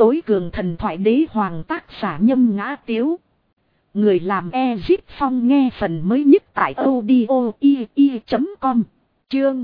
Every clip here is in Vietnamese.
tối cường thần thoại đế hoàng tác giả Nhâm Ngã Tiếu. Người làm Ezip Phong nghe phần mới nhất tại audio.com. Chương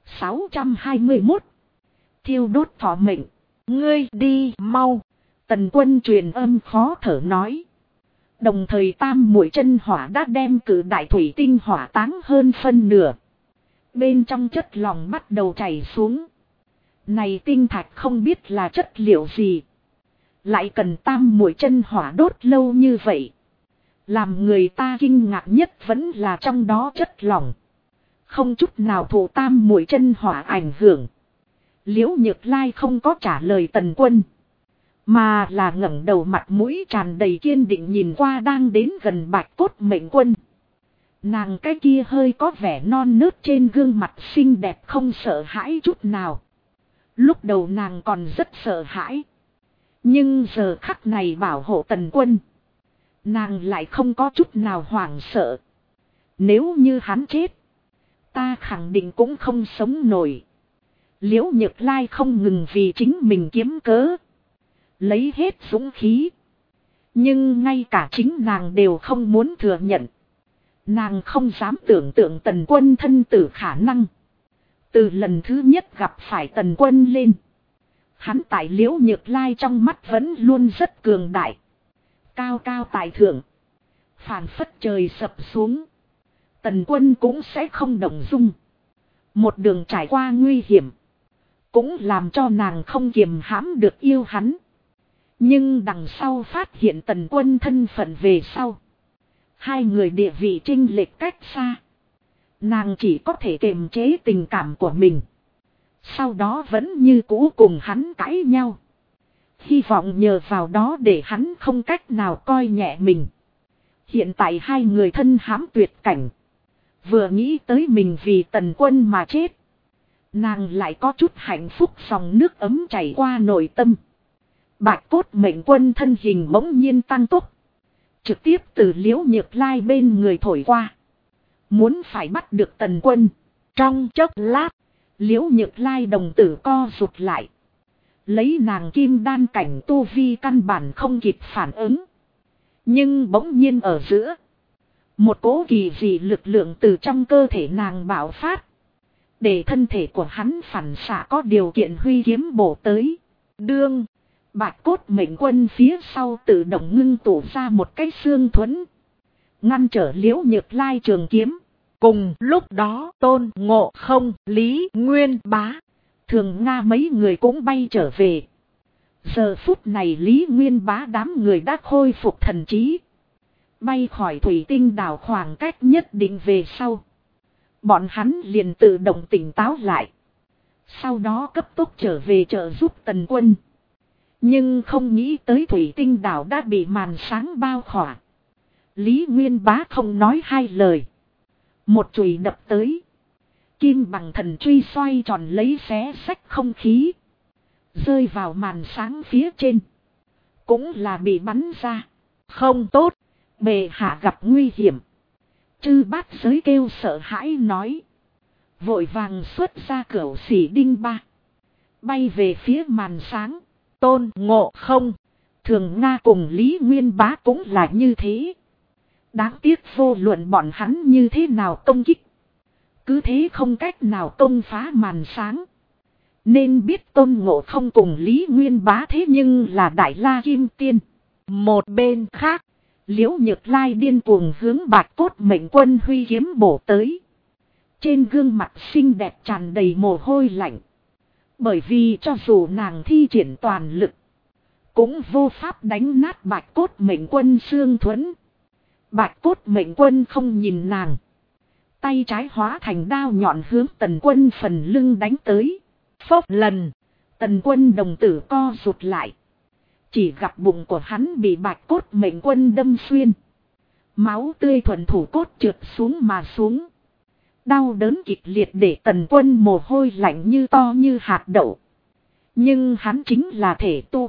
621. Thiêu đốt thọ mệnh. Ngươi đi mau. Tần Quân truyền âm khó thở nói. Đồng thời tam muội chân hỏa đã đem cử đại thủy tinh hỏa táng hơn phân nửa. Bên trong chất lỏng bắt đầu chảy xuống. Này tinh thạch không biết là chất liệu gì. Lại cần tam muội chân hỏa đốt lâu như vậy. Làm người ta kinh ngạc nhất vẫn là trong đó chất lỏng. Không chút nào thụ tam muội chân hỏa ảnh hưởng. Liễu Nhược Lai không có trả lời Tần Quân. Mà là ngẩng đầu mặt mũi tràn đầy kiên định nhìn qua đang đến gần Bạch Cốt Mệnh Quân. Nàng cái kia hơi có vẻ non nớt trên gương mặt xinh đẹp không sợ hãi chút nào. Lúc đầu nàng còn rất sợ hãi. Nhưng giờ khắc này bảo hộ Tần Quân. Nàng lại không có chút nào hoảng sợ. Nếu như hắn chết, ta khẳng định cũng không sống nổi. Liễu Nhược Lai không ngừng vì chính mình kiếm cớ. Lấy hết dũng khí. Nhưng ngay cả chính nàng đều không muốn thừa nhận. Nàng không dám tưởng tượng Tần Quân thân tử khả năng. Từ lần thứ nhất gặp phải Tần Quân lên. Hắn tại Liễu Nhược Lai trong mắt vẫn luôn rất cường đại. Cao cao tại thượng. Phảng phất trời sập xuống. Tần Quân cũng sẽ không động dung. Một đường trải qua nguy hiểm. Cũng làm cho nàng không kiềm hãm được yêu hắn. Nhưng đằng sau phát hiện Tần Quân thân phận về sau. Hai người địa vị chênh lệch cách xa. Nàng chỉ có thể kiềm chế tình cảm của mình. Sau đó vẫn như cũ cùng hắn cãi nhau. Hy vọng nhờ vào đó để hắn không cách nào coi nhẹ mình. Hiện tại hai người thân hãm tuyệt cảnh. Vừa nghĩ tới mình vì Tần Quân mà chết. Nàng lại có chút hạnh phúc dòng nước ấm chảy qua nội tâm. Bạch Cốt Mệnh Quân thân hình bỗng nhiên tăng tốc. Trực tiếp từ Liễu Nhược Lai bên người thổi qua. Muốn phải bắt được Tần Quân. Trong chốc lát, Liễu Nhược Lai đồng tử co rụt lại. Lấy nàng kim đan cảnh tu vi căn bản không kịp phản ứng. Nhưng bỗng nhiên ở giữa. Một cỗ kỳ dị lực lượng từ trong cơ thể nàng bạo phát. Để thân thể của hắn phản xạ có điều kiện huy kiếm bổ tới. Đương. Bạch Cốt Mệnh Quân phía sau tự động ngưng tụ ra một cái xương thuẫn. Ngăn trở Liễu Nhược Lai trường kiếm. Cùng lúc đó Tôn Ngộ Không, Lý Nguyên Bá, Thường Nga mấy người cũng bay trở về. Giờ phút này Lý Nguyên Bá đám người đã khôi phục thần trí. Bay khỏi thủy tinh đảo khoảng cách nhất định về sau. Bọn hắn liền tự động tỉnh táo lại. Sau đó cấp tốc trở về trợ giúp Tần Quân. Nhưng không nghĩ tới thủy tinh đảo đã bị màn sáng bao khỏa. Lý Nguyên Bá không nói hai lời. Một chùy đập tới. Kim bằng thần truy xoay tròn lấy xé xách không khí. Rơi vào màn sáng phía trên. Cũng là bị bắn ra. Không tốt. Bệ hạ gặp nguy hiểm. Chư Bát Giới kêu sợ hãi nói. Vội vàng xuất ra cửu xỉ đinh ba. Bay về phía màn sáng. Tôn Ngộ Không, Thường Nga cùng Lý Nguyên Bá cũng là như thế. Đáng tiếc vô luận bọn hắn như thế nào công kích. Cứ thế không cách nào công phá màn sáng. Nên biết Tôn Ngộ Không cùng Lý Nguyên Bá thế nhưng là Đại La Kim Tiên. Một bên khác, Liễu Nhược Lai điên cuồng hướng Bạch Cốt Mệnh Quân huy kiếm bổ tới. Trên gương mặt xinh đẹp tràn đầy mồ hôi lạnh. Bởi vì cho dù nàng thi triển toàn lực, cũng vô pháp đánh nát Bạch Cốt Mệnh Quân xương thuẫn. Bạch Cốt Mệnh Quân không nhìn nàng. Tay trái hóa thành đao nhọn hướng Tần Quân phần lưng đánh tới. Phốc lần, Tần Quân đồng tử co rụt lại. Chỉ gặp bụng của hắn bị Bạch Cốt Mệnh Quân đâm xuyên. Máu tươi thuần thủ cốt trượt xuống mà xuống. Đau đớn kịch liệt để Tần Quân mồ hôi lạnh như to như hạt đậu. Nhưng hắn chính là thể tu.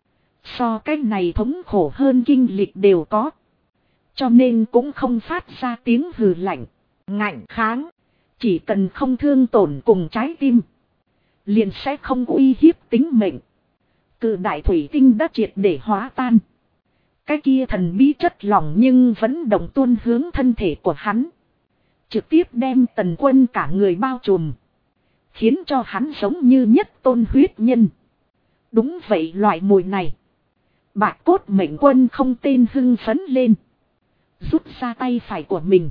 So cái này thống khổ hơn kinh lịch đều có. Cho nên cũng không phát ra tiếng hừ lạnh, ngạnh kháng. Chỉ cần không thương tổn cùng trái tim, liền sẽ không uy hiếp tính mệnh. Cự đại thủy tinh đã triệt để hóa tan. Cái kia thần bí chất lỏng nhưng vẫn động tuôn hướng thân thể của hắn. Trực tiếp đem Tần Quân cả người bao trùm. Khiến cho hắn giống như nhất tôn huyết nhân. Đúng vậy, loại mùi này. Bạch Cốt Mệnh Quân không tên hưng phấn lên. Rút ra tay phải của mình.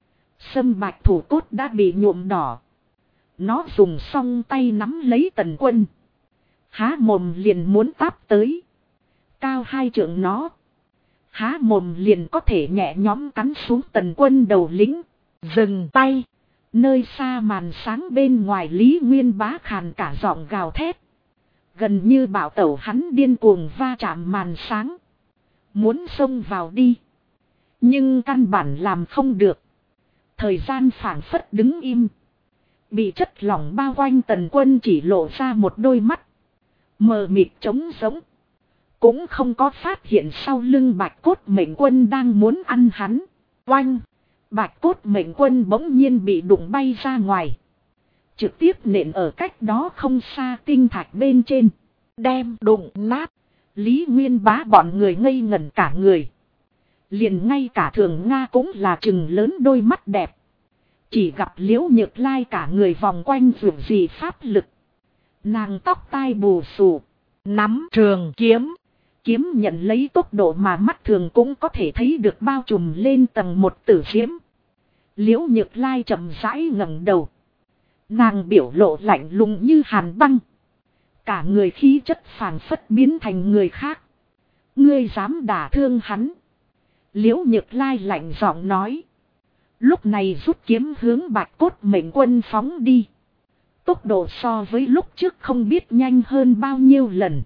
Sâm bạch thủ cốt đã bị nhuộm đỏ. Nó dùng song tay nắm lấy Tần Quân. Há mồm liền muốn táp tới. Cao 2 trượng nó. Há mồm liền có thể nhẹ nhõm cắn xuống Tần Quân đầu lính. Dừng tay. Nơi xa màn sáng bên ngoài Lý Nguyên Bá khàn cả giọng gào thét. Gần như bảo tẩu hắn điên cuồng va chạm màn sáng. Muốn xông vào đi. Nhưng căn bản làm không được. Thời gian phảng phất đứng im. Bị chất lỏng bao quanh Tần Quân chỉ lộ ra một đôi mắt. Mờ mịt trống giống. Cũng không có phát hiện sau lưng Bạch Cốt Mệnh Quân đang muốn ăn hắn. Oanh. Bạch Cốt Mệnh Quân bỗng nhiên bị đụng bay ra ngoài. Trực tiếp nện ở cách đó không xa tinh thạch bên trên. Đem đụng nát. Lý Nguyên Bá bọn người ngây ngẩn cả người. Liền ngay cả Thường Nga cũng là trừng lớn đôi mắt đẹp. Chỉ gặp Liễu Nhược Lai cả người vòng quanh vượt gì pháp lực. Nàng tóc tai bù xù. Nắm trường kiếm. Kiếm nhận lấy tốc độ mà mắt thường cũng có thể thấy được bao trùm lên tầng 1 tử diễm. Liễu Nhược Lai chậm rãi ngẩng đầu. Nàng biểu lộ lạnh lùng như hàn băng. Cả người khí chất phảng phất biến thành người khác. Ngươi dám đả thương hắn. Liễu Nhược Lai lạnh giọng nói. Lúc này rút kiếm hướng Bạch Cốt Mệnh Quân phóng đi. Tốc độ so với lúc trước không biết nhanh hơn bao nhiêu lần.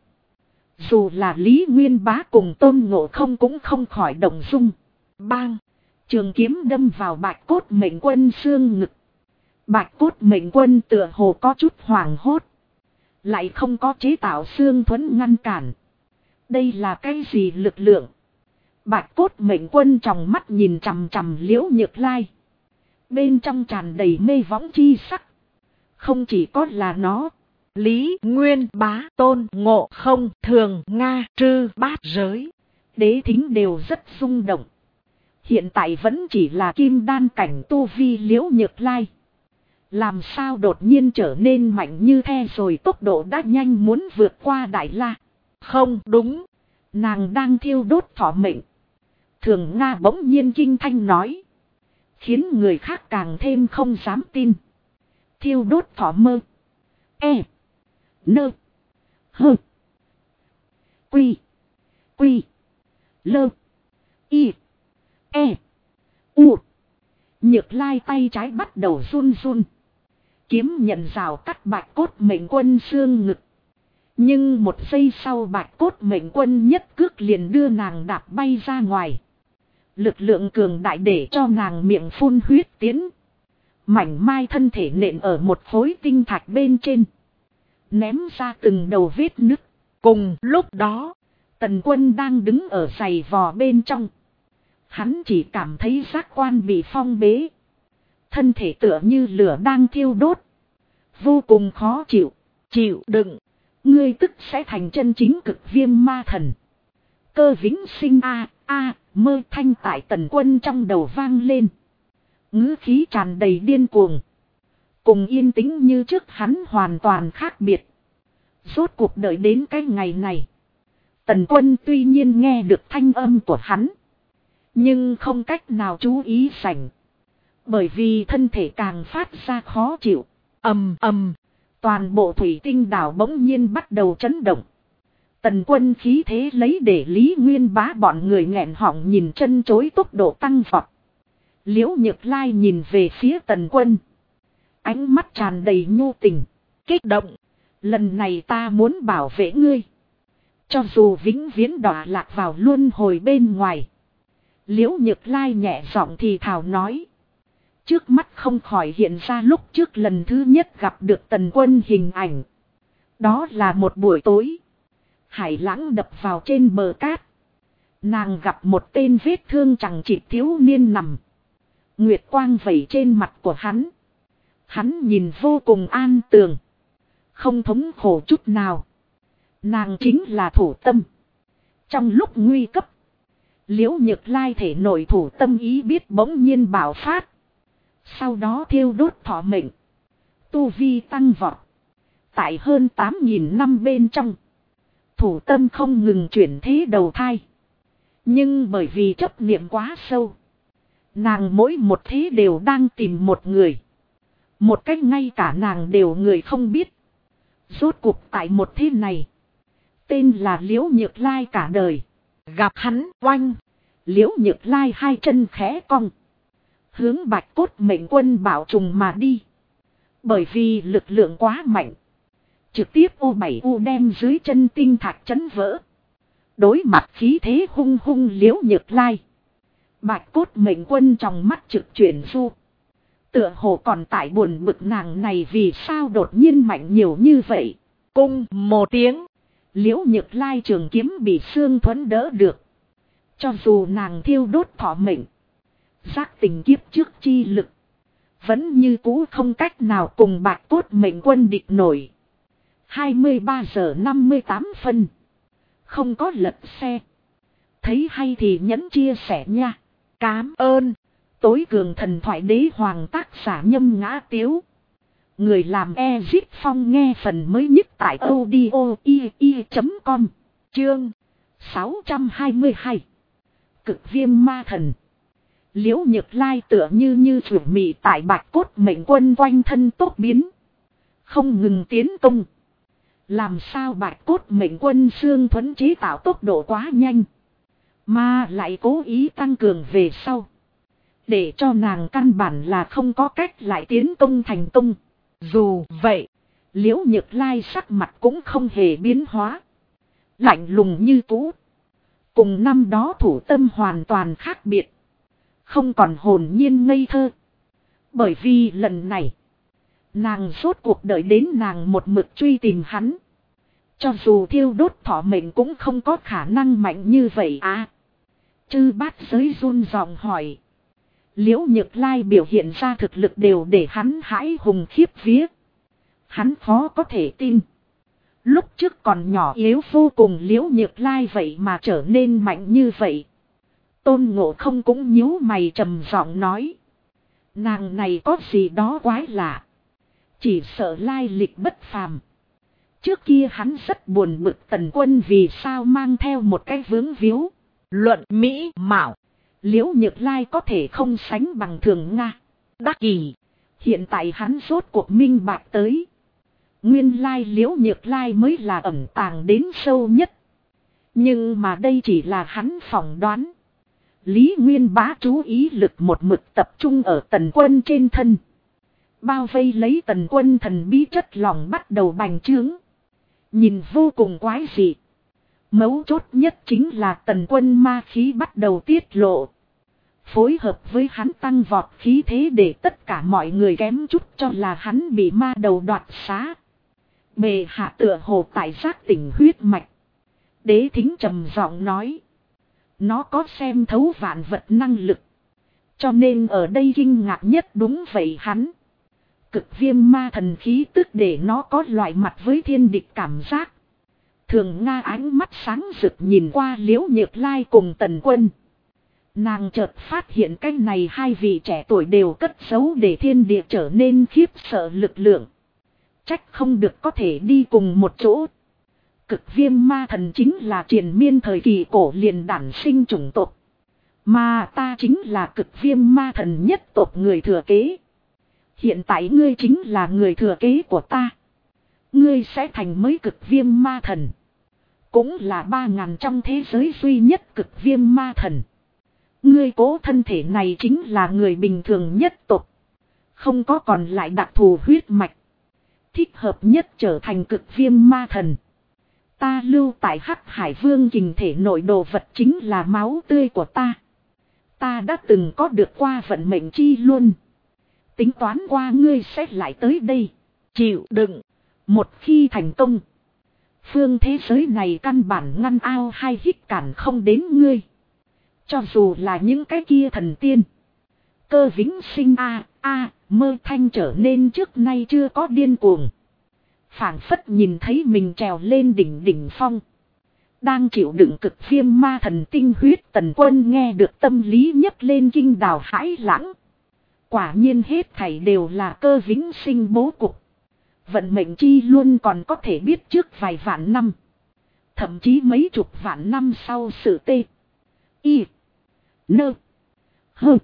Dù là Lý Nguyên Bá cùng Tôn Ngộ Không cũng không khỏi động dung. Bang! Trường kiếm đâm vào Bạch Cốt Mệnh Quân xương ngực. Bạch Cốt Mệnh Quân tựa hồ có chút hoảng hốt. Lại không có chế tạo xương thuẫn ngăn cản. Đây là cái gì lực lượng? Bạch Cốt Mệnh Quân trong mắt nhìn chằm chằm Liễu Nhược Lai. Bên trong tràn đầy mê võng chi sắc. Không chỉ có là nó. Lý Nguyên Bá, Tôn Ngộ Không, Thường Nga, Trư Bát Giới. Đế Thính đều rất rung động. Hiện tại vẫn chỉ là kim đan cảnh tu vi Liễu Nhược Lai. Làm sao đột nhiên trở nên mạnh như thế rồi, tốc độ đã nhanh muốn vượt qua Đại La. Không đúng. Nàng đang thiêu đốt thọ mệnh. Thường Nga bỗng nhiên kinh thanh nói. Khiến người khác càng thêm không dám tin. Thiêu đốt thọ mơ. E. Nơ. Hơ. Quy. Quy. Lơ. Y. E. U. Nhược Lai tay trái bắt đầu run run. Kiếm nhận rào cắt Bạch Cốt Mệnh Quân xương ngực. Nhưng một giây sau Bạch Cốt Mệnh Quân nhất cước liền đưa nàng đạp bay ra ngoài. Lực lượng cường đại để cho nàng miệng phun huyết tiến. Mảnh mai thân thể nện ở một khối tinh thạch bên trên. Ném ra từng đầu vết nứt. Cùng lúc đó, Tần Quân đang đứng ở giày vò bên trong. Hắn chỉ cảm thấy giác quan bị phong bế. Thân thể tựa như lửa đang thiêu đốt. Vô cùng khó chịu. Chịu đựng. Ngươi tức sẽ thành chân chính cực viêm ma thần. Cơ vĩnh sinh mơ thanh tại Tần Quân trong đầu vang lên. Ngữ khí tràn đầy điên cuồng. Cùng yên tĩnh như trước hắn hoàn toàn khác biệt. Rốt cuộc đợi đến cái ngày này. Tần Quân tuy nhiên nghe được thanh âm của hắn. Nhưng không cách nào chú ý sảnh. Bởi vì thân thể càng phát ra khó chịu. Ầm ầm. Toàn bộ thủy tinh đảo bỗng nhiên bắt đầu chấn động. Tần Quân khí thế lấy để Lý Nguyên Bá bọn người nghẹn họng nhìn chân chối, tốc độ tăng vọt. Liễu Nhược Lai nhìn về phía Tần Quân. Ánh mắt tràn đầy nhu tình, kích động. Lần này ta muốn bảo vệ ngươi. Cho dù vĩnh viễn đọa lạc vào luân hồi bên ngoài. Liễu Nhược Lai nhẹ giọng thì thào nói. Trước mắt không khỏi hiện ra lúc trước lần thứ nhất gặp được Tần Quân hình ảnh. Đó là một buổi tối. Hải lãng đập vào trên bờ cát. Nàng gặp một tên vết thương chẳng chịt thiếu niên nằm. Nguyệt quang vẩy trên mặt của hắn. Hắn nhìn vô cùng an tường. Không thống khổ chút nào. Nàng chính là thủ tâm. Trong lúc nguy cấp, Liễu Nhược Lai thể nội thủ tâm ý biết bỗng nhiên bạo phát. Sau đó thiêu đốt thọ mệnh. Tu vi tăng vọt. Tại hơn 8.000 năm bên trong, thủ tâm không ngừng chuyển thế đầu thai. Nhưng bởi vì chấp niệm quá sâu, nàng mỗi một thế đều đang tìm một người. Một cách ngay cả nàng đều người không biết. Rốt cuộc tại một thế này, tên là Liễu Nhược Lai cả đời. Gặp hắn oanh, Liễu Nhược Lai hai chân khẽ cong, hướng Bạch Cốt Mệnh Quân bảo trùng mà đi. Bởi vì lực lượng quá mạnh, trực tiếp U7U đem dưới chân tinh thạch chấn vỡ. Đối mặt khí thế hung hung Liễu Nhược Lai, Bạch Cốt Mệnh Quân trong mắt trực chuyển du. Tựa hồ còn tại buồn bực nàng này vì sao đột nhiên mạnh nhiều như vậy. Cung một tiếng, Liễu Nhược Lai trường kiếm bị xương thuẫn đỡ được. Cho dù nàng thiêu đốt thọ mệnh, giác tình kiếp trước chi lực, vẫn như cũ không cách nào cùng Bạch Cốt Mệnh Quân địch nổi. 23 giờ 58 phân. Không có lật xe. Thấy hay thì nhấn chia sẻ nha. Cám ơn. Tối cường thần thoại đế hoàng tác giả Nhâm Ngã Tiếu. Người làm Ezit Phong nghe phần mới nhất tại audio.com. Chương 622. Cực Viêm Ma Thần. Liễu Nhược Lai tựa như chủ mị tại Bạch Cốt Mệnh Quân quanh thân tốt biến, không ngừng tiến công. Làm sao Bạch Cốt Mệnh Quân xương thuẫn chế tạo tốc độ quá nhanh, mà lại cố ý tăng cường về sau, để cho nàng căn bản là không có cách lại tiến công thành công. Dù vậy, Liễu Nhược Lai sắc mặt cũng không hề biến hóa, lạnh lùng như cũ. Cùng năm đó thủ tâm hoàn toàn khác biệt, không còn hồn nhiên ngây thơ. Bởi vì lần này, nàng rốt cuộc đợi đến nàng một mực truy tìm hắn. Cho dù thiêu đốt thọ mệnh cũng không có khả năng mạnh như vậy à. Chư Bát Giới run giọng hỏi. Liễu Nhược Lai biểu hiện ra thực lực đều để hắn hãi hùng khiếp vía. Hắn khó có thể tin. Lúc trước còn nhỏ yếu vô cùng Liễu Nhược Lai vậy mà trở nên mạnh như vậy. Tôn Ngộ Không cũng nhíu mày trầm giọng nói. Nàng này có gì đó quái lạ. Chỉ sợ lai lịch bất phàm. Trước kia hắn rất buồn bực Tần Quân vì sao mang theo một cái vướng víu. Luận mỹ mạo, Liễu Nhược Lai có thể không sánh bằng Thường Nga, Đắc Kỳ. Hiện tại hắn rốt cuộc minh bạch tới. Nguyên lai Liễu Nhược Lai mới là ẩn tàng đến sâu nhất. Nhưng mà đây chỉ là hắn phỏng đoán. Lý Nguyên Bá chú ý lực một mực tập trung ở Tần Quân trên thân. Bao vây lấy Tần Quân thần bí chất lỏng bắt đầu bành trướng. Nhìn vô cùng quái dị. Mấu chốt nhất chính là Tần Quân ma khí bắt đầu tiết lộ. Phối hợp với hắn tăng vọt khí thế để tất cả mọi người kém chút cho là hắn bị ma đầu đoạt xá. Bề hạ tựa hồ tại giác tỉnh huyết mạch. Đế Thính trầm giọng nói. Nó có xem thấu vạn vật năng lực. Cho nên ở đây kinh ngạc nhất đúng vậy hắn. Cực Viêm Ma Thần khí tức để nó có loại mặt với thiên địch cảm giác. Thường Nga ánh mắt sáng rực nhìn qua Liễu Nhược Lai cùng Tần Quân. Nàng chợt phát hiện cái này hai vị trẻ tuổi đều cất giấu để thiên địa trở nên khiếp sợ lực lượng. Trách không được có thể đi cùng một chỗ. Cực Viêm Ma Thần chính là triền miên thời kỳ cổ liền đản sinh chủng tộc. Mà ta chính là Cực Viêm Ma Thần nhất tộc người thừa kế. Hiện tại ngươi chính là người thừa kế của ta. Ngươi sẽ thành mới Cực Viêm Ma Thần. Cũng là 3.000 trong thế giới duy nhất Cực Viêm Ma Thần. Ngươi cố thân thể này chính là người bình thường nhất tộc. Không có còn lại đặc thù huyết mạch. Thích hợp nhất trở thành Cực Viêm Ma Thần. Ta lưu tại Hắc Hải Vương Kình thể nội đồ vật chính là máu tươi của ta. Ta đã từng có được qua vận mệnh chi luôn. Tính toán qua ngươi sẽ lại tới đây. Chịu đựng. Một khi thành công. Phương thế giới này căn bản ngăn ao hay hít cản không đến ngươi. Cho dù là những cái kia thần tiên. Cơ vĩnh sinh mơ thanh trở nên trước nay chưa có điên cuồng. Phảng phất nhìn thấy mình trèo lên đỉnh đỉnh phong. Đang chịu đựng cực viêm ma thần tinh huyết Tần Quân nghe được tâm lý nhấc lên kinh đào hãi lãng. Quả nhiên hết thảy đều là cơ vĩnh sinh bố cục. Vận mệnh chi luôn còn có thể biết trước vài vạn năm. Thậm chí mấy chục vạn năm sau sự tê. Y. Nơ. Hơ.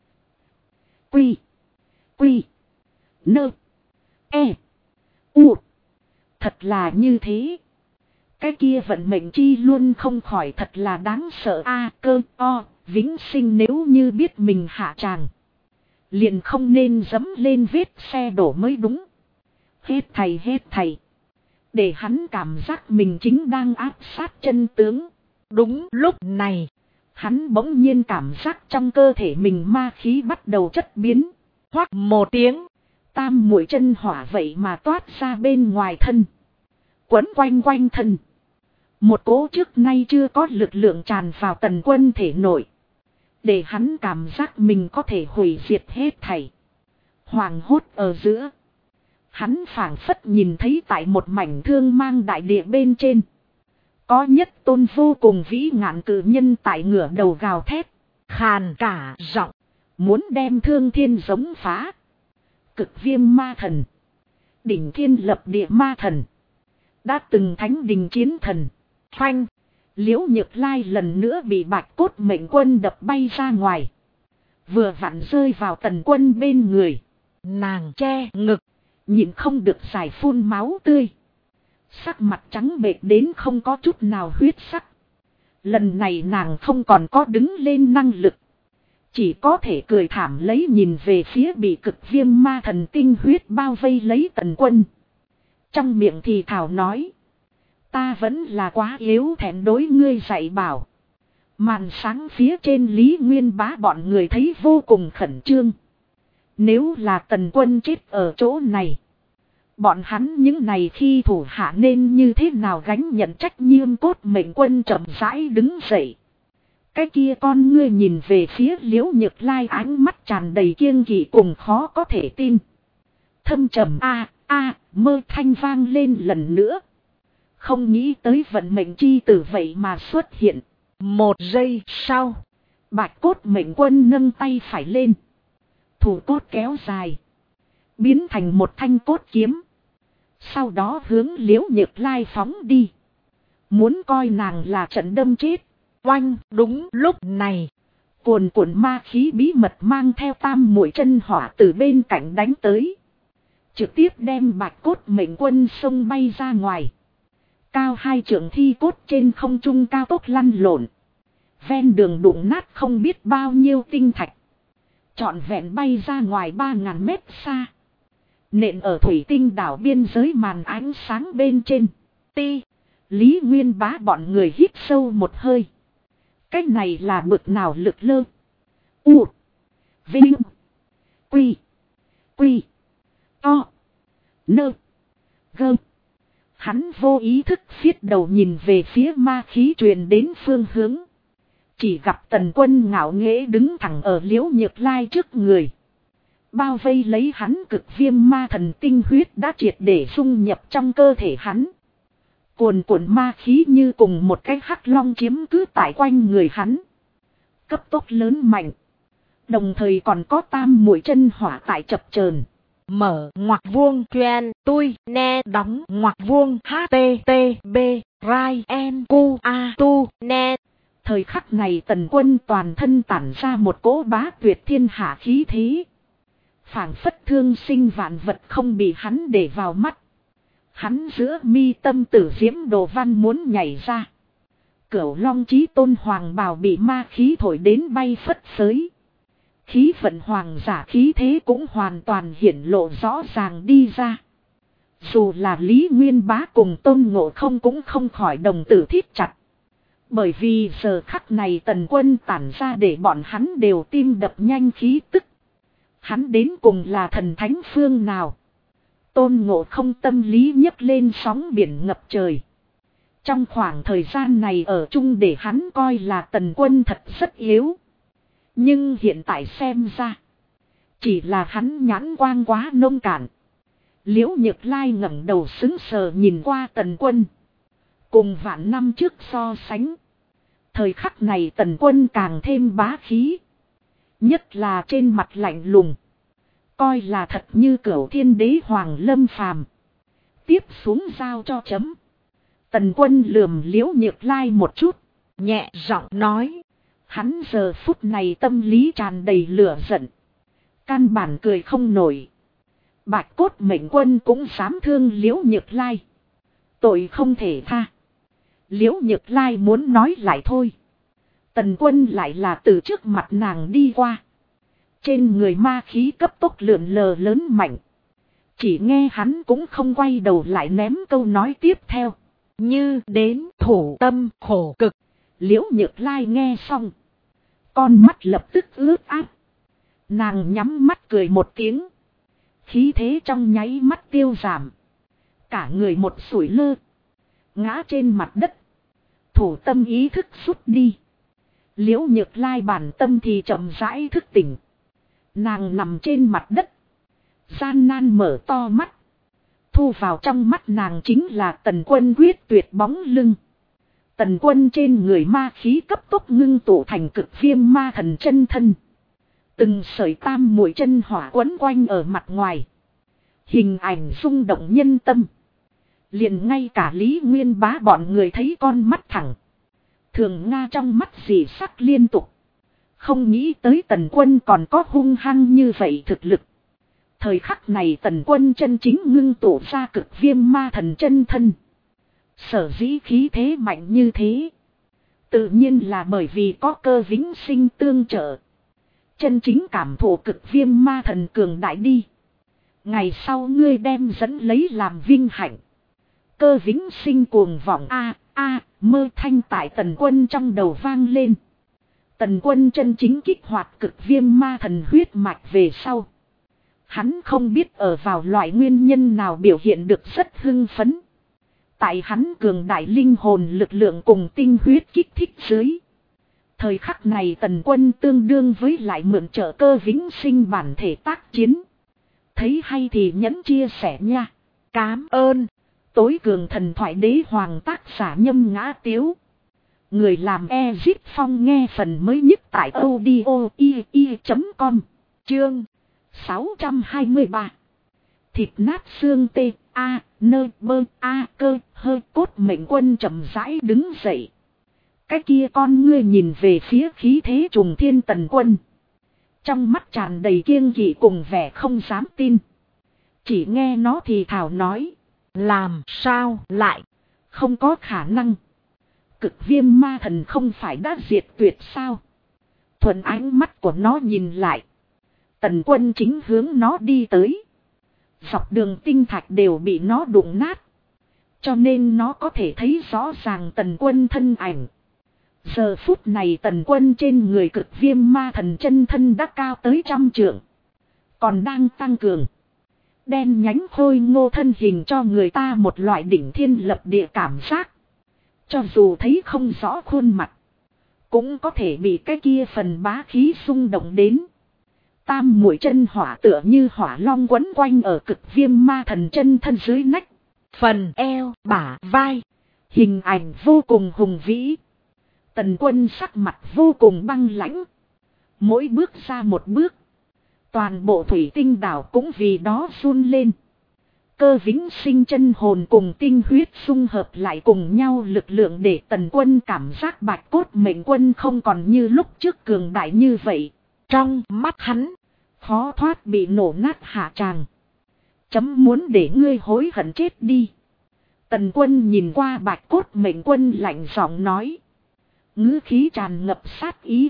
Quy. Quy. Nơ. E. U. Thật là như thế. Cái kia vận mệnh chi luôn không khỏi thật là đáng sợ a cơ o. Vĩnh sinh nếu như biết mình hạ tràng. Liền không nên dẫm lên vết xe đổ mới đúng. Hết thầy. Để hắn cảm giác mình chính đang áp sát chân tướng. Đúng lúc này. Hắn bỗng nhiên cảm giác trong cơ thể mình ma khí bắt đầu chất biến. Hoắc một tiếng. Tam muội chân hỏa vậy mà toát ra bên ngoài thân. Quấn quanh thân. Một cỗ trước nay chưa có lực lượng tràn vào Tần Quân thể nội. Để hắn cảm giác mình có thể hủy diệt hết thảy. Hoàng hốt ở giữa. Hắn phảng phất nhìn thấy tại một mảnh thương mang đại địa bên trên. Có nhất tôn vô cùng vĩ ngạn cử nhân tại ngửa đầu gào thét. Khàn cả giọng. Muốn đem thương thiên giống phá. Cực viêm ma thần. Đỉnh thiên lập địa ma thần. Đã từng thánh đình chiến thần. Phanh. Liễu Nhược Lai lần nữa bị Bạch Cốt Mệnh Quân đập bay ra ngoài. Vừa vặn rơi vào Tần Quân bên người. Nàng che ngực. Nhịn không được giải phun máu tươi. Sắc mặt trắng bệch đến không có chút nào huyết sắc. Lần này nàng không còn có đứng lên năng lực. Chỉ có thể cười thảm lấy nhìn về phía bị cực viêm ma thần tinh huyết bao vây lấy Tần Quân. Trong miệng thì thảo nói. Ta vẫn là quá yếu thẹn đối ngươi dạy bảo. Màn sáng phía trên Lý Nguyên Bá bọn người thấy vô cùng khẩn trương. Nếu là Tần Quân chết ở chỗ này. Bọn hắn những này khi thủ hạ nên như thế nào gánh nhận trách nhiệm Cốt Mệnh Quân chậm rãi đứng dậy. Cái kia con ngươi nhìn về phía Liễu Nhược Lai ánh mắt tràn đầy kiêng kỵ cùng khó có thể tin. Thâm trầm mơ thanh vang lên lần nữa. Không nghĩ tới vận mệnh chi tử vậy mà xuất hiện. Một giây sau. Bạch Cốt Mệnh Quân nâng tay phải lên. Thủ cốt kéo dài. Biến thành một thanh cốt kiếm. Sau đó hướng Liễu Nhược Lai phóng đi. Muốn coi nàng là trận đâm chết. Oanh đúng lúc này. Cuồn cuộn ma khí bí mật mang theo tam muội chân hỏa từ bên cạnh đánh tới. Trực tiếp đem Bạch Cốt Mệnh Quân xông bay ra ngoài. Cao hai trượng thi cốt trên không trung cao tốc lăn lộn. Ven đường đụng nát không biết bao nhiêu tinh thạch. Trọn vẹn bay ra ngoài 3.000 mét xa. Nện ở thủy tinh đảo biên giới màn ánh sáng bên trên. Ti. Lý Nguyên Bá bọn người hít sâu một hơi. Cái này là bực nào lực lơ. U. Vinh. Quy. Quy. To. Nơ. Gơ. Hắn vô ý thức phiết đầu nhìn về phía ma khí truyền đến phương hướng. Chỉ gặp Tần Quân ngạo nghễ đứng thẳng ở Liễu Nhược Lai trước người. Bao vây lấy hắn cực viêm ma thần tinh huyết đã triệt để dung nhập trong cơ thể hắn. Cuồn cuộn ma khí như cùng một cái hắc long chiếm cứ tại quanh người hắn. Cấp tốc lớn mạnh. Đồng thời còn có tam muội chân hỏa tại chập chờn. Mở ngoặc vuông truyền tui ne đóng ngoặc vuông http rai en cu a tu ne. Thời khắc này Tần Quân toàn thân tản ra một cỗ bá tuyệt thiên hạ khí thế. Phảng phất thương sinh vạn vật không bị hắn để vào mắt. Hắn giữa mi tâm tử diễm đồ văn muốn nhảy ra. Cửu Long Chí Tôn hoàng bào bị ma khí thổi đến bay phất phới. Khí vận hoàng giả khí thế cũng hoàn toàn hiển lộ rõ ràng đi ra. Dù là Lý Nguyên Bá cùng Tôn Ngộ Không cũng không khỏi đồng tử thít chặt. Bởi vì giờ khắc này Tần Quân tản ra để bọn hắn đều tim đập nhanh khí tức. Hắn đến cùng là thần thánh phương nào. Tôn Ngộ Không tâm lý nhấc lên sóng biển ngập trời. Trong khoảng thời gian này ở chung để hắn coi là Tần Quân thật rất yếu. Nhưng hiện tại xem ra. Chỉ là hắn nhãn quang quá nông cạn. Liễu Nhược Lai ngẩng đầu sững sờ nhìn qua Tần Quân. Cùng vạn năm trước so sánh. Thời khắc này Tần Quân càng thêm bá khí. Nhất là trên mặt lạnh lùng. Coi là thật như cửu thiên đế hoàng lâm phàm. Tiếp xuống giao cho chấm. Tần Quân lườm Liễu Nhược Lai một chút. Nhẹ giọng nói. Hắn giờ phút này tâm lý tràn đầy lửa giận. Căn bản cười không nổi. Bạch cốt mệnh quân cũng dám thương Liễu Nhược Lai. Tội không thể tha. Liễu Nhược Lai muốn nói lại thôi. Tần Quân lại là từ trước mặt nàng đi qua. Trên người ma khí cấp tốc lượn lờ lớn mạnh. Chỉ nghe hắn cũng không quay đầu lại ném câu nói tiếp theo. Như đến thủ tâm khổ cực. Liễu Nhược Lai nghe xong. Con mắt lập tức ướt át. Nàng nhắm mắt cười một tiếng. Khí thế trong nháy mắt tiêu giảm. Cả người một sủi lơ. Ngã trên mặt đất. Thủ tâm ý thức rút đi. Liễu Nhược Lai bản tâm thì chậm rãi thức tỉnh. Nàng nằm trên mặt đất. Gian nan mở to mắt. Thu vào trong mắt nàng chính là Tần Quân quyết tuyệt bóng lưng. Tần Quân trên người ma khí cấp tốc ngưng tụ thành cực viêm ma thần chân thân. Từng sợi tam muội chân hỏa quấn quanh ở mặt ngoài. Hình ảnh rung động nhân tâm. Liền ngay cả Lý Nguyên Bá bọn người thấy con mắt thẳng. Thường Nga trong mắt dị sắc liên tục. Không nghĩ tới Tần Quân còn có hung hăng như vậy thực lực. Thời khắc này Tần Quân chân chính ngưng tụ ra cực viêm ma thần chân thân. Sở dĩ khí thế mạnh như thế. Tự nhiên là bởi vì có Cơ Vĩnh Sinh tương trợ. Chân chính cảm thụ cực viêm ma thần cường đại đi. Ngày sau ngươi đem dẫn lấy làm vinh hạnh. Cơ Vĩnh Sinh cuồng vọng mơ thanh tại Tần Quân trong đầu vang lên. Tần Quân chân chính kích hoạt cực viêm ma thần huyết mạch về sau. Hắn không biết ở vào loại nguyên nhân nào biểu hiện được rất hưng phấn. Tại hắn cường đại linh hồn lực lượng cùng tinh huyết kích thích dưới. Thời khắc này Tần Quân tương đương với lại mượn trợ Cơ Vĩnh Sinh bản thể tác chiến. Thấy hay thì nhấn chia sẻ nha. Cám ơn. Tối cường thần thoại đế hoàng tác giả Nhâm Ngã Tiếu. Người làm Ezip Phong nghe phần mới nhất tại audio.com. Chương 623. Thịt nát xương tê nơi bơ cơ hơi cốt mệnh quân chậm rãi đứng dậy. Cái kia con ngươi nhìn về phía khí thế trùng thiên Tần Quân. Trong mắt tràn đầy kiêng kỵ cùng vẻ không dám tin. Chỉ nghe nó thì thảo nói. Làm sao lại? Không có khả năng. Cực viêm ma thần không phải đã diệt tuyệt sao? Thuận ánh mắt của nó nhìn lại. Tần Quân chính hướng nó đi tới. Dọc đường tinh thạch đều bị nó đụng nát. Cho nên nó có thể thấy rõ ràng Tần Quân thân ảnh. Giờ phút này Tần Quân trên người cực viêm ma thần chân thân đã cao tới 100 trượng. Còn đang tăng cường. Đen nhánh khôi ngô thân hình cho người ta một loại đỉnh thiên lập địa cảm giác. Cho dù thấy không rõ khuôn mặt. Cũng có thể bị cái kia phần bá khí xung động đến. Tam muội chân hỏa tựa như hỏa long quấn quanh ở cực viêm ma thần chân thân dưới nách. Phần eo, bả, vai. Hình ảnh vô cùng hùng vĩ. Tần Quân sắc mặt vô cùng băng lãnh. Mỗi bước ra một bước. Toàn bộ thủy tinh đảo cũng vì đó run lên. Cơ Vĩnh Sinh chân hồn cùng tinh huyết xung hợp lại cùng nhau lực lượng để Tần Quân cảm giác bạch cốt mệnh quân không còn như lúc trước cường đại như vậy. Trong mắt hắn, khó thoát bị nổ nát hạ tràng. Chấm muốn để ngươi hối hận chết đi. Tần Quân nhìn qua bạch cốt mệnh quân lạnh giọng nói. Ngữ khí tràn ngập sát ý.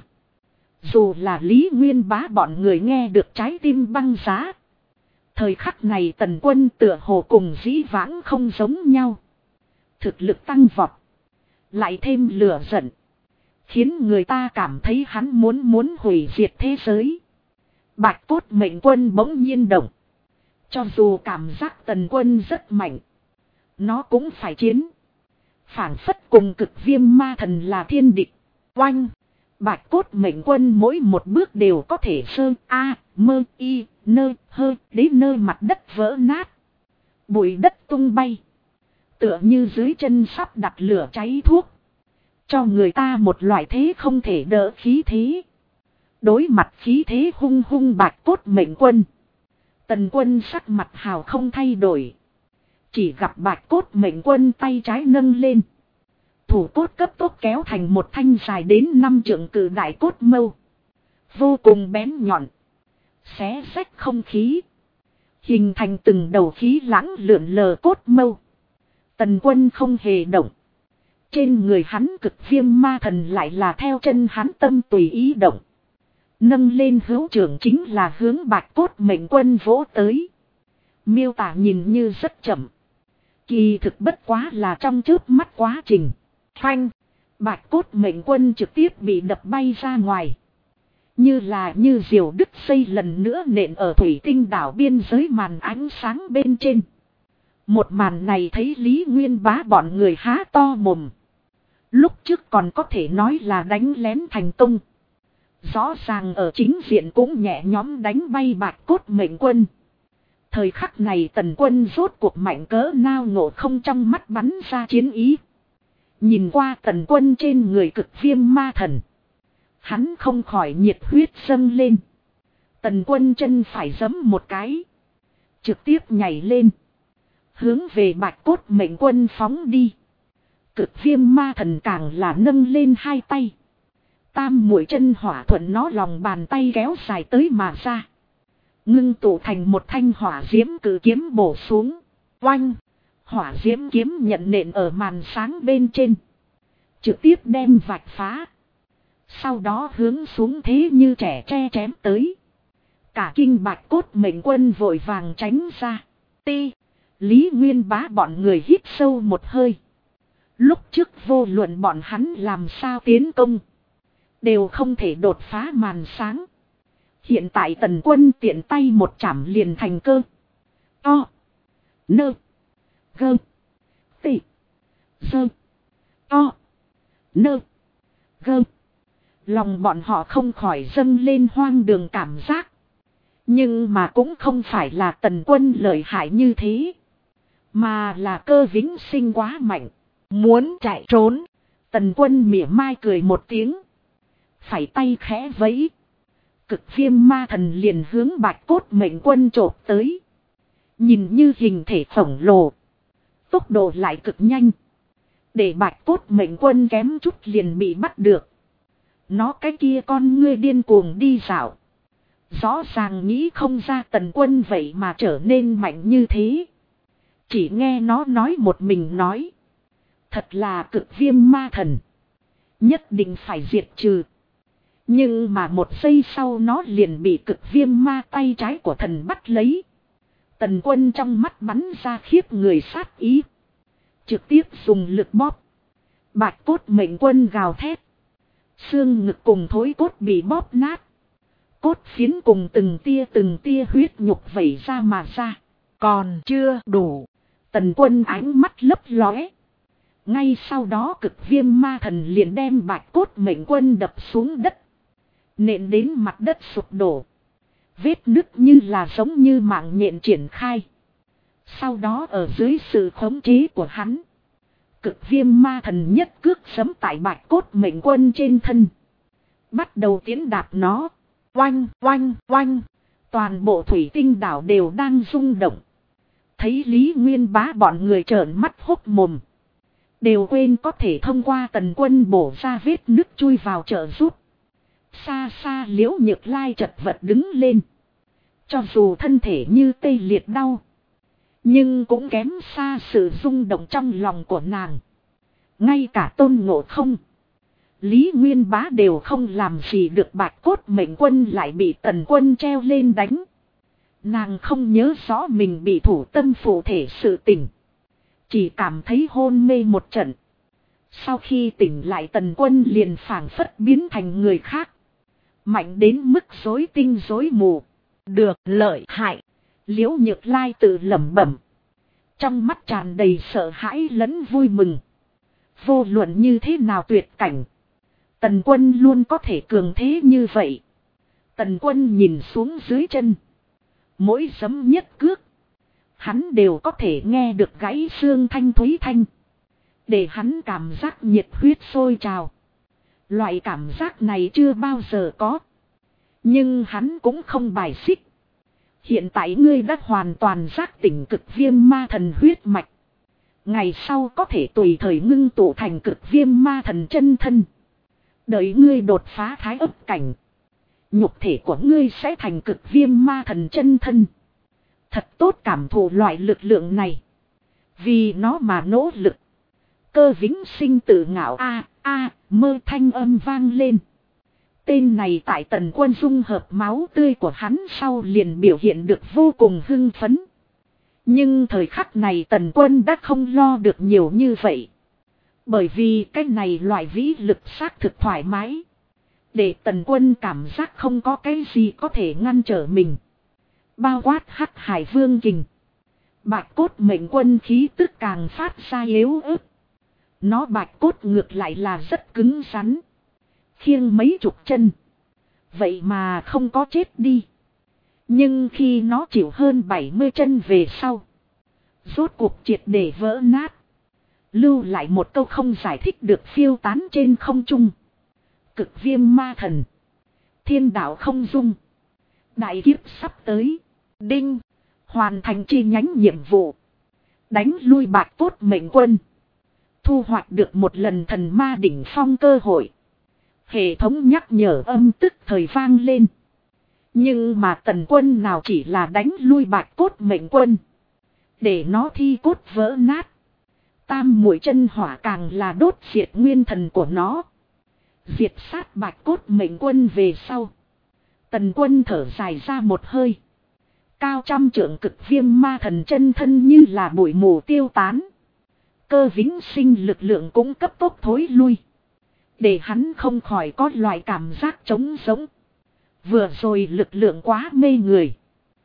Dù là Lý Nguyên Bá bọn người nghe được trái tim băng giá. Thời khắc này Tần Quân tựa hồ cùng dĩ vãng không giống nhau. Thực lực tăng vọt. Lại thêm lửa giận. Khiến người ta cảm thấy hắn muốn hủy diệt thế giới. Bạch cốt mệnh quân bỗng nhiên động. Cho dù cảm giác Tần Quân rất mạnh. Nó cũng phải chiến. Phản phất cùng cực viêm ma thần là thiên địch. Oanh. Bạch cốt mệnh quân mỗi một bước đều có thể sơ mơ y nơi hơi đến nơi mặt đất vỡ nát. Bụi đất tung bay. Tựa như dưới chân sắp đặt lửa cháy thuốc. Cho người ta một loại thế không thể đỡ khí thế. Đối mặt khí thế hung hung Bạch Cốt Mệnh Quân. Tần Quân sắc mặt hào không thay đổi. Chỉ gặp Bạch Cốt Mệnh Quân tay trái nâng lên. Thủ cốt cấp tốc kéo thành một thanh dài đến 5 trượng cự đại cốt mâu. Vô cùng bén nhọn. Xé rách không khí. Hình thành từng đầu khí lãng lượn lờ cốt mâu. Tần Quân không hề động. Trên người hắn cực viêm ma thần lại là theo chân hắn tâm tùy ý động. Nâng lên hữu trưởng chính là hướng Bạch Cốt Mệnh Quân vỗ tới. Miêu tả nhìn như rất chậm. Kỳ thực bất quá là trong chớp mắt quá trình. Phanh. Bạch Cốt Mệnh Quân trực tiếp bị đập bay ra ngoài. Như diều đứt dây lần nữa nện ở thủy tinh đảo biên giới màn ánh sáng bên trên. Một màn này thấy Lý Nguyên Bá bọn người há to mồm. Lúc trước còn có thể nói là đánh lén thành công. Rõ ràng ở chính diện cũng nhẹ nhõm đánh bay Bạch Cốt Mệnh Quân. Thời khắc này Tần Quân rốt cuộc mạnh cỡ nao ngộ không trong mắt bắn ra chiến ý. Nhìn qua Tần Quân trên người cực viêm ma thần. Hắn không khỏi nhiệt huyết dâng lên. Tần Quân chân phải giẫm một cái. Trực tiếp nhảy lên. Hướng về Bạch Cốt Mệnh Quân phóng đi. Cực viêm ma thần càng là nâng lên hai tay. Tam mũi chân hỏa thuận nó lòng bàn tay kéo dài tới mà ra. Ngưng tụ thành một thanh hỏa diễm cử kiếm bổ xuống. Oanh! Hỏa diễm kiếm nhận nện ở màn sáng bên trên. Trực tiếp đem vạch phá. Sau đó hướng xuống thế như trẻ tre chém tới. Cả kinh Bạch Cốt Mệnh Quân vội vàng tránh ra. Ti! Lý Nguyên Bá bọn người hít sâu một hơi. Lúc trước vô luận bọn hắn làm sao tiến công. Đều không thể đột phá màn sáng. Hiện tại Tần Quân tiện tay một chảm liền thành cơ. To. Nơ. Gơ. Tị. Dơ. To. Nơ. Gơ. Lòng bọn họ không khỏi dâng lên hoang đường cảm giác. Nhưng mà cũng không phải là Tần Quân lợi hại như thế. Mà là Cơ Vĩnh Sinh quá mạnh. Muốn chạy trốn. Tần Quân mỉa mai cười một tiếng. Phải tay khẽ vẫy. Cực viêm ma thần liền hướng Bạch Cốt Mệnh Quân chộp tới. Nhìn như hình thể khổng lồ. Tốc độ lại cực nhanh. Để Bạch Cốt Mệnh Quân kém chút liền bị bắt được. Nó cái kia con ngươi điên cuồng đi dạo. Rõ ràng nghĩ không ra Tần Quân vậy mà trở nên mạnh như thế. Chỉ nghe nó nói một mình nói. Thật là cực viêm ma thần. Nhất định phải diệt trừ. Nhưng mà một giây sau nó liền bị cực viêm ma tay trái của thần bắt lấy. Tần Quân trong mắt bắn ra khiếp người sát ý. Trực tiếp dùng lực bóp. Bạch Cốt Mệnh Quân gào thét. Xương ngực cùng thối cốt bị bóp nát. Cốt phiến cùng từng tia huyết nhục vẩy ra mà ra. Còn chưa đủ. Tần Quân ánh mắt lấp lóe. Ngay sau đó cực viêm ma thần liền đem Bạch Cốt Mệnh Quân đập xuống đất. Nện đến mặt đất sụp đổ. Vết nứt như là giống như mạng nhện triển khai. Sau đó ở dưới sự khống chế của hắn. Cực viêm ma thần nhất cước giẫm tại Bạch Cốt Mệnh Quân trên thân. Bắt đầu tiến đạp nó. Oanh, oanh, oanh. Toàn bộ thủy tinh đảo đều đang rung động. Thấy Lý Nguyên Bá bọn người trợn mắt hốc mồm. Đều quên có thể thông qua Tần Quân bổ ra vết nứt chui vào trợ giúp. Xa xa Liễu Nhược Lai chật vật đứng lên. Cho dù thân thể như tê liệt đau. Nhưng cũng kém xa sự rung động trong lòng của nàng. Ngay cả Tôn Ngộ Không. Lý Nguyên Bá đều không làm gì được Bạch Cốt Mệnh Quân lại bị Tần Quân treo lên đánh. Nàng không nhớ rõ mình bị thủ tâm phụ thể sự tình. Chỉ cảm thấy hôn mê một trận. Sau khi tỉnh lại Tần Quân liền phảng phất biến thành người khác. Mạnh đến mức rối tinh rối mù. Được lợi hại. Liễu Nhược Lai tự lẩm bẩm. Trong mắt tràn đầy sợ hãi lẫn vui mừng. Vô luận như thế nào tuyệt cảnh. Tần Quân luôn có thể cường thế như vậy. Tần Quân nhìn xuống dưới chân. Mỗi giấm nhất cước. hắn đều có thể nghe được gãy xương thanh thúy thanh. Để hắn cảm giác nhiệt huyết sôi trào. Loại cảm giác này chưa bao giờ có. Nhưng hắn cũng không bài xích. Hiện tại ngươi đã hoàn toàn giác tỉnh cực viêm ma thần huyết mạch. Ngày sau có thể tùy thời ngưng tụ thành cực viêm ma thần chân thân. Đợi ngươi đột phá thái ấp cảnh. Nhục thể của ngươi sẽ thành cực viêm ma thần chân thân. Thật tốt cảm thụ loại lực lượng này. Vì nó mà nỗ lực. Cơ Vĩnh Sinh tự ngạo mơ thanh âm vang lên. Tên này tại Tần Quân dung hợp máu tươi của hắn sau liền biểu hiện được vô cùng hưng phấn. Nhưng thời khắc này Tần Quân đã không lo được nhiều như vậy. Bởi vì cái này loại vĩ lực xác thực thoải mái. Để Tần Quân cảm giác không có cái gì có thể ngăn trở mình. Bao quát Hắc Hải Vương Kình. Bạch cốt mệnh quân khí tức càng phát ra yếu ớt. Nó bạch cốt ngược lại là rất cứng rắn. Khiêng mấy chục chân. Vậy mà không có chết đi. Nhưng khi nó chịu hơn 70 chân về sau. Rốt cuộc triệt để vỡ nát. Lưu lại một câu không giải thích được phiêu tán trên không trung. Cực viêm ma thần. Thiên đạo không dung. Đại kiếp sắp tới. Đinh. Hoàn thành chi nhánh nhiệm vụ. Đánh lui bạch cốt mệnh quân. Thu hoạch được một lần thần ma đỉnh phong cơ hội. Hệ thống nhắc nhở âm tức thời vang lên. Nhưng mà Tần Quân nào chỉ là đánh lui bạch cốt mệnh quân. Để nó thi cốt vỡ nát. Tam muội chân hỏa càng là đốt diệt nguyên thần của nó. Diệt sát bạch cốt mệnh quân về sau. Tần Quân thở dài ra một hơi. Cao trăm trượng cực viêm ma thần chân thân như là bụi mù tiêu tán. Cơ Vĩnh Sinh lực lượng cũng cấp tốc thối lui. Để hắn không khỏi có loại cảm giác trống rỗng. Vừa rồi lực lượng quá mê người.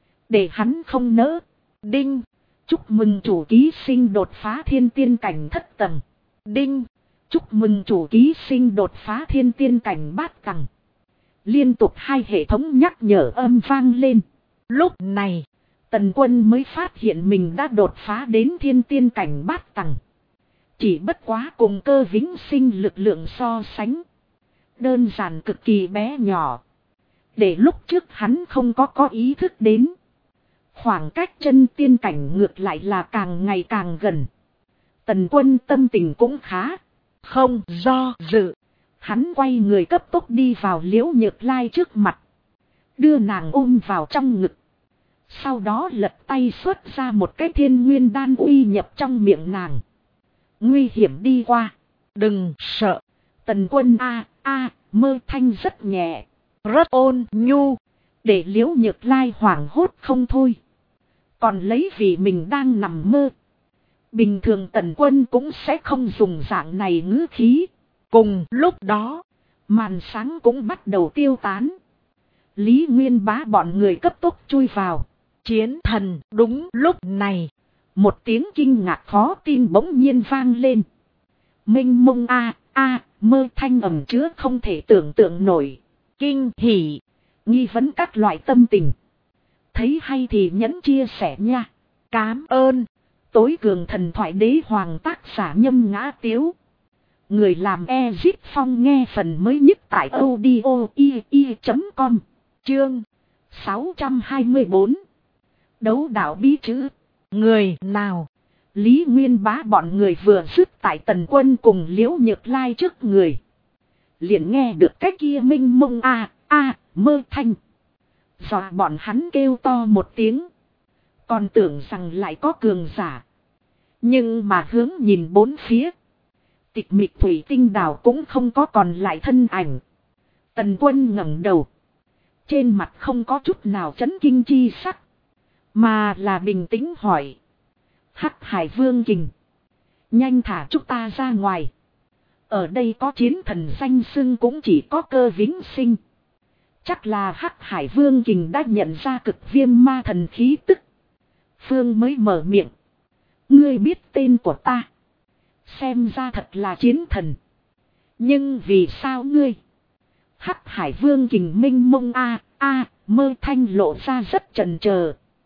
Để hắn không nỡ. Đinh. Chúc mừng chủ ký sinh đột phá thiên tiên cảnh thất tầng. Đinh. Chúc mừng chủ ký sinh đột phá thiên tiên cảnh bát tầng. Liên tục hai hệ thống nhắc nhở âm vang lên. Lúc này, Tần Quân mới phát hiện mình đã đột phá đến thiên tiên cảnh bát tầng. Chỉ bất quá cùng Cơ Vĩnh Sinh lực lượng so sánh. Đơn giản cực kỳ bé nhỏ. Để lúc trước hắn không có ý thức đến. Khoảng cách chân tiên cảnh ngược lại là càng ngày càng gần. Tần Quân tâm tình cũng khá. Không do dự. Hắn quay người cấp tốc đi vào Liễu Nhược Lai trước mặt. Đưa nàng ôm vào trong ngực. Sau đó lật tay xuất ra một cái thiên nguyên đan uy nhập trong miệng nàng. Nguy hiểm đi qua. Đừng sợ. Tần Quân mơ thanh rất nhẹ. Rất ôn nhu. Để Liễu Nhược Lai hoảng hốt không thôi. Còn lấy vì mình đang nằm mơ. Bình thường Tần Quân cũng sẽ không dùng dạng này ngữ khí. Cùng lúc đó, màn sáng cũng bắt đầu tiêu tán. Lý Nguyên Bá bọn người cấp tốc chui vào. Chiến thần đúng lúc này. Một tiếng kinh ngạc khó tin bỗng nhiên vang lên. Minh mông mơ thanh ẩm chứa không thể tưởng tượng nổi. Kinh hỉ, nghi vấn các loại tâm tình. Thấy hay thì nhấn chia sẻ nha. Cám ơn. Tối cường thần thoại đế hoàng tác giả Nhâm Ngã Tiếu. Người làm Ezit Phong nghe phần mới nhất tại audio.com. Chương 624. Đấu đạo bí chữ. Người nào? Lý Nguyên Bá bọn người vừa dứt tại Tần Quân cùng Liễu Nhược Lai trước người. Liền nghe được cái kia minh mông mơ thanh. Dọa bọn hắn kêu to một tiếng. Còn tưởng rằng lại có cường giả. Nhưng mà hướng nhìn bốn phía. Tịch mịch thủy tinh đảo cũng không có còn lại thân ảnh. Tần Quân ngẩng đầu. Trên mặt không có chút nào chấn kinh chi sắc. Mà là bình tĩnh hỏi. Hắc Hải Vương Kình. Nhanh thả chúng ta ra ngoài. Ở đây có chiến thần danh xưng cũng chỉ có Cơ Vĩnh Sinh. Chắc là Hắc Hải Vương Kình đã nhận ra cực viêm ma thần khí tức. Phương mới mở miệng. Ngươi biết tên của ta. Xem ra thật là chiến thần. Nhưng vì sao ngươi? Hắc Hải Vương Kình minh mông mơ thanh lộ ra rất chần chờ.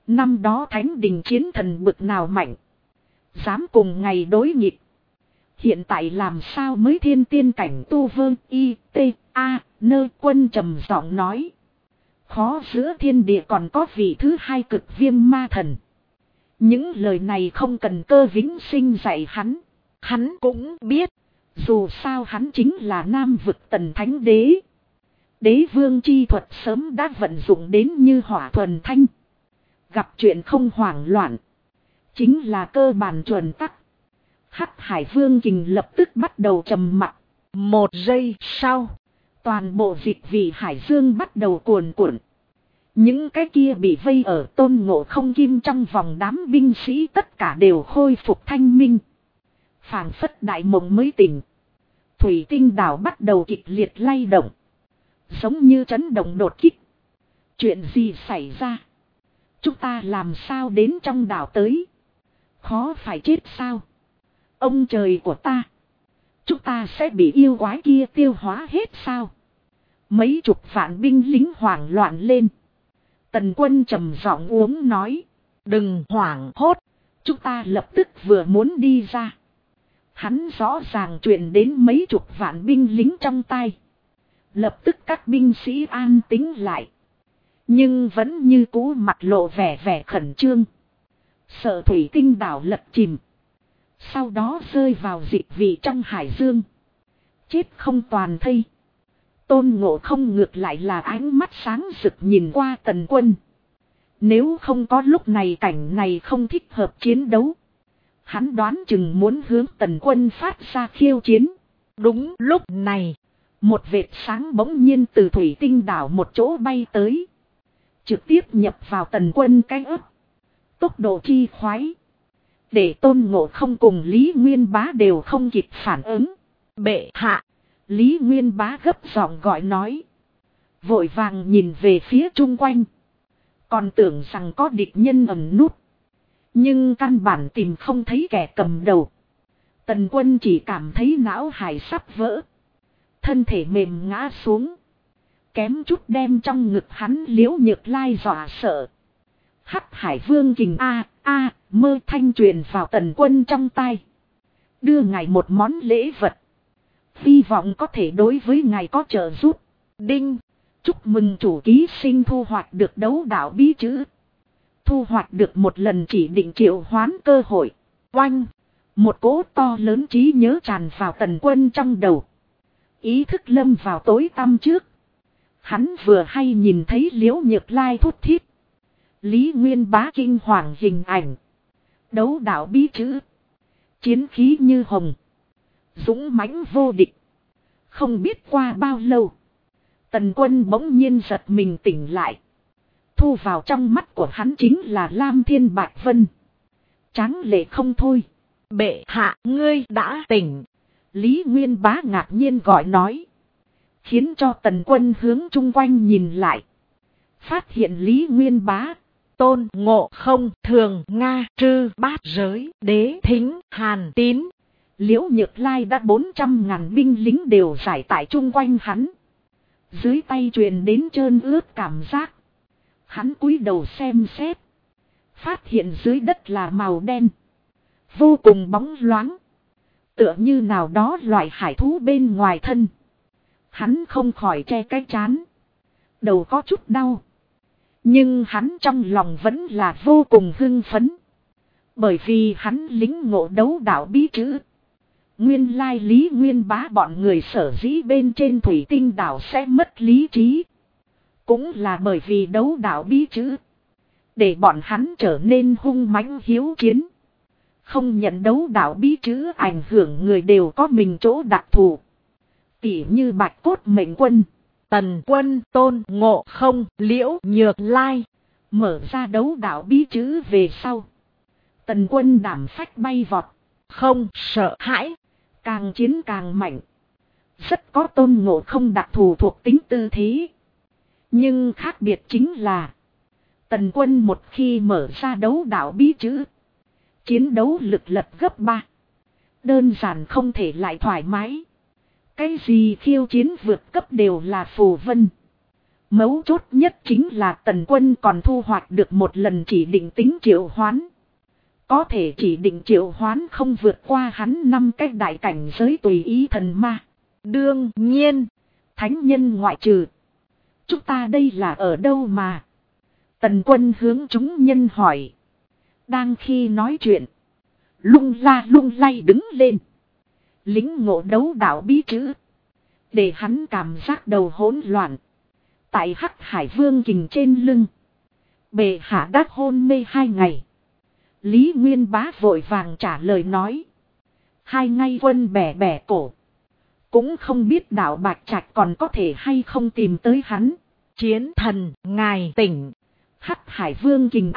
Năm đó thánh đình chiến thần bực nào mạnh. Dám cùng ngày đối nghịch. Hiện tại làm sao mới thiên tiên cảnh tu vơ y t a nơ quân trầm giọng nói. Khó giữa thiên địa còn có vị thứ hai cực viêm ma thần. Những lời này không cần Cơ Vĩnh Sinh dạy hắn. Hắn cũng biết. Dù sao hắn chính là nam vực Tần Thánh Đế. Đế vương chi thuật sớm đã vận dụng đến như hỏa thuần thanh. Gặp chuyện không hoảng loạn. Chính là cơ bản chuẩn tắc. Hắc Hải Vương Kình lập tức bắt đầu trầm mặc. Một giây sau. Toàn bộ dịch vị Hải Dương bắt đầu cuồn cuộn. Những cái kia bị vây ở Tôn Ngộ Không Kim trong vòng đám binh sĩ tất cả đều khôi phục thanh minh. Phảng phất đại mộng mới tỉnh. Thủy Tinh đảo bắt đầu kịch liệt lay động. Giống như chấn động đột kích. Chuyện gì xảy ra? Chúng ta làm sao đến trong đảo tới? Khó phải chết sao? Ông trời của ta! Chúng ta sẽ bị yêu quái kia tiêu hóa hết sao? Mấy chục vạn binh lính hoảng loạn lên. Tần Quân trầm giọng uống nói. Đừng hoảng hốt. Chúng ta lập tức vừa muốn đi ra. Hắn rõ ràng truyền đến mấy chục vạn binh lính trong tay. Lập tức các binh sĩ an tĩnh lại. Nhưng vẫn như cũ mặt lộ vẻ khẩn trương. Sợ thủy tinh đảo lật chìm. Sau đó rơi vào dịch vị trong hải dương. Chết không toàn thây. Tôn Ngộ Không ngược lại là ánh mắt sáng rực nhìn qua Tần Quân. Nếu không có lúc này cảnh này không thích hợp chiến đấu. Hắn đoán chừng muốn hướng Tần Quân phát ra khiêu chiến. Đúng lúc này. Một vệt sáng bỗng nhiên từ thủy tinh đảo một chỗ bay tới. Trực tiếp nhập vào Tần Quân cái ấp. Tốc độ chi khoái. Để Tôn Ngộ Không cùng Lý Nguyên Bá đều không kịp phản ứng. Bệ hạ. Lý Nguyên Bá gấp giọng gọi nói. Vội vàng nhìn về phía chung quanh. Còn tưởng rằng có địch nhân ẩn nút. Nhưng căn bản tìm không thấy kẻ cầm đầu. Tần Quân chỉ cảm thấy não hải sắp vỡ. Thân thể mềm ngã xuống. Kém chút đem trong ngực hắn Liễu Nhược Lai dọa sợ. Hắc Hải Vương Kình mơ thanh truyền vào Tần Quân trong tay. Đưa ngài một món lễ vật. Hy vọng có thể đối với ngài có trợ giúp. Đinh. Chúc mừng chủ ký sinh thu hoạch được đấu đạo bí chữ. Thu hoạch được một lần chỉ định triệu hoán cơ hội. Oanh. Một cỗ to lớn trí nhớ tràn vào Tần Quân trong đầu. Ý thức lâm vào tối tăm trước. Hắn vừa hay nhìn thấy Liễu Nhược Lai thút thít. Lý Nguyên Bá kinh hoàng hình ảnh. Đấu đạo bí chữ. Chiến khí như hồng. Dũng mãnh vô địch. Không biết qua bao lâu. Tần Quân bỗng nhiên giật mình tỉnh lại. Thu vào trong mắt của hắn chính là Lam Thiên Bạch Vân. Tráng lệ không thôi. Bệ hạ ngươi đã tỉnh. Lý Nguyên Bá ngạc nhiên gọi nói. Khiến cho Tần Quân hướng chung quanh nhìn lại. Phát hiện Lý Nguyên Bá. Tôn Ngộ Không Thường Nga Trư Bát Giới Đế Thính Hàn Tín. Liễu Nhược Lai đã 400.000 binh lính đều giải tại chung quanh hắn. Dưới tay truyền đến trơn ướt cảm giác. Hắn cúi đầu xem xét. Phát hiện dưới đất là màu đen. Vô cùng bóng loáng. Tựa như nào đó loại hải thú bên ngoài thân. Hắn không khỏi che cái trán. Đầu có chút đau. Nhưng hắn trong lòng vẫn là vô cùng hưng phấn. Bởi vì hắn lính ngộ đấu đạo bí chữ. Nguyên lai Lý Nguyên Bá bọn người sở dĩ bên trên thủy tinh đảo sẽ mất lý trí. Cũng là bởi vì đấu đạo bí chữ. Để bọn hắn trở nên hung mãnh hiếu chiến. Không nhận đấu đạo bí chữ ảnh hưởng người đều có mình chỗ đặc thù. Tỉ như Bạch Cốt Mệnh Quân, Tần Quân, Tôn Ngộ Không, Liễu Nhược Lai. Mở ra đấu đạo bí chữ về sau. Tần Quân đảm phách bay vọt. Không sợ hãi. Càng chiến càng mạnh. Rất có Tôn Ngộ Không đặc thù thuộc tính tư thế. Nhưng khác biệt chính là. Tần Quân một khi mở ra đấu đạo bí chữ. Chiến đấu lực lật gấp 3. Đơn giản không thể lại thoải mái. Cái gì khiêu chiến vượt cấp đều là phù vân. Mấu chốt nhất chính là Tần Quân còn thu hoạch được một lần chỉ định tính triệu hoán. Có thể chỉ định triệu hoán không vượt qua hắn 5 cái đại cảnh giới tùy ý thần ma. Đương nhiên, thánh nhân ngoại trừ. Chúng ta đây là ở đâu mà? Tần Quân hướng chúng nhân hỏi. Đang khi nói chuyện, lung la lung lay đứng lên. Lính ngộ đấu đạo bí chữ. Để hắn cảm giác đầu hỗn loạn. Tại Hắc Hải Vương kình trên lưng. Bệ hạ đã hôn mê 2 ngày. Lý Nguyên Bá vội vàng trả lời nói. 2 ngày quân bẻ bẻ cổ. Cũng không biết đạo Bạch Trạch còn có thể hay không tìm tới hắn. Chiến thần, ngài tỉnh. Hắc Hải Vương kình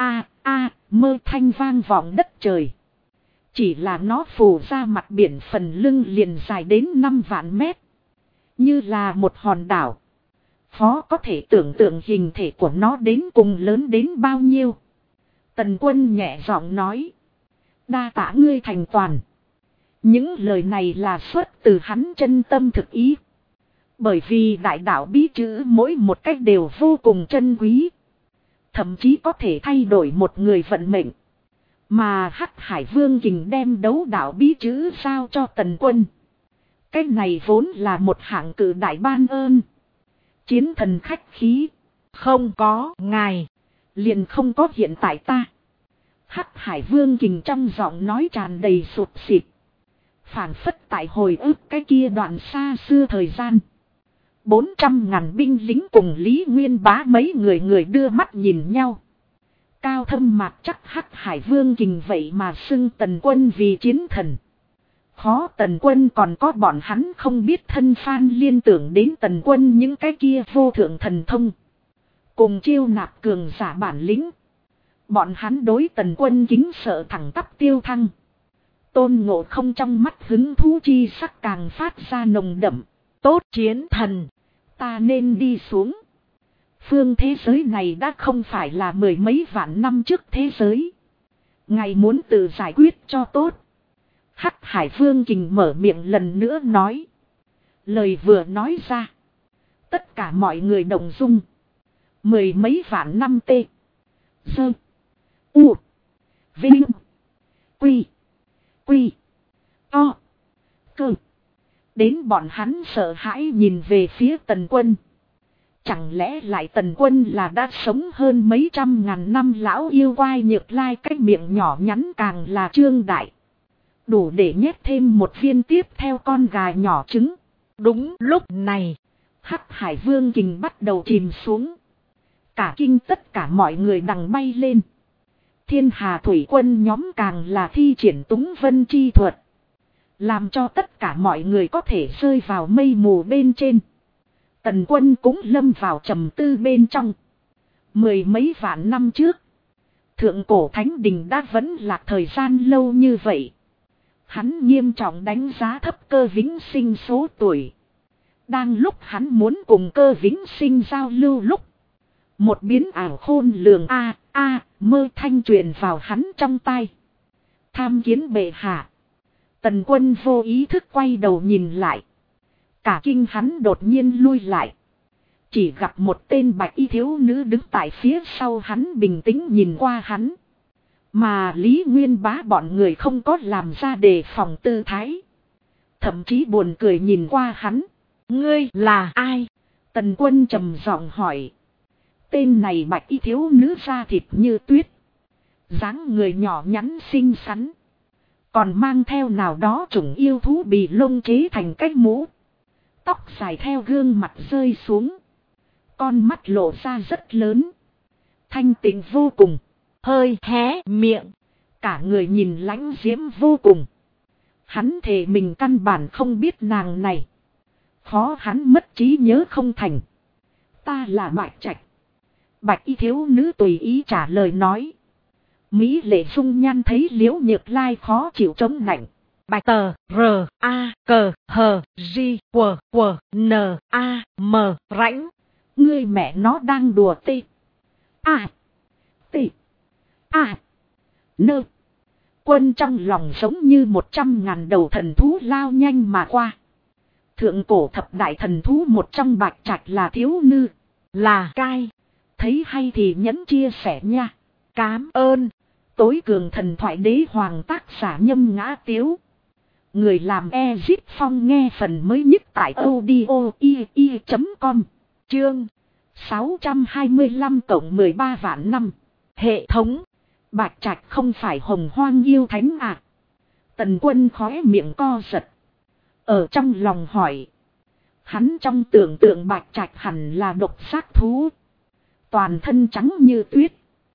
mơ thanh vang vọng đất trời. Chỉ là nó phù ra mặt biển phần lưng liền dài đến 5 vạn mét. Như là một hòn đảo. Phó có thể tưởng tượng hình thể của nó đến cùng lớn đến bao nhiêu. Tần Quân nhẹ giọng nói. Đa tạ ngươi thành toàn. Những lời này là xuất từ hắn chân tâm thực ý. Bởi vì đại đạo bí chữ mỗi một cách đều vô cùng chân quý. Thậm chí có thể thay đổi một người vận mệnh. Mà Hắc Hải Vương kình đem đấu đạo bí chữ giao cho Tần Quân. Cái này vốn là một hạng cử đại ban ơn. Chiến thần khách khí. Không có ngài. Liền không có hiện tại ta. Hắc Hải Vương kình trong giọng nói tràn đầy sụt sịt. Phản phất tại hồi ức cái kia đoạn xa xưa thời gian. 400.000 binh lính cùng Lý Nguyên Bá mấy người đưa mắt nhìn nhau. Cao thâm mạc chắc Hắc Hải Vương kình vậy mà xưng Tần Quân vì chiến thần. Khó Tần Quân còn có bọn hắn không biết thân phan liên tưởng đến Tần Quân những cái kia vô thượng thần thông. Cùng chiêu nạp cường giả bản lĩnh. Bọn hắn đối Tần Quân kính sợ thẳng tắp tiêu thăng. Tôn Ngộ Không trong mắt hứng thú chi sắc càng phát ra nồng đậm. Tốt chiến thần, ta nên đi xuống. Phương thế giới này đã không phải là 10 mấy vạn năm trước thế giới. Ngài muốn tự giải quyết cho tốt. Hắc Hải Vương kình mở miệng lần nữa nói. Lời vừa nói ra. Tất cả mọi người đồng dung. 10 mấy vạn năm tê. Dơ. U. Vinh. Quy. Quy. To. Cơ. Đến bọn hắn sợ hãi nhìn về phía Tần Quân. Chẳng lẽ lại Tần Quân là đã sống hơn mấy trăm ngàn năm lão yêu quái Nhược Lai, cái miệng nhỏ nhắn càng là trương đại. Đủ để nhét thêm một viên tiếp theo con gà nhỏ trứng. Đúng lúc này, Hắc Hải Vương kình bắt đầu chìm xuống. Cả kinh tất cả mọi người đằng bay lên. Thiên Hà Thủy Quân nhóm càng là thi triển túng vân chi thuật. Làm cho tất cả mọi người có thể rơi vào mây mù bên trên. Tần Quân cũng lâm vào trầm tư bên trong. 10 mấy vạn năm trước. Thượng cổ Thánh Đình đã vẫn là thời gian lâu như vậy. Hắn nghiêm trọng đánh giá thấp Cơ Vĩnh Sinh số tuổi. Đang lúc hắn muốn cùng Cơ Vĩnh Sinh giao lưu lúc. Một biến ảo khôn lường mơ thanh truyền vào hắn trong tai. Tham kiến bệ hạ. Tần Quân vô ý thức quay đầu nhìn lại. Cả kinh hắn đột nhiên lui lại. Chỉ gặp một tên bạch y thiếu nữ đứng tại phía sau hắn bình tĩnh nhìn qua hắn. Mà Lý Nguyên Bá bọn người không có làm ra đề phòng tư thái. Thậm chí buồn cười nhìn qua hắn. Ngươi là ai? Tần Quân trầm giọng hỏi. Tên này bạch y thiếu nữ da thịt như tuyết. Dáng người nhỏ nhắn xinh xắn. Còn mang theo nào đó chủng yêu thú bì lông chế thành cái mũ. Tóc dài theo gương mặt rơi xuống. Con mắt lộ ra rất lớn. Thanh tịnh vô cùng. Hơi hé miệng. Cả người nhìn lãnh diễm vô cùng. Hắn thề mình căn bản không biết nàng này. Khó hắn mất trí nhớ không thành. Ta là Bạch Trạch. Bạch y thiếu nữ tùy ý trả lời nói. Mỹ lệ dung nhan thấy Liễu Nhược Lai khó chịu chống nạnh. Bạch tờ R.A.C.H.J.Q.Q.N.A.M rãnh. Ngươi mẹ nó đang đùa tê. Nơ. Quân trong lòng giống như 100.000 đầu thần thú lao nhanh mà qua. Thượng cổ thập đại thần thú một trong Bạch Trạch là thiếu nữ. là cai. Thấy hay thì nhấn chia sẻ nha. Cám ơn. Tối cường thần thoại đế hoàng tác giả Nhâm Ngã Tiếu. Người làm Ezip Phong nghe phần mới nhất tại audio.com. Chương 625-13 vạn năm. Hệ thống. Bạch Trạch không phải Hồng Hoang yêu thánh à? Tần Quân khóe miệng co giật. Ở trong lòng hỏi. Hắn trong tưởng tượng Bạch Trạch hẳn là độc giác thú. Toàn thân trắng như tuyết.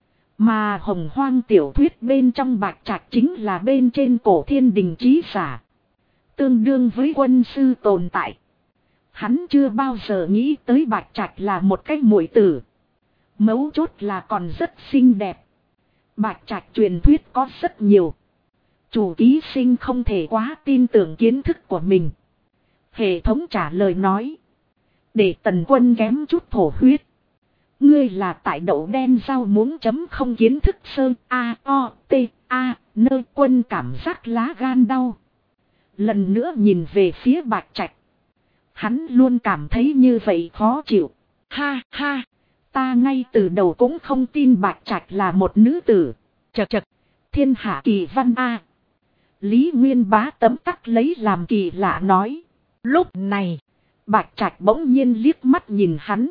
Mà Hồng Hoang tiểu thuyết bên trong Bạch Trạch chính là bên trên cổ thiên đình trí giả. Tương đương với quân sư tồn tại. Hắn chưa bao giờ nghĩ tới Bạch Trạch là một cái muội tử. Mấu chốt là còn rất xinh đẹp. Bạch Trạch truyền thuyết có rất nhiều. Chủ ký sinh không thể quá tin tưởng kiến thức của mình. Hệ thống trả lời nói. Để Tần Quân kém chút thổ huyết. Ngươi là tại đậu đen rau muống chấm không kiến thức sơ A-O-T-A nơi Quân cảm giác lá gan đau. Lần nữa nhìn về phía Bạch Trạch. Hắn luôn cảm thấy như vậy khó chịu. Ha ha. Ta ngay từ đầu cũng không tin Bạch Trạch là một nữ tử. Chật chật. Thiên hạ kỳ văn A. Lý Nguyên Bá tấm tắc lấy làm kỳ lạ nói. Lúc này. Bạch Trạch bỗng nhiên liếc mắt nhìn hắn.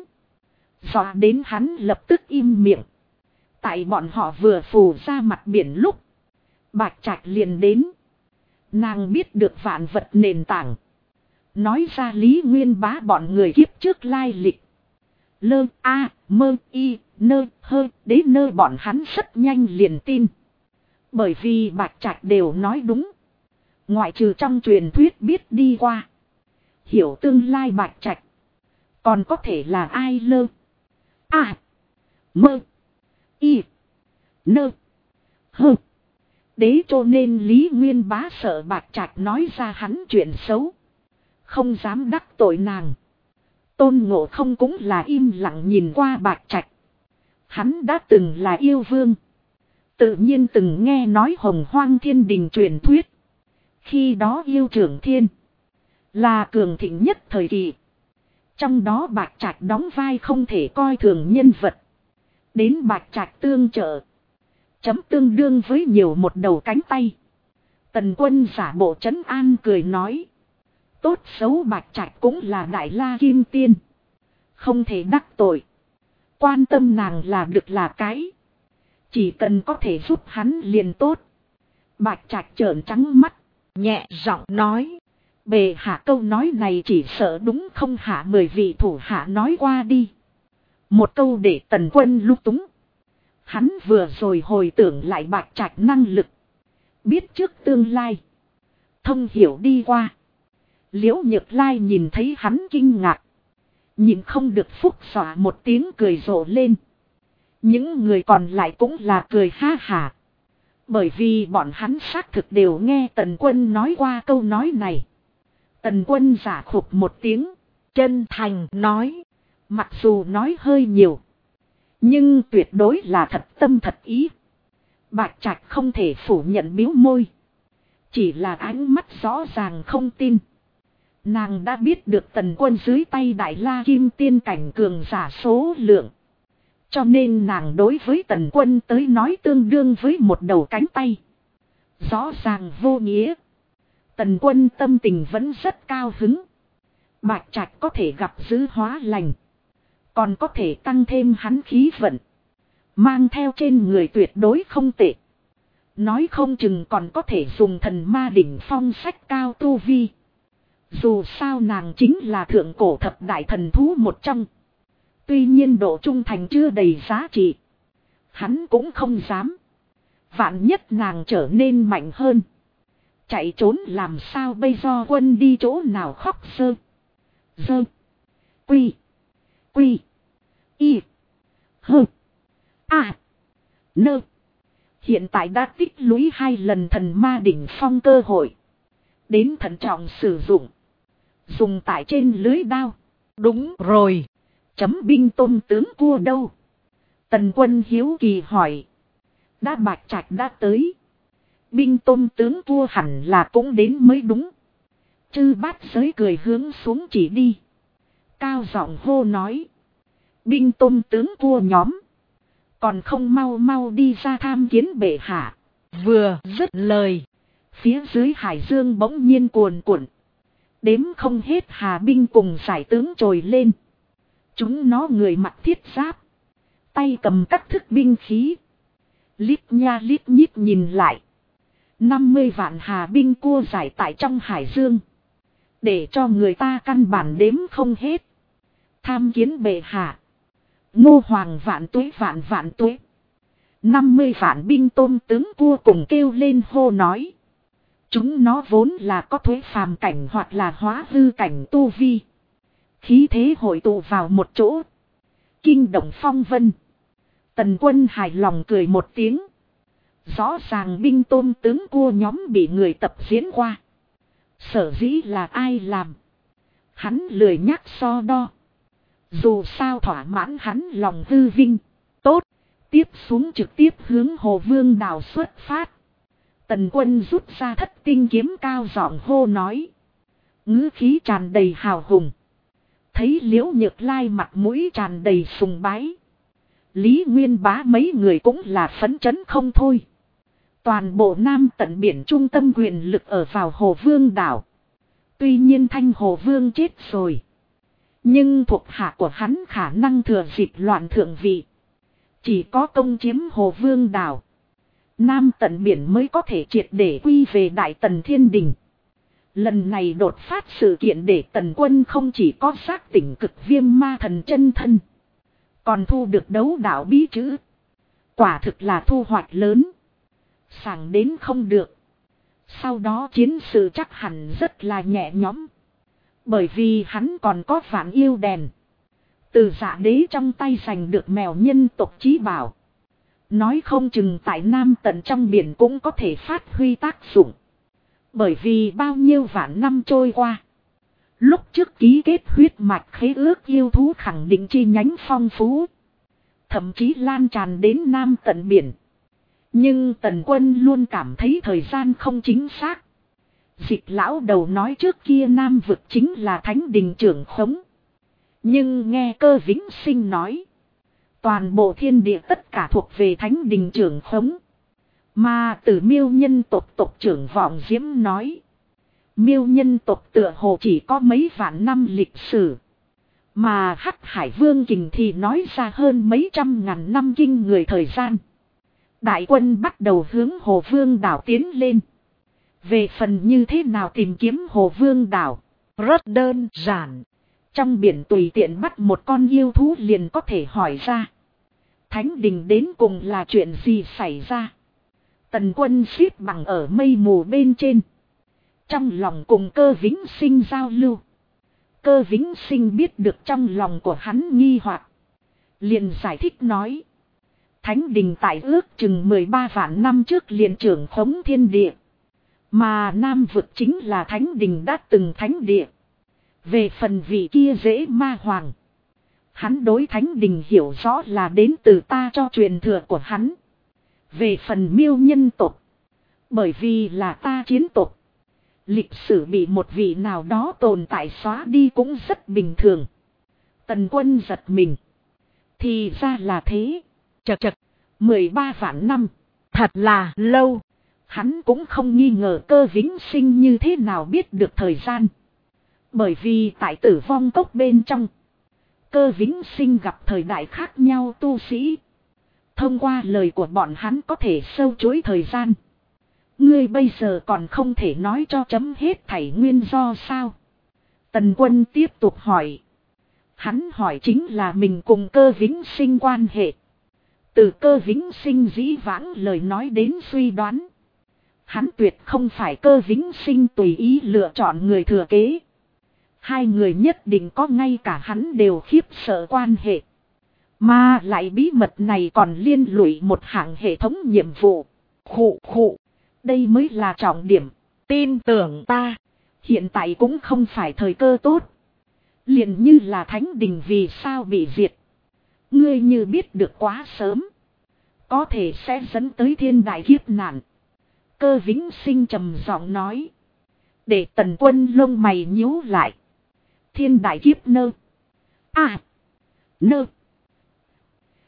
Dọa đến hắn lập tức im miệng. Tại bọn họ vừa phù ra mặt biển lúc. Bạch Trạch liền đến. Nàng biết được vạn vật nền tảng. Nói ra Lý Nguyên Bá bọn người kiếp trước lai lịch. Lơ a mơ y nơ hơ đến nơi bọn hắn rất nhanh liền tin. Bởi vì Bạch Trạch đều nói đúng. Ngoại trừ trong truyền thuyết biết đi qua. Hiểu tương lai Bạch Trạch. Còn có thể là ai lơ. A. Mơ. Y. Nơ. Hơ. Đế cho nên Lý Nguyên Bá sợ Bạch Trạch nói ra hắn chuyện xấu. Không dám đắc tội nàng. Tôn Ngộ Không cũng là im lặng nhìn qua Bạch Trạch. Hắn đã từng là yêu vương. Tự nhiên từng nghe nói Hồng Hoang Thiên Đình truyền thuyết. Khi đó yêu trưởng thiên. Là cường thịnh nhất thời kỳ. Trong đó Bạch Trạch đóng vai không thể coi thường nhân vật. Đến Bạch Trạch tương trợ. Chấm tương đương với nhiều một đầu cánh tay. Tần Quân giả bộ trấn an cười nói. Tốt xấu Bạch Trạch cũng là Đại La Kim Tiên. Không thể đắc tội. Quan tâm nàng là được là cái. Chỉ cần có thể giúp hắn liền tốt. Bạch Trạch trợn trắng mắt. Nhẹ giọng nói. Bề hạ câu nói này chỉ sợ đúng không hạ 10 vị thủ hạ nói qua đi. Một câu để Tần Quân lung túng. Hắn vừa rồi hồi tưởng lại Bạch Trạch năng lực. Biết trước tương lai. Thông hiểu đi qua. Liễu Nhược Lai nhìn thấy hắn kinh ngạc. Nhìn không được phúc xòa một tiếng cười rộ lên. Những người còn lại cũng là cười ha hả. Bởi vì bọn hắn xác thực đều nghe Tần Quân nói qua câu nói này. Tần Quân giả khục một tiếng. Chân thành nói. Mặc dù nói hơi nhiều. Nhưng tuyệt đối là thật tâm thật ý. Bạch Trạch không thể phủ nhận biếu môi. Chỉ là ánh mắt rõ ràng không tin. Nàng đã biết được Tần Quân dưới tay Đại La Kim Tiên cảnh cường giả số lượng. Cho nên nàng đối với Tần Quân tới nói tương đương với một đầu cánh tay. Rõ ràng vô nghĩa. Tần Quân tâm tình vẫn rất cao hứng. Bạch Trạch có thể gặp dữ hóa lành. Còn có thể tăng thêm hắn khí vận. Mang theo trên người tuyệt đối không tệ. Nói không chừng còn có thể dùng thần ma đỉnh phong sách cao tu vi. Dù sao nàng chính là thượng cổ thập đại thần thú một trong. Tuy nhiên độ trung thành chưa đầy giá trị. Hắn cũng không dám. Vạn nhất nàng trở nên mạnh hơn. Chạy trốn làm sao bây giờ Quân đi chỗ nào khóc sơ. Dơ. Quy. Quy. Y. Hơ. A. Nơ. Hiện tại đã tích lũy 2 lần thần ma đỉnh phong cơ hội. Đến thận trọng sử dụng. Dùng tại trên lưới đao. Đúng rồi. Chấm binh tôm tướng cua đâu? Tần Quân hiếu kỳ hỏi. Đã Bạch Trạch đã tới. Binh tôm tướng cua hẳn là cũng đến mới đúng. Chư Bát Giới cười hướng xuống chỉ đi. Cao giọng hô nói. Binh tôm tướng vua nhóm. Còn không mau mau đi ra tham kiến bệ hạ. Vừa dứt lời. Phía dưới hải dương bỗng nhiên cuồn cuộn. Đếm không hết hà binh cùng giải tướng trồi lên. Chúng nó người mặc thiết giáp. Tay cầm các thức binh khí. Lít nha lít nhít nhìn lại. 50 vạn hà binh cua giải tại trong hải dương. Để cho người ta căn bản đếm không hết. Tham kiến bệ hạ. Ngô hoàng vạn tuế vạn vạn tuế. 50 vạn binh tôm tướng cua cùng kêu lên hô nói. Chúng nó vốn là có thuế phàm cảnh hoặc là hóa hư cảnh tu vi. Khí thế hội tụ vào một chỗ. Kinh động phong vân. Tần Quân hài lòng cười một tiếng. Rõ ràng binh tôm tướng cua nhóm bị người tập diễn qua. Sở dĩ là ai làm. Hắn lười nhắc so đo. Dù sao thỏa mãn hắn lòng hư vinh. Tốt. Tiếp xuống trực tiếp hướng Hồ Vương đảo xuất phát. Tần Quân rút ra thất tinh kiếm cao giọng hô nói. Ngữ khí tràn đầy hào hùng. Thấy Liễu Nhược Lai mặt mũi tràn đầy sùng bái. Lý Nguyên Bá mấy người cũng là phấn chấn không thôi. Toàn bộ Nam tận biển trung tâm quyền lực ở vào Hồ Vương đảo. Tuy nhiên Thanh Hồ Vương chết rồi. Nhưng thuộc hạ của hắn khả năng thừa dịp loạn thượng vị. Chỉ có công chiếm Hồ Vương đảo. Nam tận biển mới có thể triệt để quy về Đại Tần Thiên Đình. Lần này đột phát sự kiện để Tần Quân không chỉ có xác tỉnh cực viêm ma thần chân thân. Còn thu được đấu đạo bí chữ. Quả thực là thu hoạch lớn. Sảng đến không được. Sau đó chiến sự chắc hẳn rất là nhẹ nhõm. Bởi vì hắn còn có vạn yêu đèn. Từ Dạ Đế trong tay giành được mèo nhân tộc chí bảo. Nói không chừng tại Nam tận trong biển cũng có thể phát huy tác dụng. Bởi vì bao nhiêu vạn năm trôi qua. Lúc trước ký kết huyết mạch khế ước yêu thú khẳng định chi nhánh phong phú. Thậm chí lan tràn đến Nam tận biển. Nhưng Tần Quân luôn cảm thấy thời gian không chính xác. Dịch lão đầu nói trước kia Nam vực chính là Thánh Đình trưởng khống. Nhưng nghe Cơ Vĩnh Sinh nói. Toàn bộ thiên địa tất cả thuộc về Thánh Đình trưởng khống. Mà Tử Miêu nhân tộc tộc trưởng Vọng Diễm nói. Miêu nhân tộc tựa hồ chỉ có mấy vạn năm lịch sử. Mà Hắc Hải Vương Kình thì nói ra hơn mấy trăm ngàn năm kinh người thời gian. Đại quân bắt đầu hướng Hồ Vương đảo tiến lên. Về phần như thế nào tìm kiếm Hồ Vương đảo. Rất đơn giản. Trong biển tùy tiện bắt một con yêu thú liền có thể hỏi ra. Thánh Đình đến cùng là chuyện gì xảy ra. Tần Quân xếp bằng ở mây mù bên trên. Trong lòng cùng Cơ Vĩnh Sinh giao lưu. Cơ Vĩnh Sinh biết được trong lòng của hắn nghi hoặc. Liền giải thích nói. Thánh Đình tại ước chừng 13 vạn năm trước liền trưởng khống thiên địa. Mà Nam vực chính là Thánh Đình đã từng thánh địa. Về phần vị kia dễ ma hoàng. Hắn đối Thánh Đình hiểu rõ là đến từ ta cho truyền thừa của hắn. Về phần Miêu nhân tộc. Bởi vì là ta chiến tộc. Lịch sử bị một vị nào đó tồn tại xóa đi cũng rất bình thường. Tần Quân giật mình. Thì ra là thế. Chật chật. 13 vạn năm. Thật là lâu. Hắn cũng không nghi ngờ Cơ Vĩnh Sinh như thế nào biết được thời gian. Bởi vì tại Tử Vong Cốc bên trong. Cơ Vĩnh Sinh gặp thời đại khác nhau tu sĩ. Thông qua lời của bọn hắn có thể sâu chuỗi thời gian. Ngươi bây giờ còn không thể nói cho chấm hết thảy nguyên do sao? Tần Quân tiếp tục hỏi. Hắn hỏi chính là mình cùng Cơ Vĩnh Sinh quan hệ. Từ Cơ Vĩnh Sinh dĩ vãng lời nói đến suy đoán. Hắn tuyệt không phải Cơ Vĩnh Sinh tùy ý lựa chọn người thừa kế. Hai người nhất định có ngay cả hắn đều khiếp sợ quan hệ. Mà lại bí mật này còn liên lụy một hạng hệ thống nhiệm vụ. Khụ. Đây mới là trọng điểm. Tin tưởng ta. Hiện tại cũng không phải thời cơ tốt. Liền như là Thánh Đình vì sao bị diệt. Ngươi như biết được quá sớm. Có thể sẽ dẫn tới thiên đại kiếp nạn. Cơ Vĩnh Sinh trầm giọng nói. Để Tần Quân lông mày nhíu lại. Thiên đại kiếp nơ. Nơ.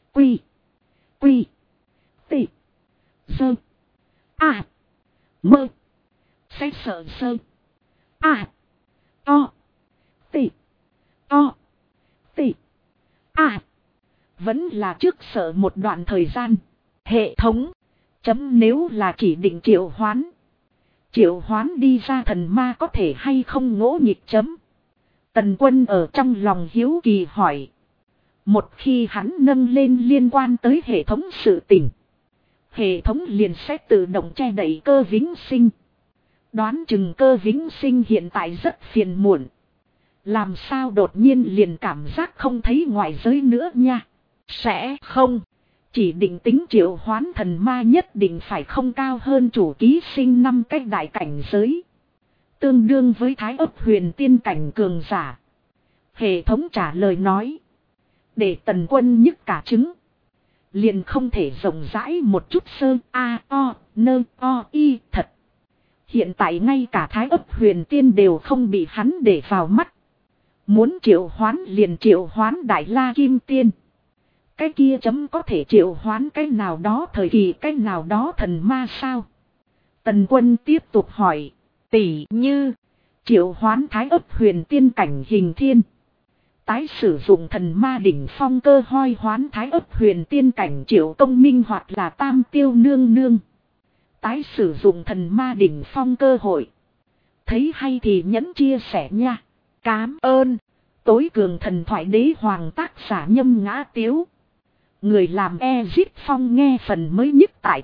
Quy. Quy. Tị. Sơ. A. Mơ. Xách sợ sơ. A. To. Tị. To. Tị. A. Vẫn là trước sợ một đoạn thời gian. Hệ thống. Chấm nếu là chỉ định triệu hoán. Triệu hoán đi ra thần ma có thể hay không ngỗ nhịp chấm. Tần Quân ở trong lòng hiếu kỳ hỏi. Một khi hắn nâng lên liên quan tới hệ thống sự tình. Hệ thống liền sẽ tự động che đậy Cơ Vĩnh Sinh. Đoán chừng Cơ Vĩnh Sinh hiện tại rất phiền muộn. Làm sao đột nhiên liền cảm giác không thấy ngoại giới nữa nha. Sẽ không. Chỉ định tính triệu hoán thần ma nhất định phải không cao hơn chủ ký sinh 5 cách đại cảnh giới. Tương đương với Thái Ấp Huyền tiên cảnh cường giả. Hệ thống trả lời nói. Để Tần Quân nhức cả trứng. Liền không thể rộng rãi một chút sơ a o nơ o y thật. Hiện tại ngay cả Thái Ấp Huyền tiên đều không bị hắn để vào mắt. Muốn triệu hoán liền triệu hoán Đại La Kim Tiên. Cái kia chấm có thể triệu hoán cái nào đó thời kỳ cái nào đó thần ma sao? Tần Quân tiếp tục hỏi. Tỷ như triệu hoán Thái Ấp Huyền tiên cảnh hình thiên. Tái sử dụng thần ma đỉnh phong cơ hoi hoán Thái Ấp Huyền tiên cảnh Triệu Công Minh hoặc là Tam Tiêu Nương Nương. Tái sử dụng thần ma đỉnh phong cơ hội. Thấy hay thì nhấn chia sẻ nha. Cám ơn. Tối cường thần thoại đế hoàng tác giả Nhâm Ngã Tiếu. Người làm Ezit Phong nghe phần mới nhất tại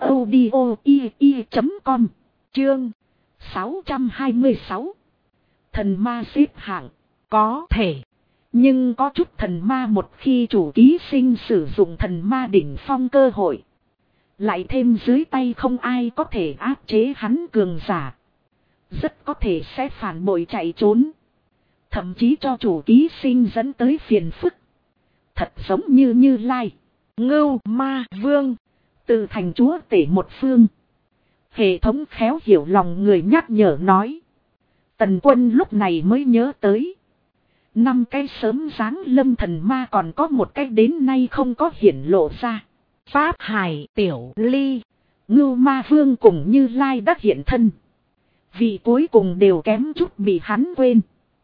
audio.com. Chương 626. Thần ma xếp hạng. Có thể. Nhưng có chút thần ma một khi chủ ký sinh sử dụng thần ma đỉnh phong cơ hội. Lại thêm dưới tay không ai có thể áp chế hắn cường giả. Rất có thể sẽ phản bội chạy trốn. Thậm chí cho chủ ký sinh dẫn tới phiền phức. Thật giống như Như Lai, Ngưu Ma Vương, từ thành chúa tể một phương. Hệ thống khéo hiểu lòng người nhắc nhở nói. Tần Quân lúc này mới nhớ tới. 5 cái sớm giáng lâm thần ma còn có một cái đến nay không có hiển lộ ra. Pháp Hải, Tiểu Ly, Ngưu Ma Vương cùng Như Lai đã hiện thân. Vị cuối cùng đều kém chút bị hắn quên.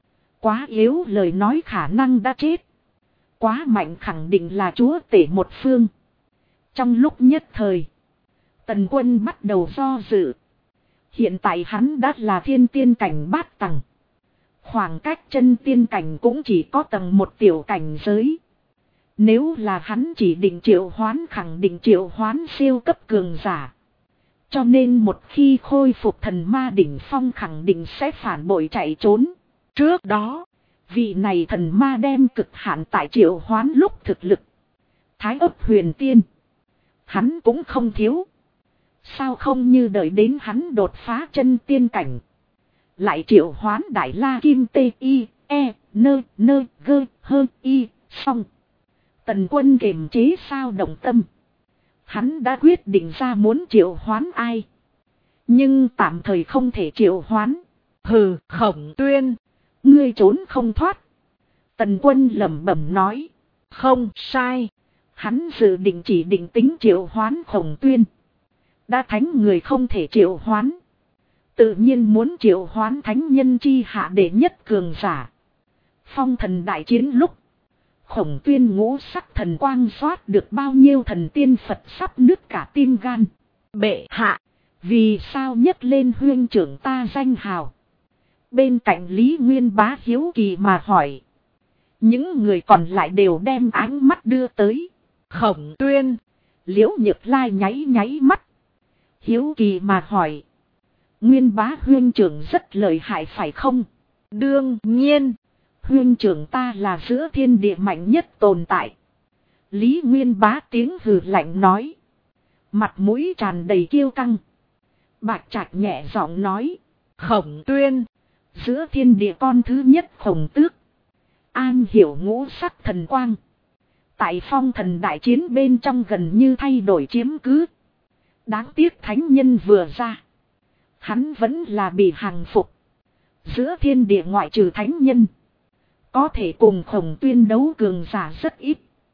Quá yếu lời nói khả năng đã chết. Quá mạnh khẳng định là chúa tể một phương. Trong lúc nhất thời, Tần Quân bắt đầu do dự. Hiện tại hắn đã là thiên tiên cảnh bát tầng. Khoảng cách chân tiên cảnh cũng chỉ có tầng một tiểu cảnh giới. Nếu là hắn chỉ định triệu hoán khẳng định triệu hoán siêu cấp cường giả. Cho nên một khi khôi phục thần ma đỉnh phong khẳng định sẽ phản bội chạy trốn. Trước đó, vị này thần ma đem cực hạn tại triệu hoán lúc thực lực. Thái Ấp Huyền tiên. Hắn cũng không thiếu. Sao không như đợi đến hắn đột phá chân tiên cảnh. Lại triệu hoán Đại La Kim Tê Y, E, Nơ, Nơ, Gơ, Hơ, Y, xong. Tần Quân kiềm chế sao động tâm. Hắn đã quyết định ra muốn triệu hoán ai. Nhưng tạm thời không thể triệu hoán. Hừ, Khổng Tuyên. Ngươi trốn không thoát. Tần Quân lẩm bẩm nói. Không sai. Hắn dự định chỉ định tính triệu hoán Khổng Tuyên. Đã thánh người không thể triệu hoán. Tự nhiên muốn triệu hoán thánh nhân chi hạ đệ nhất cường giả. Phong thần đại chiến lúc. Khổng Tuyên ngũ sắc thần quang xoát được bao nhiêu thần tiên Phật sắp nứt cả tim gan. Bệ hạ. Vì sao nhấc lên huyên trưởng ta danh hào. Bên cạnh Lý Nguyên Bá hiếu kỳ mà hỏi. Những người còn lại đều đem ánh mắt đưa tới. Khổng Tuyên. Liễu Nhược Lai nháy nháy mắt. Hiếu kỳ mà hỏi. Nguyên Bá huyên trưởng rất lợi hại phải không? Đương nhiên. Huyên trưởng ta là giữa thiên địa mạnh nhất tồn tại. Lý Nguyên Bá tiếng hừ lạnh nói. Mặt mũi tràn đầy kiêu căng. Bạch Trạch nhẹ giọng nói. Khổng Tuyên. Giữa thiên địa con thứ nhất Khổng Tước. An hiểu ngũ sắc thần quang. Tại phong thần đại chiến bên trong gần như thay đổi chiếm cứ. Đáng tiếc thánh nhân vừa ra. Hắn vẫn là bị hàng phục. Giữa thiên địa ngoại trừ thánh nhân. Có thể cùng Khổng Tuyên đấu cường giả rất ít.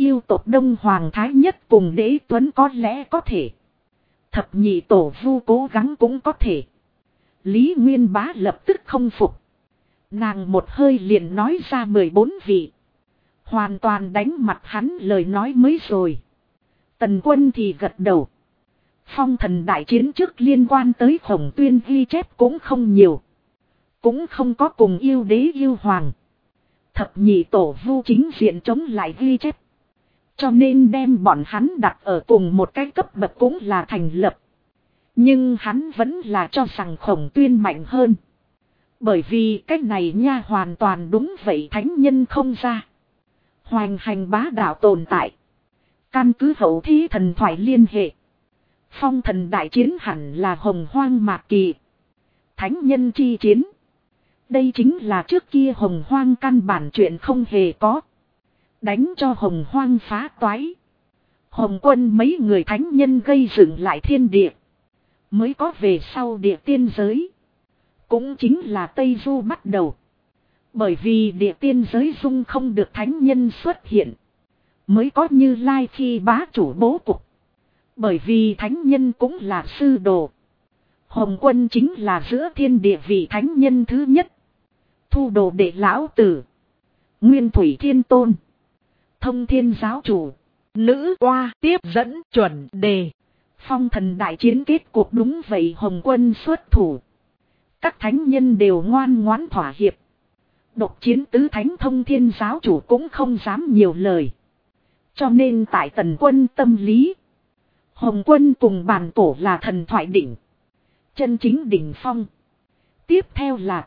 Yêu tộc Đông Hoàng Thái Nhất cùng Đế Tuấn có lẽ có thể. Thập nhị tổ vu cố gắng cũng có thể. Lý Nguyên Bá lập tức không phục. Nàng một hơi liền nói ra 14 vị. Hoàn toàn đánh mặt hắn lời nói mới rồi. Tần Quân thì gật đầu. Phong thần đại chiến trước liên quan tới Khổng Tuyên ghi chép cũng không nhiều. Cũng không có cùng yêu đế yêu hoàng. Thập nhị tổ vu chính diện chống lại ghi chép. Cho nên đem bọn hắn đặt ở cùng một cái cấp bậc cũng là thành lập. Nhưng hắn vẫn là cho rằng Khổng Tuyên mạnh hơn. Bởi vì cái này nha hoàn toàn đúng vậy, thánh nhân không ra. Hoành hành bá đạo tồn tại. Căn cứ hậu thi thần thoại liên hệ. Phong thần đại chiến hẳn là hồng hoang mạc kỳ. Thánh nhân chi chiến. Đây chính là trước kia hồng hoang căn bản chuyện không hề có. Đánh cho hồng hoang phá toái. Hồng quân mấy người thánh nhân gây dựng lại thiên địa. Mới có về sau địa tiên giới. Cũng chính là Tây Du bắt đầu. Bởi vì địa tiên giới dung không được thánh nhân xuất hiện. Mới có Như Lai khi bá chủ bố cục. Bởi vì thánh nhân cũng là sư đồ. Hồng quân chính là giữa thiên địa vị thánh nhân thứ nhất. Thu đồ đệ lão tử. Nguyên thủy thiên tôn. Thông thiên giáo chủ. Nữ oa tiếp dẫn chuẩn đề. Phong thần đại chiến kết cuộc đúng vậy, Hồng quân xuất thủ. Các thánh nhân đều ngoan ngoãn thỏa hiệp. Độc chiến tứ thánh thông thiên giáo chủ cũng không dám nhiều lời. Cho nên tại Tần Quân tâm lý. Hồng quân cùng bàn cổ là thần thoại đỉnh. Chân chính đỉnh phong. Tiếp theo là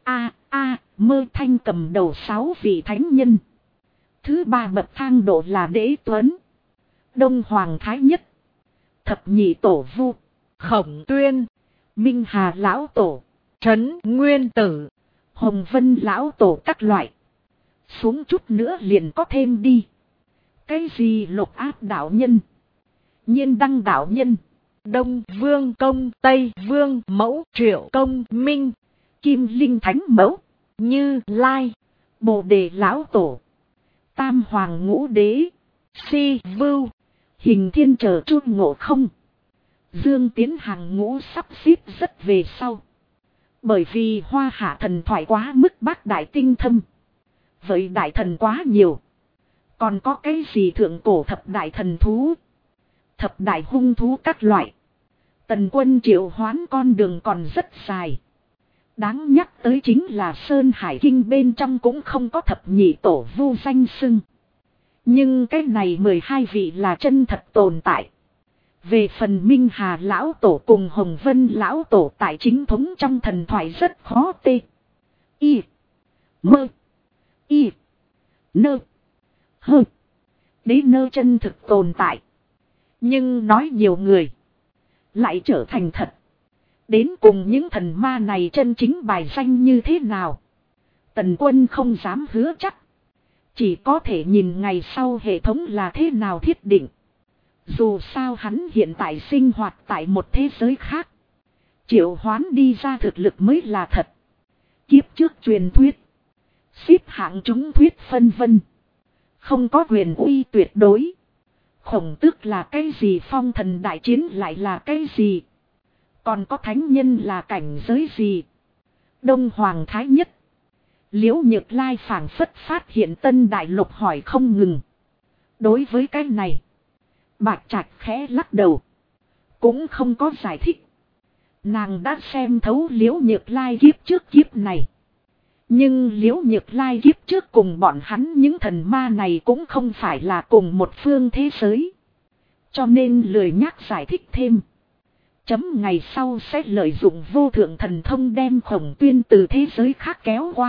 Mơ Thanh cầm đầu 6 vị thánh nhân. Thứ 3 bậc thang độ là Đế Tuấn. Đông Hoàng Thái Nhất. Thập nhị tổ vu. Khổng Tuyên. Minh Hà lão tổ. Trấn Nguyên Tử. Hồng Vân lão tổ các loại. Xuống chút nữa liền có thêm đi. Cái gì Lục Áp đạo nhân. Nhiên Đăng đạo nhân. Đông Vương Công, Tây Vương Mẫu, Triệu Công Minh. Kim Linh Thánh Mẫu. Như Lai. Bồ Đề lão tổ. Tam Hoàng Ngũ Đế. Si Vưu. Hình Thiên Trở Chu Ngộ Không. Dương Tiến hàng ngũ sắp xếp rất về sau. Bởi vì Hoa Hạ thần thoại quá mức bác đại tinh thâm. Vậy đại thần quá nhiều. Còn có cái gì thượng cổ thập đại thần thú. Thập đại hung thú các loại. Tần Quân triệu hoán con đường còn rất dài. Đáng nhắc tới chính là Sơn Hải Kinh bên trong cũng không có thập nhị tổ vu danh xưng. Nhưng cái này 12 vị là chân thật tồn tại. Về phần Minh Hà lão tổ cùng Hồng Vân lão tổ tại chính thống trong thần thoại rất khó tê. Y. Mơ. Y. Nơ. Hơ. Đế nơ chân thực tồn tại. Nhưng nói nhiều người. Lại trở thành thật. Đến cùng những thần ma này chân chính bài danh như thế nào. Tần Quân không dám hứa chắc. Chỉ có thể nhìn ngày sau hệ thống là thế nào thiết định. Dù sao hắn hiện tại sinh hoạt tại một thế giới khác. Triệu hoán đi ra thực lực mới là thật. Kiếp trước truyền thuyết. Xếp hạng chúng thuyết phân vân. Không có quyền uy tuyệt đối. Khổng Tước là cái gì, phong thần đại chiến lại là cái gì. Còn có thánh nhân là cảnh giới gì. Đông Hoàng Thái Nhất. Liễu Nhược Lai phảng phất phát hiện tân đại lục hỏi không ngừng. Đối với cái này. Bạch Trạch khẽ lắc đầu. Cũng không có giải thích. Nàng đã xem thấu Liễu Nhược Lai kiếp trước kiếp này. Nhưng Liễu Nhược Lai kiếp trước cùng bọn hắn những thần ma này cũng không phải là cùng một phương thế giới. Cho nên lười nhắc giải thích thêm. Chấm ngày sau sẽ lợi dụng vô thượng thần thông đem Khổng Tuyên từ thế giới khác kéo qua.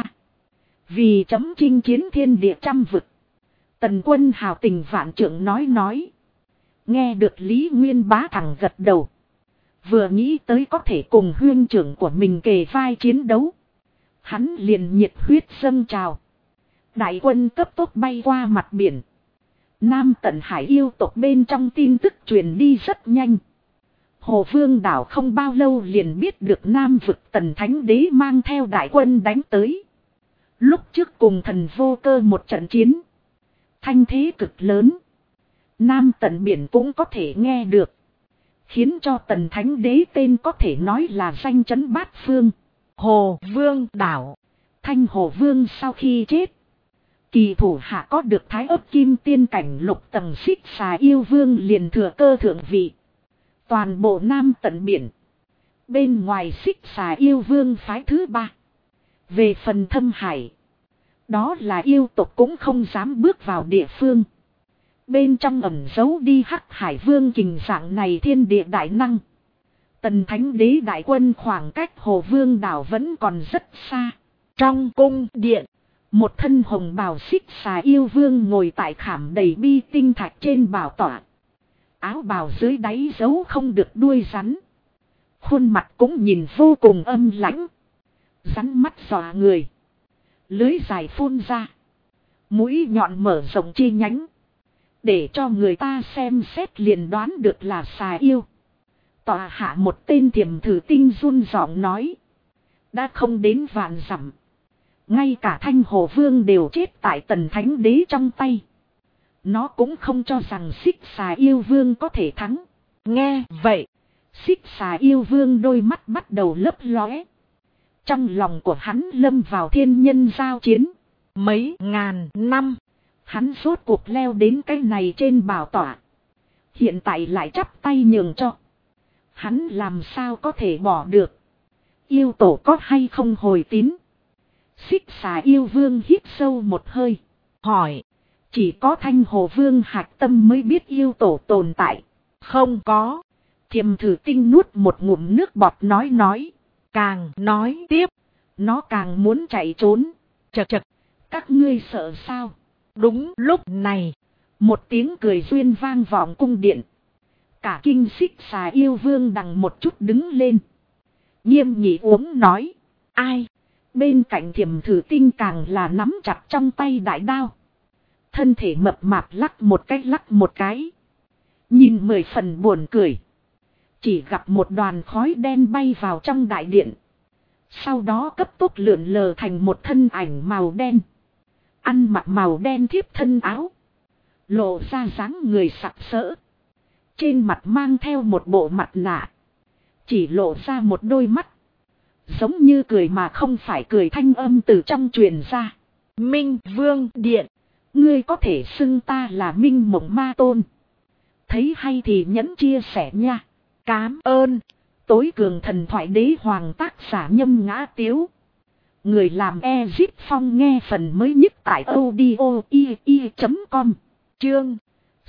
Vì chấm chinh chiến thiên địa trăm vực. Tần Quân hào tình vạn trượng nói. Nghe được Lý Nguyên Bá thẳng gật đầu. Vừa nghĩ tới có thể cùng huynh trưởng của mình kề vai chiến đấu. Hắn liền nhiệt huyết dâng trào. Đại quân cấp tốc bay qua mặt biển. Nam Tận Hải yêu tộc bên trong tin tức truyền đi rất nhanh. Hồ Vương đảo không bao lâu liền biết được Nam vực Tần Thánh Đế mang theo đại quân đánh tới. Lúc trước cùng thần Vô Cơ một trận chiến. Thanh thế cực lớn. Nam tận biển cũng có thể nghe được. Khiến cho Tần Thánh Đế tên có thể nói là danh chấn bát phương. Hồ Vương đảo. Thanh Hồ Vương sau khi chết. Kỳ thủ hạ có được Thái Ấp Kim Tiên cảnh lục tầng Xích Xà Yêu Vương liền thừa cơ thượng vị. Toàn bộ Nam tận biển. Bên ngoài Xích Xà Yêu Vương phái thứ 3. Về phần Thâm Hải. Đó là yêu tộc cũng không dám bước vào địa phương. Bên trong ẩn giấu đi Hắc Hải Vương kình dạng này thiên địa đại năng. Tần Thánh Đế đại quân khoảng cách Hồ Vương đảo vẫn còn rất xa. Trong cung điện. Một thân hồng bào Xích Xà Yêu Vương ngồi tại khảm đầy bi tinh thạch trên bảo tọa. Áo bào dưới đáy giấu không được đuôi rắn. Khuôn mặt cũng nhìn vô cùng âm lãnh. Rắn mắt dọa người. Lưới dài phun ra. Mũi nhọn mở rộng chi nhánh. Để cho người ta xem xét liền đoán được là xà yêu. Tọa hạ một tên Tiềm Thử Tinh run giọng nói. Đã không đến vạn dặm. Ngay cả Thanh Hồ Vương đều chết tại Tần Thánh Đế trong tay. Nó cũng không cho rằng Xích Xà Yêu Vương có thể thắng. Nghe vậy. Xích Xà Yêu Vương đôi mắt bắt đầu lấp lóe. Trong lòng của hắn lâm vào thiên nhân giao chiến. Mấy ngàn năm. Hắn rốt cuộc leo đến cái này trên bảo tọa. Hiện tại lại chắp tay nhường cho. Hắn làm sao có thể bỏ được. Yêu tổ có hay không hồi tín. Xích Xà Yêu Vương hít sâu một hơi. Hỏi. Chỉ có Thanh Hồ Vương hạch tâm mới biết yêu tổ tồn tại. Không có. Thiềm Thử Tinh nuốt một ngụm nước bọt nói. Càng nói tiếp. Nó càng muốn chạy trốn. Chật chật. Các ngươi sợ sao? Đúng lúc này. Một tiếng cười duyên vang vọng cung điện. Cả kinh Xích Xà Yêu Vương đằng một chút đứng lên. Nghiêm nhị uống nói. Ai? Bên cạnh Thiềm Thử Tinh càng là nắm chặt trong tay đại đao. Thân thể mập mạp lắc một cái. Nhìn 10 phần buồn cười. Chỉ gặp một đoàn khói đen bay vào trong đại điện. Sau đó cấp tốc lượn lờ thành một thân ảnh màu đen. Ăn mặc màu đen thiếp thân áo. Lộ ra dáng người sặc sỡ. Trên mặt mang theo một bộ mặt nạ. Chỉ lộ ra một đôi mắt. Giống như cười mà không phải cười thanh âm từ trong truyền ra. Minh Vương Điện. Ngươi có thể xưng ta là Minh Mộng Ma Tôn. Thấy hay thì nhấn chia sẻ nha. Cám ơn. Tối cường thần thoại đế hoàng tác giả Nhâm Ngã Tiếu. Người làm Ezip Phong nghe phần mới nhất tại audio.com. Chương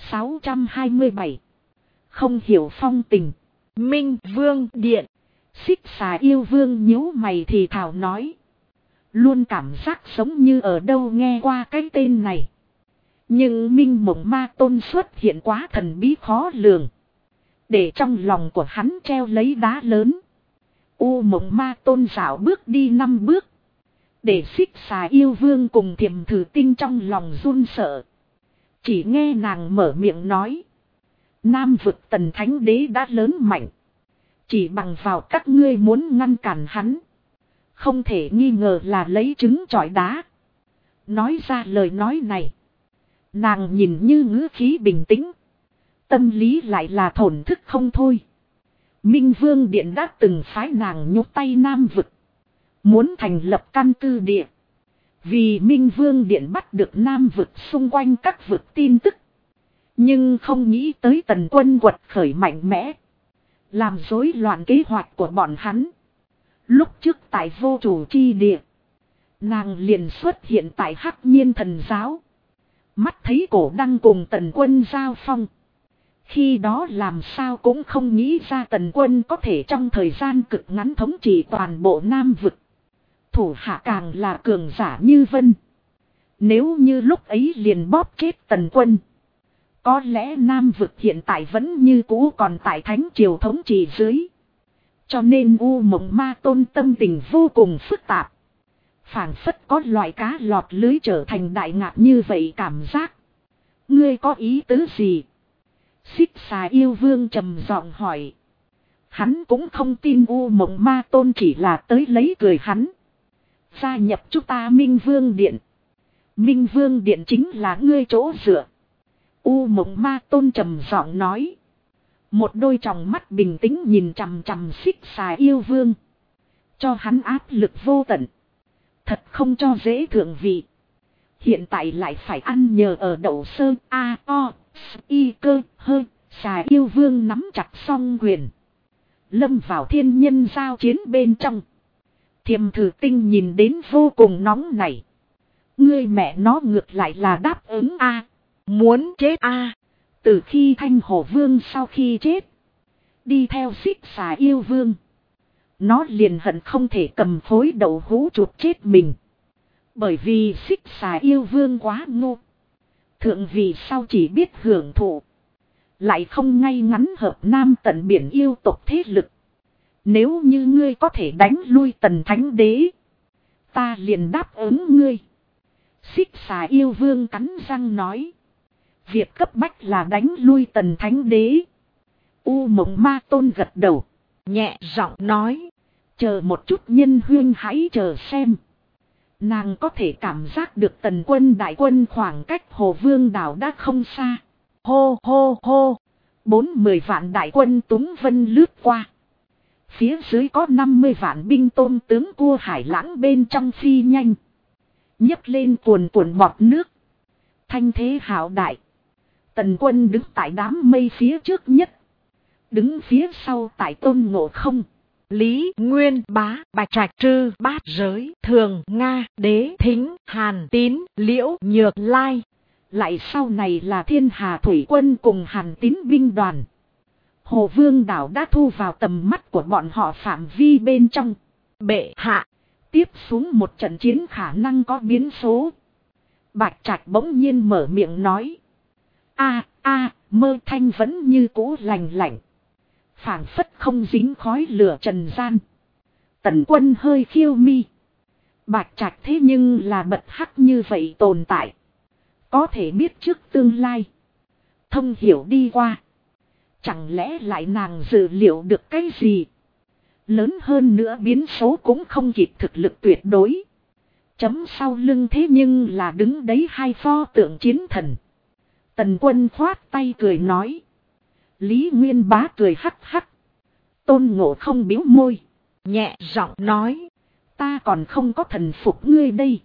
627. Không hiểu phong tình. Minh Vương Điện. Xích Xà Yêu Vương nhíu mày thì thảo nói. Luôn cảm giác giống như ở đâu nghe qua cái tên này. Nhưng Minh Mộng Ma Tôn xuất hiện quá thần bí khó lường. Để trong lòng của hắn treo lấy đá lớn. U Mộng Ma Tôn dạo bước đi 5 bước. Để Xích Xà Yêu Vương cùng Thiềm Thử Tinh trong lòng run sợ. Chỉ nghe nàng mở miệng nói. Nam vực Tần Thánh Đế đã lớn mạnh. Chỉ bằng vào các ngươi muốn ngăn cản hắn. Không thể nghi ngờ là lấy trứng trọi đá. Nói ra lời nói này. Nàng nhìn như ngữ khí bình tĩnh. Tâm lý lại là thổn thức không thôi. Minh Vương Điện đã từng phái nàng nhúc tay Nam vực. Muốn thành lập căn cứ địa. Vì Minh Vương Điện bắt được Nam vực xung quanh các vực tin tức. Nhưng không nghĩ tới Tần quân quật khởi mạnh mẽ. Làm rối loạn kế hoạch của bọn hắn. Lúc trước tại vô chủ chi địa. Nàng liền xuất hiện tại Hắc Nhiên Thần Giáo. Mắt thấy cổ đăng cùng Tần quân giao phong. Khi đó làm sao cũng không nghĩ ra Tần quân có thể trong thời gian cực ngắn thống trị toàn bộ Nam vực. Thủ hạ càng là cường giả như vân. Nếu như lúc ấy liền bóp chết Tần quân. Có lẽ Nam vực hiện tại vẫn như cũ còn tại Thánh Triều thống trị dưới. Cho nên U Mộng Ma Tôn tâm tình vô cùng phức tạp. Phảng phất có loại cá lọt lưới trở thành đại ngạc như vậy cảm giác. Ngươi có ý tứ gì? Xích Xà Yêu Vương trầm giọng hỏi. Hắn cũng không tin U Mộng Ma Tôn chỉ là tới lấy cười hắn. Gia nhập chúng ta Minh Vương Điện. Minh Vương Điện chính là ngươi chỗ dựa. U Mộng Ma Tôn trầm giọng nói. Một đôi tròng mắt bình tĩnh nhìn chằm chằm Xích Xà Yêu Vương. Cho hắn áp lực vô tận. Thật không cho dễ thượng vị. Hiện tại lại phải ăn nhờ ở đậu sơ a o y cơ hơ. Xà Yêu Vương nắm chặt song quyền. Lâm vào thiên nhân giao chiến bên trong. Thiềm Thử Tinh nhìn đến vô cùng nóng nảy. Ngươi mẹ nó ngược lại là đáp ứng a. Muốn chết a. Từ khi Thanh Hổ Vương sau khi chết. Đi theo Xích Xà Yêu Vương. Nó liền hận không thể cầm khối đậu hũ chụp chết mình. Bởi vì Xích Xà Yêu Vương quá ngu. Thượng vị sau chỉ biết hưởng thụ. Lại không ngay ngắn hợp Nam tận biển yêu tộc thế lực. Nếu như ngươi có thể đánh lui Tần Thánh Đế. Ta liền đáp ứng ngươi. Xích Xà Yêu Vương cắn răng nói. Việc cấp bách là đánh lui Tần Thánh Đế. U Mộng Ma Tôn gật đầu. Nhẹ giọng nói. Chờ một chút nhân huyên hãy chờ xem. Nàng có thể cảm giác được Tần quân đại quân khoảng cách Hồ Vương đảo đã không xa. Hô hô hô. 40 vạn đại quân túng vân lướt qua. Phía dưới có 50 vạn binh tôm tướng cua hải lãng bên trong phi nhanh. Nhấp lên cuồn cuộn bọt nước. Thanh thế hào đại. Tần quân đứng tại đám mây phía trước nhất. Đứng phía sau tại Tôn Ngộ Không. Lý Nguyên Bá, Bạch Trạch Trư, Bát Giới, Thường Nga, Đế Thính, Hàn Tín, Liễu Nhược Lai. Lại sau này là Thiên Hà Thủy Quân cùng Hàn Tín binh đoàn. Hồ Vương đảo đã thu vào tầm mắt của bọn họ phạm vi bên trong. Bệ hạ. Tiếp xuống một trận chiến khả năng có biến số. Bạch Trạch bỗng nhiên mở miệng nói. Mơ thanh vẫn như cũ lành lạnh. Phảng phất không dính khói lửa trần gian. Tần quân hơi khiêu mi. Bạch Trạch thế nhưng là bật hắc như vậy tồn tại. Có thể biết trước tương lai. Thông hiểu đi qua. Chẳng lẽ lại nàng dự liệu được cái gì? Lớn hơn nữa biến số cũng không kịp thực lực tuyệt đối. Chấm sau lưng thế nhưng là đứng đấy hai pho tượng chiến thần. Tần quân khoát tay cười nói. Lý Nguyên Bá cười hắc hắc. Tôn Ngộ Không biếu môi. Nhẹ giọng nói. Ta còn không có thần phục ngươi đây.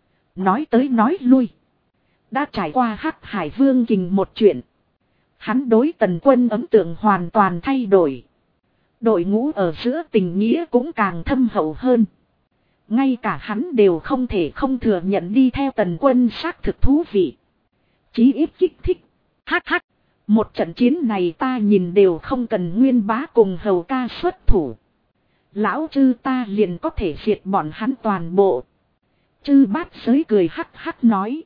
Nói tới nói lui. Đã trải qua Hắc Hải Vương Kình một chuyện. Hắn đối Tần quân ấn tượng hoàn toàn thay đổi. Đội ngũ ở giữa tình nghĩa cũng càng thâm hậu hơn. Ngay cả hắn đều không thể không thừa nhận đi theo Tần quân xác thực thú vị. Chí ít kích thích. Hắc hắc. Một trận chiến này ta nhìn đều không cần Nguyên Bá cùng Hầu Ca xuất thủ. Lão Chư ta liền có thể diệt bọn hắn toàn bộ. Chư Bát Giới cười hắc hắc nói.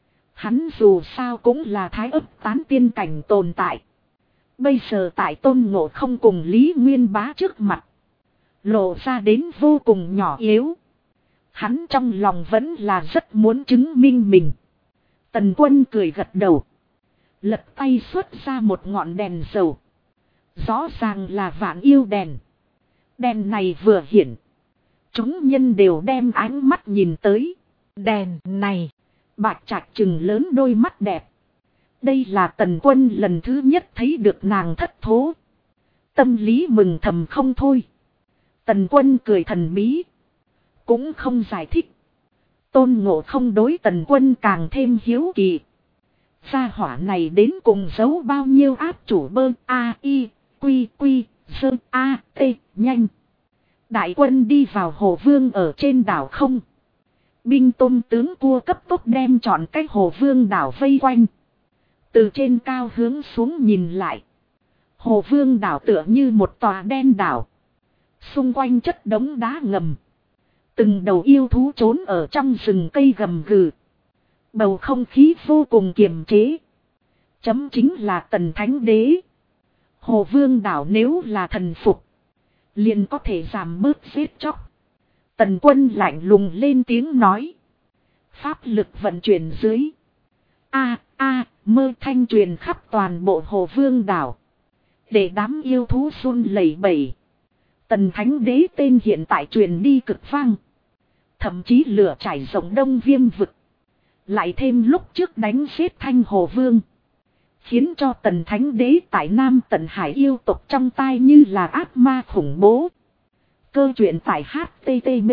Hắn dù sao cũng là thái ấp tán tiên cảnh tồn tại. Bây giờ tại Tôn Ngộ Không cùng Lý Nguyên Bá trước mặt. Lộ ra đến vô cùng nhỏ yếu. Hắn trong lòng vẫn là rất muốn chứng minh mình. Tần quân cười gật đầu. Lật tay xuất ra một ngọn đèn dầu. Rõ ràng là Vạn Yêu đèn. Đèn này vừa hiển. Chúng nhân đều đem ánh mắt nhìn tới. Đèn này. Bạch Trạch trừng lớn đôi mắt đẹp. Đây là Tần quân lần thứ nhất thấy được nàng thất thố. Tâm lý mừng thầm không thôi. Tần quân cười thần bí. Cũng không giải thích. Tôn Ngộ Không đối Tần quân càng thêm hiếu kỳ. Gia hỏa này đến cùng giấu bao nhiêu áp chủ bơ nhanh. Đại quân đi vào Hồ Vương ở trên đảo không. Binh tôm tướng cua cấp tốc đem trọn cái Hồ Vương đảo vây quanh. Từ trên cao hướng xuống nhìn lại. Hồ Vương đảo tựa như một tòa đen đảo. Xung quanh chất đống đá ngầm. Từng đầu yêu thú trốn ở trong rừng cây gầm gừ. Bầu không khí vô cùng kiềm chế. Chấm chính là Tần Thánh Đế. Hồ Vương đảo nếu là thần phục. Liền có thể giảm bớt giết chóc. Tần quân lạnh lùng lên tiếng nói. Pháp lực vận chuyển dưới. Mơ thanh truyền khắp toàn bộ Hồ Vương đảo. Để đám yêu thú run lẩy bẩy. Tần Thánh Đế tên hiện tại truyền đi cực vang. Thậm chí lửa chảy rộng Đông Viêm vực. Lại thêm lúc trước đánh giết Thanh Hồ Vương. Khiến cho Tần Thánh Đế tại Nam Tần Hải yêu tộc trong tai như là ác ma khủng bố. Cơ truyện tại HTTP.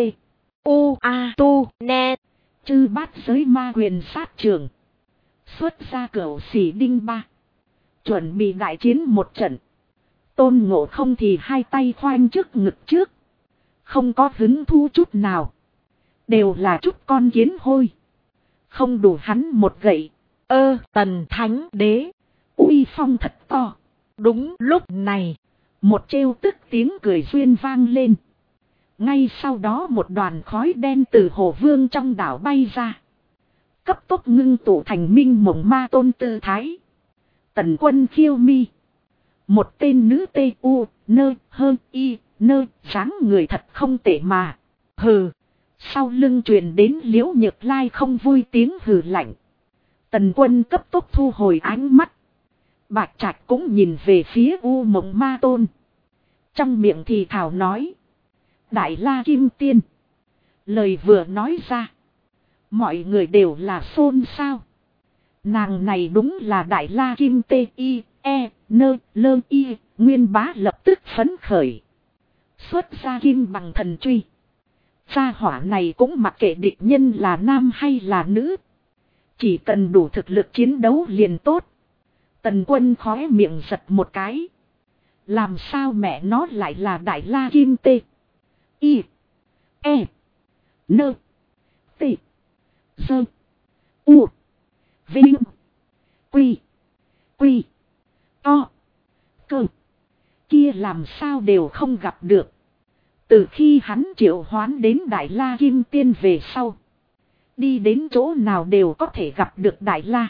UA.net. Chư bát giới ma quyền sát trường. Xuất ra cửu xỉ đinh ba. Chuẩn bị đại chiến một trận. Tôn Ngộ Không thì hai tay khoanh trước ngực trước. Không có hứng thú chút nào. Đều là chút con kiến hôi. Không đủ hắn một gậy. Tần Thánh Đế. Uy phong thật to. Đúng lúc này. Một trêu tức tiếng cười duyên vang lên. Ngay sau đó một đoàn khói đen từ Hồ Vương trong đảo bay ra. Cấp tốc ngưng tụ thành minh mộng ma tôn tư thái. Tần Quân khiêu mi. Một tên nữ tê u, nơ, hơ, y, nơ, dáng người thật không tệ mà. Hừ. Sau lưng truyền đến Liễu Nhược Lai không vui tiếng hừ lạnh. Tần Quân cấp tốc thu hồi ánh mắt. Bạch Trạch cũng nhìn về phía U Mộng Ma Tôn. Trong miệng thì thảo nói. Đại La Kim Tiên. Lời vừa nói ra. Mọi người đều là xôn xao. Nàng này đúng là Đại La Kim Tê I, E, Nơ, Lơ Y. Nguyên Bá lập tức phấn khởi. Xuất ra kim bằng thần truy. Gia hỏa này cũng mặc kệ địch nhân là nam hay là nữ. Chỉ cần đủ thực lực chiến đấu liền tốt. Tần Quân khóe miệng giật một cái. Làm sao mẹ nó lại là Đại La Kim Tê I, E, Nơ, T, Dơ, U, Vinh, Quy, Quy, To, Cơ. Kia làm sao đều không gặp được. Từ khi hắn triệu hoán đến Đại La Kim Tiên về sau. Đi đến chỗ nào đều có thể gặp được Đại La.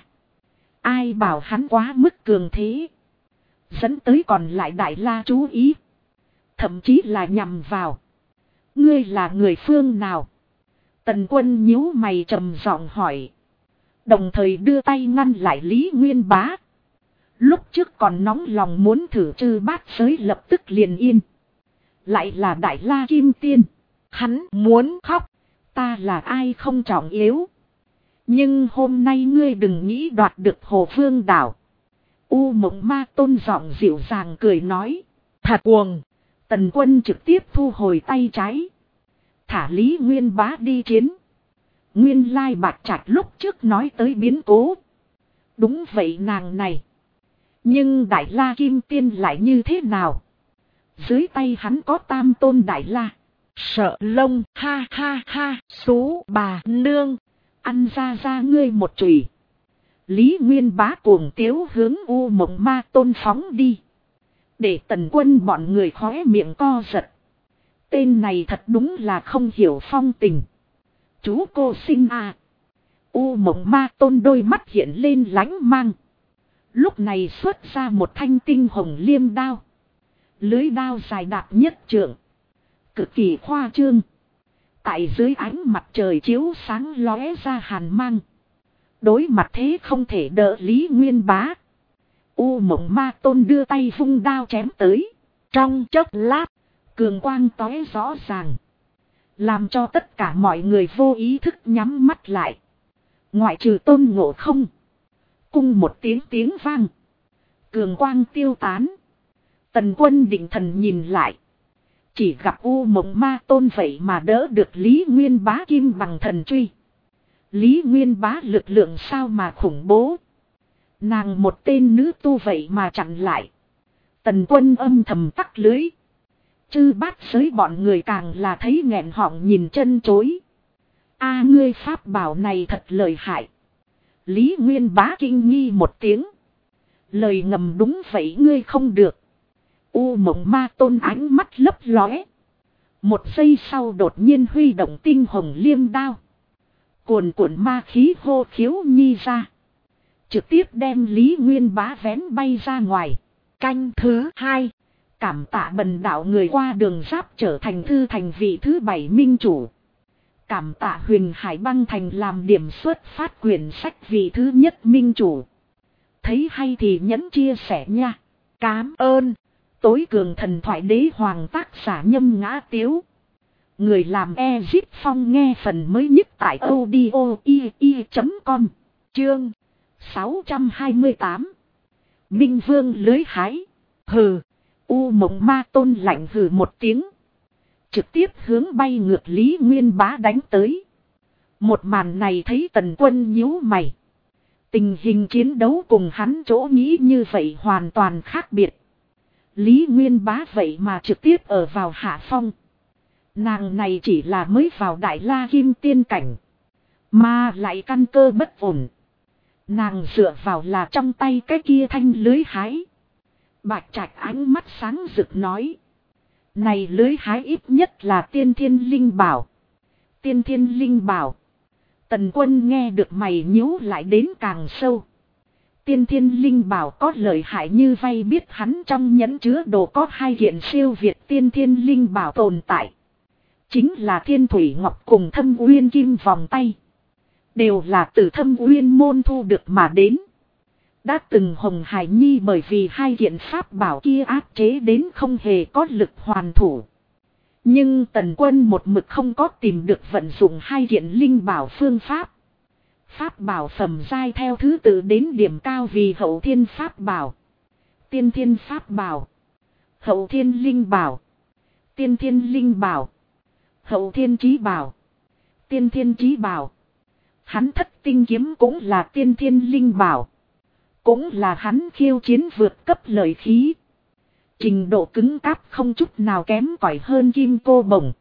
Ai bảo hắn quá mức cường thế. Dẫn tới còn lại Đại La chú ý. Thậm chí là nhằm vào. Ngươi là người phương nào? Tần Quân nhíu mày trầm giọng hỏi. Đồng thời đưa tay ngăn lại Lý Nguyên Bá. Lúc trước còn nóng lòng muốn thử chư bát giới lập tức liền yên. Lại là Đại La Kim Tiên. Hắn muốn khóc. Ta là ai không trọng yếu. Nhưng hôm nay ngươi đừng nghĩ đoạt được Hồ Vương đảo. U Mộng Ma Tôn giọng dịu dàng cười nói. Thật cuồng. Tần Quân trực tiếp thu hồi tay trái. Thả Lý Nguyên Bá đi chiến. Nguyên lai Bạch Trạch lúc trước nói tới biến cố. Đúng vậy nàng này. Nhưng Đại La Kim Tiên lại như thế nào? Dưới tay hắn có Tam Tôn Đại La. Sợ lông, ha ha ha, xú bà nương. Ăn ra ngươi một chùy. Lý Nguyên Bá cuồng tiếu hướng U Mộng Ma Tôn phóng đi. Để Tần Quân bọn người khóe miệng co giật. Tên này thật đúng là không hiểu phong tình. Chú cô sinh à. U Mộng Ma Tôn đôi mắt hiện lên lánh mang. Lúc này xuất ra một thanh tinh hồng liêm đao. Lưới đao dài đạp nhất trượng. Cực kỳ khoa trương. Tại dưới ánh mặt trời chiếu sáng lóe ra hàn mang. Đối mặt thế không thể đỡ Lý Nguyên Bá. U Mộng Ma Tôn đưa tay vung đao chém tới. Trong chốc lát, cường quang tóe rõ ràng. Làm cho tất cả mọi người vô ý thức nhắm mắt lại. Ngoại trừ Tôn Ngộ Không. Cung một tiếng vang. Cường quang tiêu tán. Tần Quân định thần nhìn lại. Chỉ gặp U Mộng Ma Tôn vậy mà đỡ được Lý Nguyên Bá kim bằng thần truy. Lý Nguyên Bá lực lượng sao mà khủng bố. Nàng một tên nữ tu vậy mà chặn lại. Tần Quân âm thầm tắc lưới. Chư bát giới bọn người càng là thấy nghẹn họng nhìn chân chối. A ngươi pháp bảo này thật lợi hại. Lý Nguyên Bá kinh nghi một tiếng. Lời ngầm đúng vậy ngươi không được. U Mộng Ma Tôn ánh mắt lấp lóe. Một giây sau đột nhiên huy động tinh hồng liêm đao. Cuồn cuộn ma khí hô khiếu nhi ra. Trực tiếp đem Lý Nguyên Bá vén bay ra ngoài. Canh thứ 2. Cảm tạ bần đạo người qua đường giáp trở thành thư thành vị thứ 7 minh chủ. Cảm tạ Huyền Hải Băng Thành làm điểm xuất phát quyển sách vị thứ nhất minh chủ. Thấy hay thì nhấn chia sẻ nha. Cám ơn. Tối cường thần thoại đế hoàng tác giả Nhâm Ngã Tiếu. Người làm Ezip Phong nghe phần mới nhất tại audio.com. Chương 628. Minh Vương lưới hái. Hừ. U Mộng Ma Tôn lạnh hừ một tiếng. Trực tiếp hướng bay ngược Lý Nguyên Bá đánh tới. Một màn này thấy Tần Quân nhíu mày. Tình hình chiến đấu cùng hắn chỗ nghĩ như vậy hoàn toàn khác biệt. Lý Nguyên Bá vậy mà trực tiếp ở vào hạ phong. Nàng này chỉ là mới vào Đại La Kim Tiên cảnh. Mà lại căn cơ bất ổn. Nàng dựa vào là trong tay cái kia thanh lưới hái. Bạch Trạch ánh mắt sáng rực nói. Này lưới hái ít nhất là tiên thiên linh bảo. Tiên thiên linh bảo. Tần Quân nghe được mày nhíu lại đến càng sâu. Tiên thiên linh bảo có lợi hại như vay, biết hắn trong nhẫn chứa đồ có 2 kiện siêu việt tiên thiên linh bảo tồn tại. Chính là Thiên Thủy Ngọc cùng Thâm Uyên Kim vòng tay. Đều là từ Thâm Uyên môn thu được mà đến. Đã từng Hồng Hải Nhi bởi vì 2 kiện pháp bảo kia áp chế đến không hề có lực hoàn thủ. Nhưng Tần Quân một mực không có tìm được vận dụng 2 kiện linh bảo phương pháp. Pháp bảo phẩm giai theo thứ tự đến điểm cao vì hậu thiên pháp bảo, tiên thiên pháp bảo, hậu thiên linh bảo, tiên thiên linh bảo, hậu thiên chí bảo, tiên thiên chí bảo. Hắn Thất Tinh kiếm cũng là tiên thiên linh bảo. Cũng là hắn khiêu chiến vượt cấp lợi khí. Trình độ cứng cáp không chút nào kém cỏi hơn Kim Cô Bổng.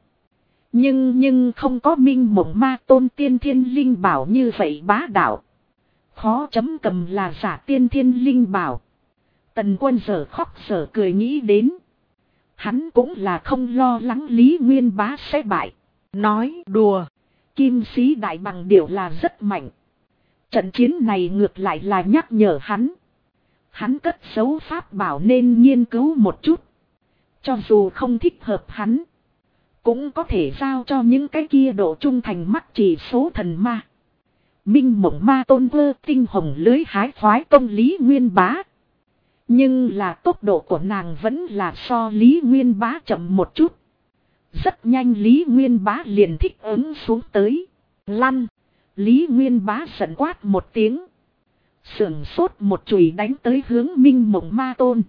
Nhưng không có Minh Mộng Ma Tôn tiên thiên linh bảo như vậy bá đạo. Khó chấm cầm là giả tiên thiên linh bảo. Tần Quân giờ khóc giờ cười nghĩ đến. Hắn cũng là không lo lắng Lý Nguyên Bá sẽ bại. Nói đùa. Kim sĩ đại bằng điểu là rất mạnh. Trận chiến này ngược lại là nhắc nhở hắn. Hắn cất giấu pháp bảo nên nghiên cứu một chút. Cho dù không thích hợp hắn, cũng có thể giao cho những cái kia độ trung thành mắc chỉ số thần ma. Minh Mộng Ma Tôn vơ tinh hồng lưới hái khoái công Lý Nguyên Bá. Nhưng là tốc độ của nàng vẫn là so Lý Nguyên Bá chậm một chút. Rất nhanh Lý Nguyên Bá liền thích ứng xuống tới. Lăn. Lý Nguyên Bá giận quát một tiếng. Sưởng sốt một chùy đánh tới hướng Minh Mộng Ma Tôn.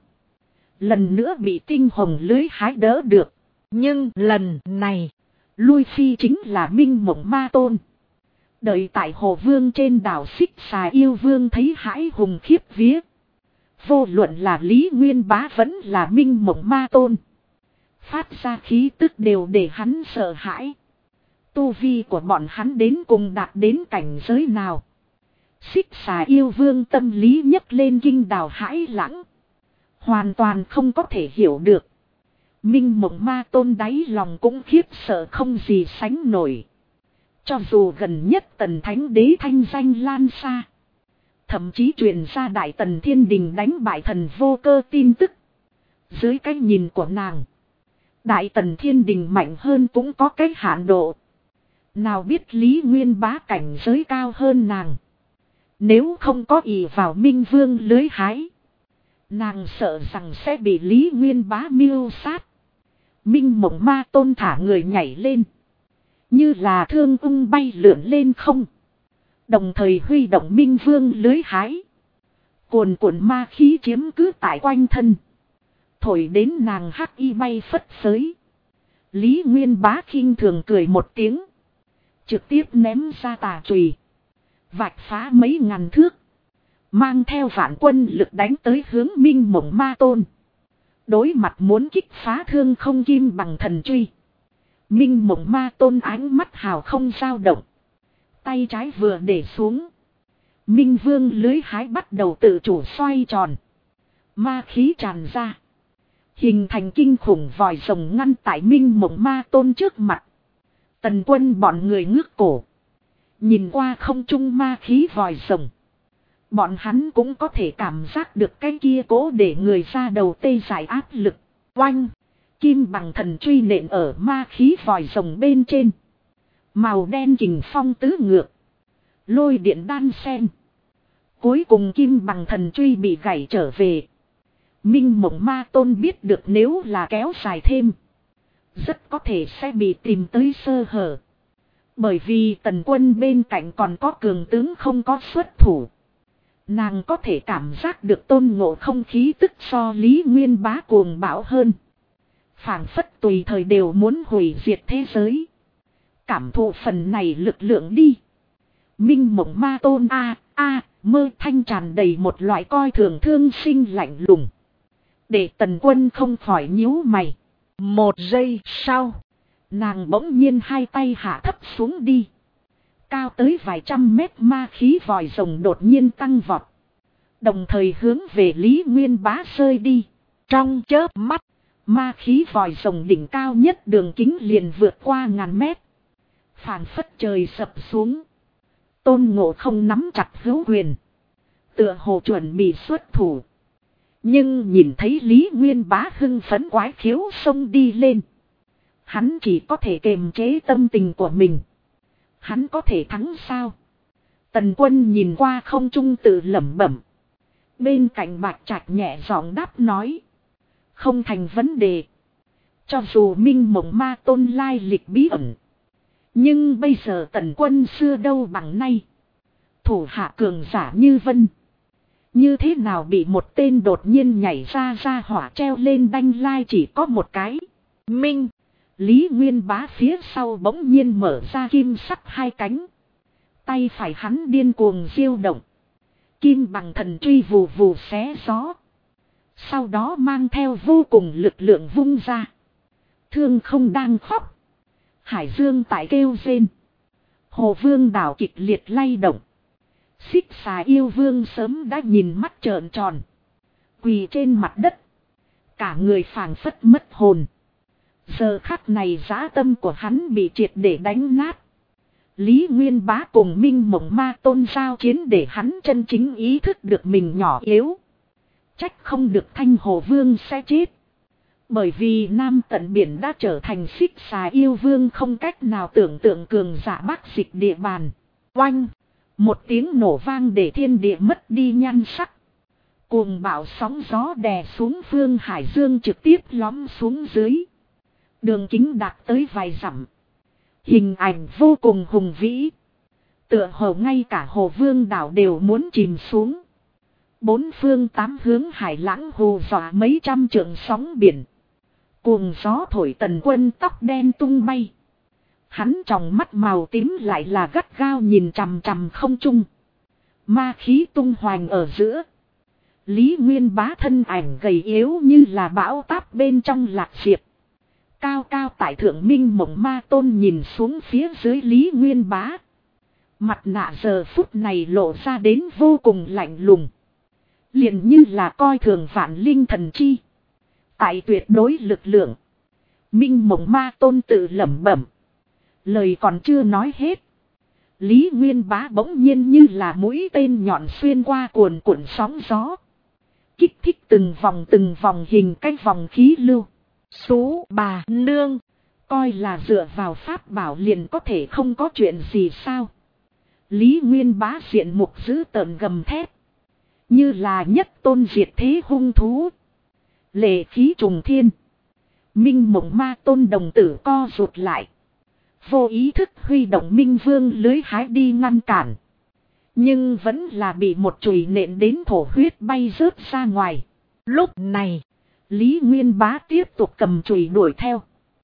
Lần nữa bị tinh hồng lưới hái đỡ được. Nhưng lần này, lui phi chính là Minh Mộng Ma Tôn. Đợi tại Hồ Vương trên đảo Xích Xà Yêu Vương thấy hãi hùng khiếp vía. Vô luận là Lý Nguyên Bá vẫn là Minh Mộng Ma Tôn. Phát ra khí tức đều để hắn sợ hãi. Tu vi của bọn hắn đến cùng đạt đến cảnh giới nào? Xích Xà Yêu Vương tâm lý nhấc lên kinh đào hãi lãng. Hoàn toàn không có thể hiểu được. Minh Mộng Ma Tôn đáy lòng cũng khiếp sợ không gì sánh nổi. Cho dù gần nhất Tần Thánh Đế thanh danh lan xa. Thậm chí truyền ra Đại Tần Thiên Đình đánh bại Thần Vô Cơ tin tức. Dưới cái nhìn của nàng, Đại Tần Thiên Đình mạnh hơn cũng có cái hạn độ. Nào biết Lý Nguyên Bá cảnh giới cao hơn nàng. Nếu không có ỷ vào Minh Vương lưới hái, nàng sợ rằng sẽ bị Lý Nguyên Bá mưu sát. Minh Mộng Ma Tôn thả người nhảy lên. Như là thương ung bay lượn lên không. Đồng thời huy động Minh Vương lưới hái. Cuồn cuộn ma khí chiếm cứ tại quanh thân. Thổi đến nàng hắc y bay phất phới. Lý Nguyên Bá khinh thường cười một tiếng. Trực tiếp ném ra tà chùy. Vạch phá mấy ngàn thước. Mang theo vạn quân lực đánh tới hướng Minh Mộng Ma Tôn. Đối mặt muốn kích phá thương không kim bằng thần truy. Minh Mộng Ma Tôn ánh mắt hào không dao động. Tay trái vừa để xuống. Minh Vương lưới hái bắt đầu tự chủ xoay tròn. Ma khí tràn ra. Hình thành kinh khủng vòi rồng ngăn tại Minh Mộng Ma Tôn trước mặt. Tần Quân bọn người ngước cổ. Nhìn qua không trung ma khí vòi rồng. Bọn hắn cũng có thể cảm giác được cái kia cố để người ra đầu tê dại áp lực. Oanh! Kim bằng thần truy nện ở ma khí vòi rồng bên trên. Màu đen kình phong tứ ngược. Lôi điện đan sen. Cuối cùng kim bằng thần truy bị gãy trở về. Minh Mộng Ma Tôn biết được nếu là kéo dài thêm. rất có thể sẽ bị tìm tới sơ hở. Bởi vì Tần Quân bên cạnh còn có cường tướng không có xuất thủ. Nàng có thể cảm giác được Tôn Ngộ Không khí tức so Lý Nguyên Bá cuồng bạo hơn. Phảng phất tùy thời đều muốn hủy diệt thế giới. Cảm thụ phần này lực lượng đi. Minh Mộng Ma Tôn mơ thanh tràn đầy một loại coi thường thương sinh lạnh lùng. Để Tần Quân không khỏi nhíu mày. Một giây sau, nàng bỗng nhiên hai tay hạ thấp xuống đi. Cao tới vài trăm mét ma khí vòi rồng đột nhiên tăng vọt. Đồng thời hướng về Lý Nguyên Bá rơi đi. trong chớp mắt, Ma khí vòi rồng đỉnh cao nhất đường kính liền vượt qua ngàn mét. Phảng phất trời sập xuống. Tôn Ngộ Không nắm chặt hữu quyền. Tựa hồ chuẩn bị xuất thủ. Nhưng nhìn thấy Lý Nguyên Bá hưng phấn quái khiếu xông đi lên. Hắn chỉ có thể kiềm chế tâm tình của mình. Hắn có thể thắng sao? Tần Quân nhìn qua không trung tự lẩm bẩm. Bên cạnh Bạch Trạch nhẹ giọng đáp nói. Không thành vấn đề. Cho dù Minh Mộng Ma Tôn lai lịch bí ẩn. Nhưng bây giờ Tần Quân xưa đâu bằng nay. Thủ hạ cường giả như vân. Như thế nào bị một tên đột nhiên nhảy ra hỏa treo lên đanh lai chỉ có một cái. Minh. Lý Nguyên Bá phía sau bỗng nhiên mở ra kim sắc hai cánh. Tay phải hắn điên cuồng diêu động. Kim bằng thần truy vù vù xé gió. Sau đó mang theo vô cùng lực lượng vung ra. Thương không đang khóc. Hải dương tại kêu rên. Hồ Vương đảo kịch liệt lay động. Xích Xà yêu vương sớm đã nhìn mắt trợn tròn. Quỳ trên mặt đất. Cả người phảng phất mất hồn. Giờ khắc này dã tâm của hắn bị triệt để đánh nát. Lý Nguyên Bá cùng Minh Mộng Ma Tôn giao chiến để hắn chân chính ý thức được mình nhỏ yếu. Trách không được Thanh Hồ Vương sẽ chết. Bởi vì Nam Tận Biển đã trở thành Xích Xà yêu vương không cách nào tưởng tượng cường giả bắc dịch địa bàn. Oanh! Một tiếng nổ vang để thiên địa mất đi nhan sắc. Cuồng bạo sóng gió đè xuống phương hải dương trực tiếp lõm xuống dưới. Đường kính đạt tới vài dặm. Hình ảnh vô cùng hùng vĩ. Tựa hồ ngay cả Hồ Vương đảo đều muốn chìm xuống. Bốn phương tám hướng hải lãng hù dọa mấy trăm trượng sóng biển. Cuồng gió thổi Tần Quân tóc đen tung bay. Hắn trong mắt màu tím lại là gắt gao nhìn chằm chằm không trung. Ma khí tung hoành ở giữa. Lý Nguyên Bá thân ảnh gầy yếu như là bão táp bên trong lạc diệp. Cao cao tại thượng Minh Mộng Ma Tôn nhìn xuống phía dưới Lý Nguyên Bá. Mặt nạ giờ phút này lộ ra đến vô cùng lạnh lùng. Liền như là coi thường vạn linh thần chi. Tại tuyệt đối lực lượng. Minh Mộng Ma Tôn tự lẩm bẩm. Lời còn chưa nói hết. Lý Nguyên Bá bỗng nhiên như là mũi tên nhọn xuyên qua cuồn cuộn sóng gió. Kích thích từng vòng hình cái vòng khí lưu. Sú bà nương. Coi là dựa vào pháp bảo liền có thể không có chuyện gì sao. Lý Nguyên Bá diện mục dữ tợn gầm thét. Như là nhất tôn diệt thế hung thú. Lệ khí trùng thiên. Minh Mộng Ma Tôn đồng tử co rụt lại. Vô ý thức huy động Minh Vương lưới hái đi ngăn cản. Nhưng vẫn là bị một chùy nện đến thổ huyết bay rớt ra ngoài. Lúc này, Lý Nguyên Bá tiếp tục cầm chùy đuổi theo.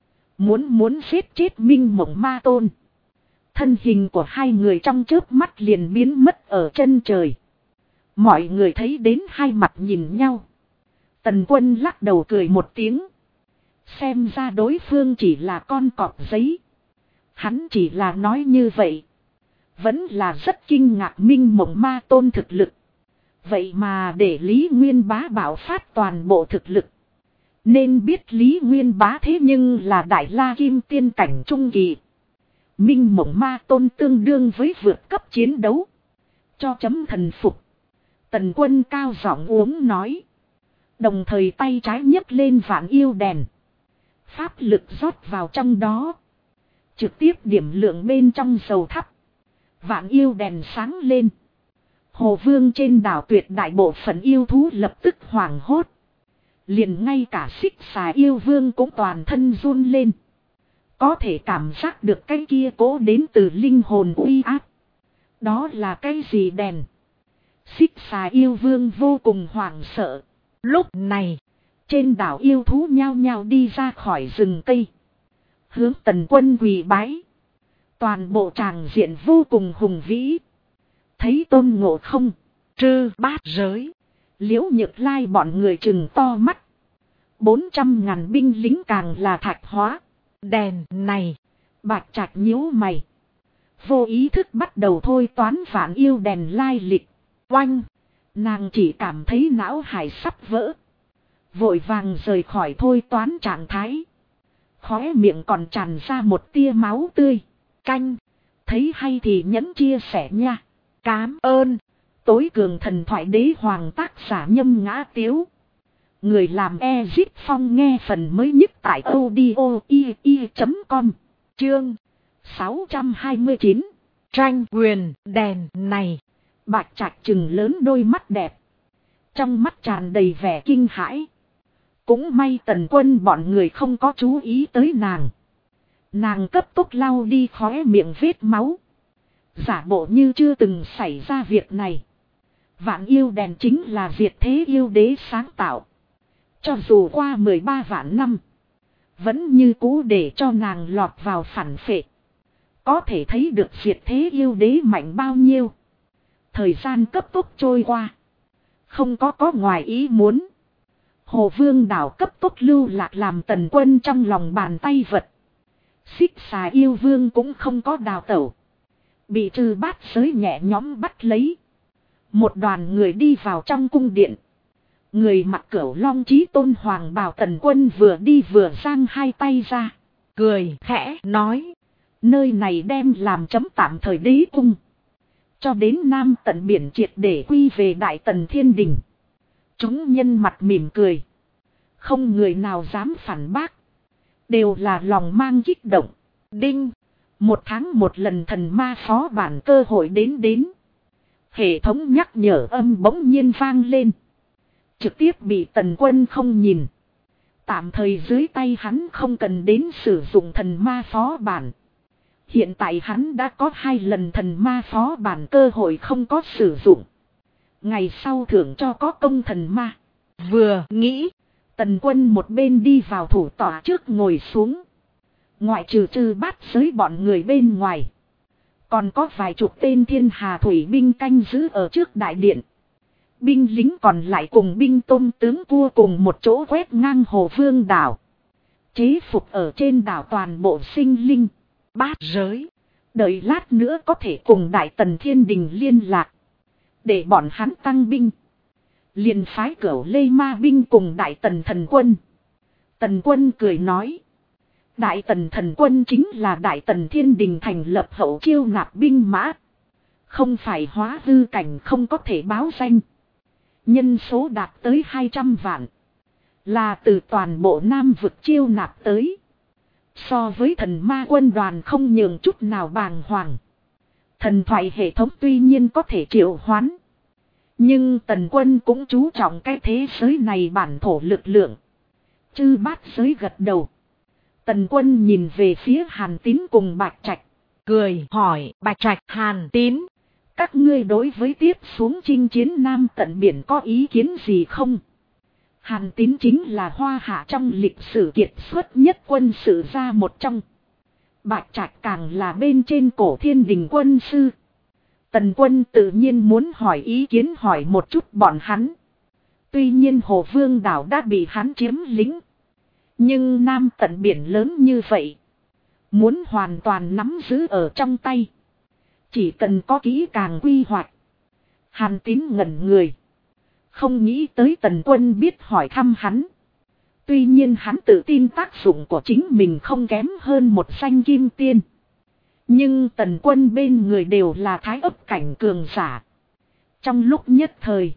Muốn giết chết Minh Mộng Ma Tôn. Thân hình của hai người trong chớp mắt liền biến mất ở chân trời. Mọi người thấy đến hai mặt nhìn nhau. Tần Quân lắc đầu cười một tiếng. Xem ra đối phương chỉ là con cọp giấy. Hắn chỉ là nói như vậy. Vẫn là rất kinh ngạc Minh Mộng Ma Tôn thực lực. Vậy mà để Lý Nguyên Bá bạo phát toàn bộ thực lực. Nên biết Lý Nguyên Bá thế nhưng là Đại La Kim Tiên cảnh trung kỳ. Minh Mộng Ma Tôn tương đương với vượt cấp chiến đấu. Cho chấm thần phục. Tần Quân cao giọng uống nói. Đồng thời tay trái nhấc lên vạn yêu đèn. Pháp lực rót vào trong đó. Trực tiếp điểm lượng bên trong dầu thắp. Vạn yêu đèn sáng lên. Hồ Vương trên đảo tuyệt đại bộ phận yêu thú lập tức hoảng hốt. Liền ngay cả Xích Xà yêu vương cũng toàn thân run lên. Có thể cảm giác được cái kia cố đến từ linh hồn uy áp. Đó là cái gì đèn? Xích xà yêu vương vô cùng hoảng sợ. Lúc này, trên đảo yêu thú nhao nhao đi ra khỏi rừng cây. Hướng Tần Quân quỳ bái. Toàn bộ tràng diện vô cùng hùng vĩ. Thấy Tôn Ngộ Không, Trư Bát Giới, Liễu Nhược Lai bọn người trừng to mắt. 400.000 binh lính càng là thạch hóa. Đèn này, Bạch Trạch nhíu mày. Vô ý thức bắt đầu thôi toán vạn yêu đèn lai lịch. Oanh! Nàng chỉ cảm thấy não hải sắp vỡ. Vội vàng rời khỏi thôi toán trạng thái. Khóe miệng còn tràn ra một tia máu tươi. Canh! Thấy hay thì nhấn chia sẻ nha. Cám ơn! Tối cường thần thoại đế hoàng tác giả Nhâm Ngã Tiếu. Người làm Ezip Phong nghe phần mới nhất tại audio.com. Chương 629. Tranh quyền đèn này. Bạch Trạch trừng lớn đôi mắt đẹp. Trong mắt tràn đầy vẻ kinh hãi. Cũng may Tần Quân bọn người không có chú ý tới nàng. Nàng cấp tốc lau đi khóe miệng vết máu. Giả bộ như chưa từng xảy ra việc này. Vạn yêu đèn chính là Diệt Thế Yêu Đế sáng tạo. Cho dù qua 13 vạn năm, vẫn như cũ để cho nàng lọt vào phản phệ. Có thể thấy được Diệt Thế Yêu Đế mạnh bao nhiêu. Thời gian cấp tốc trôi qua. Không có ngoài ý muốn. Hồ Vương đảo cấp tốc lưu lạc làm Tần Quân trong lòng bàn tay vật. Xích xà yêu vương cũng không có đào tẩu. Bị Trư Bát Giới nhẹ nhõm bắt lấy. Một đoàn người đi vào trong cung điện. Người mặc cửu long chí tôn hoàng bào Tần Quân vừa đi vừa giang hai tay ra. Cười khẽ nói. Nơi này đem làm chấm tạm thời đế cung. Cho đến Nam tận biển triệt để quy về Đại Tần Thiên Đình. Chúng nhân mặt mỉm cười. Không người nào dám phản bác. Đều là lòng mang kích động. Đinh. 1 tháng 1 lần thần ma phó bản cơ hội đến. Hệ thống nhắc nhở âm bỗng nhiên vang lên. Trực tiếp bị Tần Quân không nhìn. Tạm thời dưới tay hắn không cần đến sử dụng thần ma phó bản. Hiện tại hắn đã có 2 lần thần ma phó bản cơ hội không có sử dụng. Ngày sau thưởng cho có công thần ma. Vừa nghĩ, Tần Quân một bên đi vào thủ tọa trước ngồi xuống. Ngoại trừ Trư Bát Giới bọn người bên ngoài. Còn có vài chục tên thiên hà thủy binh canh giữ ở trước đại điện. Binh lính còn lại cùng binh tôm tướng cua cùng một chỗ quét ngang Hồ Vương đảo. Chế phục ở trên đảo toàn bộ sinh linh. Bát Giới. Đợi lát nữa có thể cùng Đại Tần Thiên Đình liên lạc. Để bọn hắn tăng binh. Liền phái Cửu Lê Ma binh cùng Đại Tần Thần Quân. Tần Quân cười nói. Đại Tần Thần Quân chính là Đại Tần Thiên Đình thành lập hậu chiêu nạp binh mã. Không phải hóa hư cảnh không có thể báo danh. Nhân số đạt tới 200 vạn. Là từ toàn bộ Nam vực chiêu nạp tới. So với thần ma quân đoàn không nhường chút nào bàng hoàng. Thần thoại hệ thống tuy nhiên có thể triệu hoán. Nhưng Tần Quân cũng chú trọng cái thế giới này bản thổ lực lượng. Trư Bát Giới gật đầu. Tần Quân nhìn về phía Hàn Tín cùng Bạch Trạch. Cười hỏi Bạch Trạch Hàn Tín. Các ngươi đối với tiếp xuống chinh chiến Nam tận biển có ý kiến gì không? Hàn Tín chính là Hoa Hạ trong lịch sử kiệt xuất nhất quân sự gia một trong. Bạch Trạch càng là bên trên cổ Thiên Đình quân sư. Tần Quân tự nhiên muốn hỏi ý kiến hỏi một chút bọn hắn. Tuy nhiên Hồ Vương đảo đã bị hắn chiếm lĩnh. Nhưng Nam tận biển lớn như vậy. Muốn hoàn toàn nắm giữ ở trong tay. Chỉ cần có kỹ càng quy hoạch. Hàn Tín ngẩn người. Không nghĩ tới Tần Quân biết hỏi thăm hắn. Tuy nhiên hắn tự tin tác dụng của chính mình không kém hơn một danh kim tiên. Nhưng Tần Quân bên người đều là thái ấp cảnh cường giả. Trong lúc nhất thời.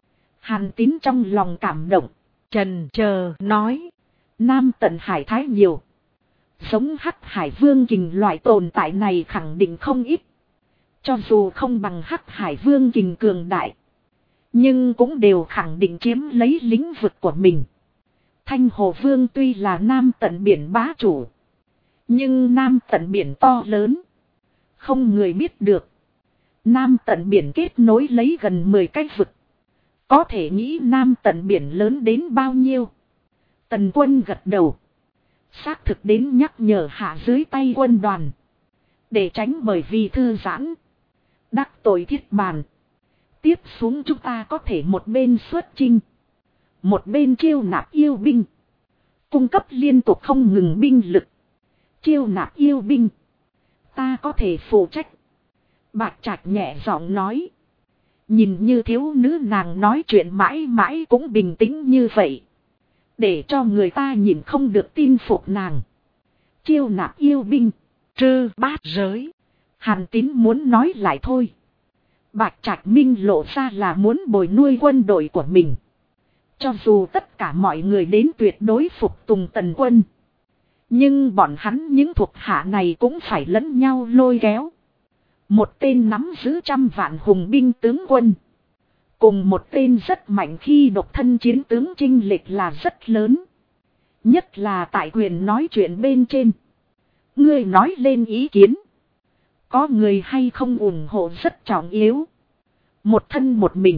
Hàn Tín trong lòng cảm động. Chần chờ nói. Nam tận hải thái nhiều. Giống Hắc Hải Vương Kình loại tồn tại này khẳng định không ít. Cho dù không bằng Hắc Hải Vương Kình cường đại. Nhưng cũng đều khẳng định chiếm lấy lĩnh vực của mình. Thanh Hồ Vương tuy là Nam tận biển bá chủ. Nhưng Nam tận biển to lớn. Không người biết được. Nam tận biển kết nối lấy gần 10 cái vực. Có thể nghĩ Nam tận biển lớn đến bao nhiêu. Tần Quân gật đầu. Xác thực đến nhắc nhở hạ dưới tay quân đoàn. Để tránh bởi vì thư giãn. Đắc tội Thiết Bàn. Tiếp xuống chúng ta có thể một bên xuất chinh. Một bên chiêu nạp yêu binh. Cung cấp liên tục không ngừng binh lực. Chiêu nạp yêu binh. Ta có thể phụ trách. Bạch Trạch nhẹ giọng nói. Nhìn như thiếu nữ nàng nói chuyện mãi mãi cũng bình tĩnh như vậy. Để cho người ta nhìn không được tin phục nàng. Chiêu nạp yêu binh. Trư bát giới. Hàn Tín muốn nói lại thôi. Bạch Trạch minh lộ ra là muốn bồi nuôi quân đội của mình. Cho dù tất cả mọi người đến tuyệt đối phục tùng Tần Quân. Nhưng bọn hắn những thuộc hạ này cũng phải lẫn nhau lôi kéo. Một tên nắm giữ 100 vạn hùng binh tướng quân. Cùng một tên rất mạnh khi độc thân chiến tướng chênh lệch là rất lớn. Nhất là tại quyền nói chuyện bên trên. Ngươi nói lên ý kiến. Có người hay không ủng hộ rất trọng yếu. Một thân một mình.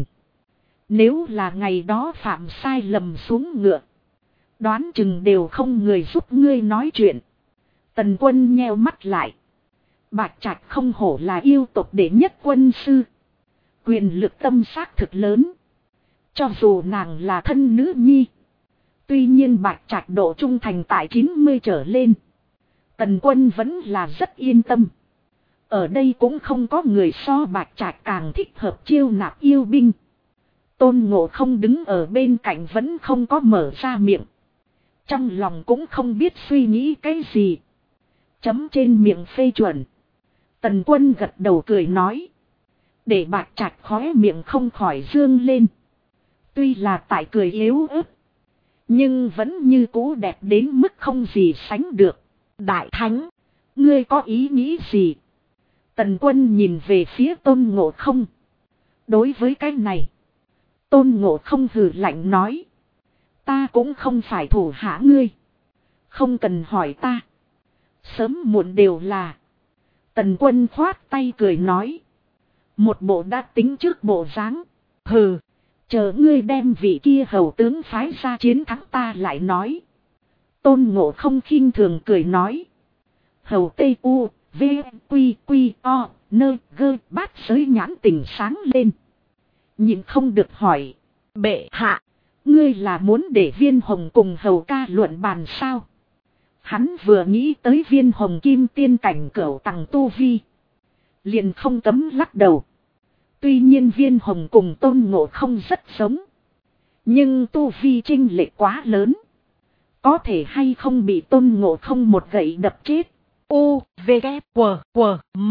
Nếu là ngày đó phạm sai lầm xuống ngựa. Đoán chừng đều không người giúp ngươi nói chuyện. Tần Quân nheo mắt lại. Bạch Trạch không hổ là yêu tộc đệ nhất quân sư. Quyền lực tâm xác thực lớn. Cho dù nàng là thân nữ nhi. Tuy nhiên Bạch Trạch độ trung thành tại 90 trở lên. Tần Quân vẫn là rất yên tâm. Ở đây cũng không có người so Bạch Trạch càng thích hợp chiêu nạp yêu binh. Tôn Ngộ Không đứng ở bên cạnh vẫn không có mở ra miệng. Trong lòng cũng không biết suy nghĩ cái gì. Chấm trên miệng phê chuẩn. Tần Quân gật đầu cười nói. Để Bạch Trạch khóe miệng không khỏi dương lên. Tuy là tại cười yếu ớt. Nhưng vẫn như cũ đẹp đến mức không gì sánh được. Đại Thánh. Ngươi có ý nghĩ gì? Tần Quân nhìn về phía Tôn Ngộ Không. Đối với cái này. Tôn Ngộ Không hừ lạnh nói. Ta cũng không phải thủ hạ ngươi. Không cần hỏi ta. Sớm muộn đều là. Tần Quân khoát tay cười nói. Một bộ đã tính trước bộ dáng. Hừ. Chờ ngươi đem vị kia hầu tướng phái ra chiến thắng ta lại nói. Tôn Ngộ Không khinh thường cười nói. Hầu Tây U, V, Quy, Quy, O, Nơ, Gơ, bát giới nhãn tình sáng lên. Nhìn không được hỏi. Bệ hạ. Ngươi là muốn để Viên Hồng cùng hầu ca luận bàn sao? Hắn vừa nghĩ tới Viên Hồng kim tiên cảnh cửu tầng tu vi. Liền không cấm lắc đầu. Tuy nhiên Viên Hồng cùng Tôn Ngộ Không rất giống. Nhưng tu vi chênh lệch quá lớn. Có thể hay không bị Tôn Ngộ Không một gậy đập chết. U, V, K, W, W, M.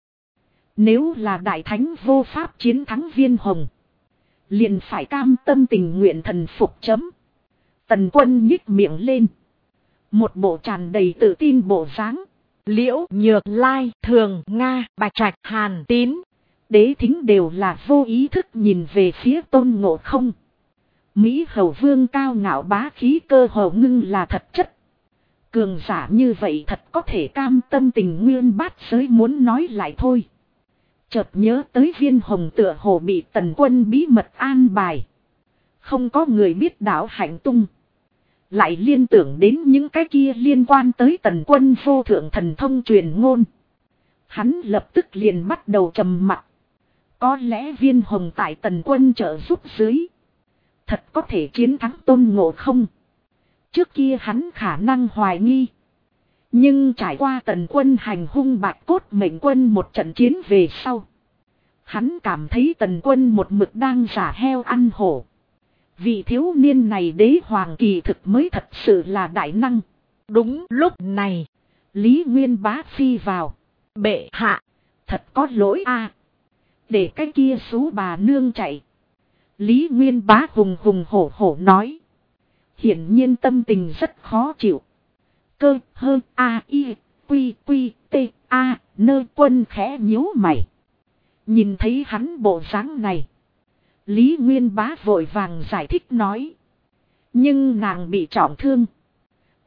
Nếu là Đại Thánh vô pháp chiến thắng Viên Hồng. Liền phải cam tâm tình nguyện thần phục chấm. Tần Quân nhích miệng lên. Một bộ tràn đầy tự tin bộ dáng. Liễu, Nhược, Lai, Thường, Nga, Bạch Trạch, Hàn Tín. Đế Thính đều là vô ý thức nhìn về phía Tôn Ngộ Không. Mỹ Hầu Vương cao ngạo bá khí cơ hồ ngưng là thật chất. Cường giả như vậy thật có thể cam tâm tình nguyên bát giới muốn nói lại thôi. Chợt nhớ tới Viên Hồng tựa hồ bị Tần Quân bí mật an bài. Không có người biết đảo hành tung. Lại liên tưởng đến những cái kia liên quan tới Tần Quân vô thượng thần thông truyền ngôn. Hắn lập tức liền bắt đầu trầm mặc. Có lẽ Viên Hồng tại Tần Quân trợ giúp dưới. Thật có thể chiến thắng Tôn Ngộ Không. Trước kia hắn khả năng hoài nghi. Nhưng trải qua Tần Quân hành hung Bạch Cốt Mệnh Quân một trận chiến về sau. Hắn cảm thấy Tần Quân một mực đang giả heo ăn hổ. Vị thiếu niên này đế hoàng kỳ thực mới thật sự là đại năng. Đúng lúc này. Lý Nguyên Bá phi vào. Bệ hạ. Thật có lỗi a. Để cái kia xú bà nương chạy. Lý Nguyên Bá hùng hùng hổ hổ nói. Hiển nhiên tâm tình rất khó chịu. Cơ hơ a i quy quy t a nơ Quân khẽ nhíu mày. Nhìn thấy hắn bộ dáng này. Lý Nguyên Bá vội vàng giải thích nói. Nhưng nàng bị trọng thương.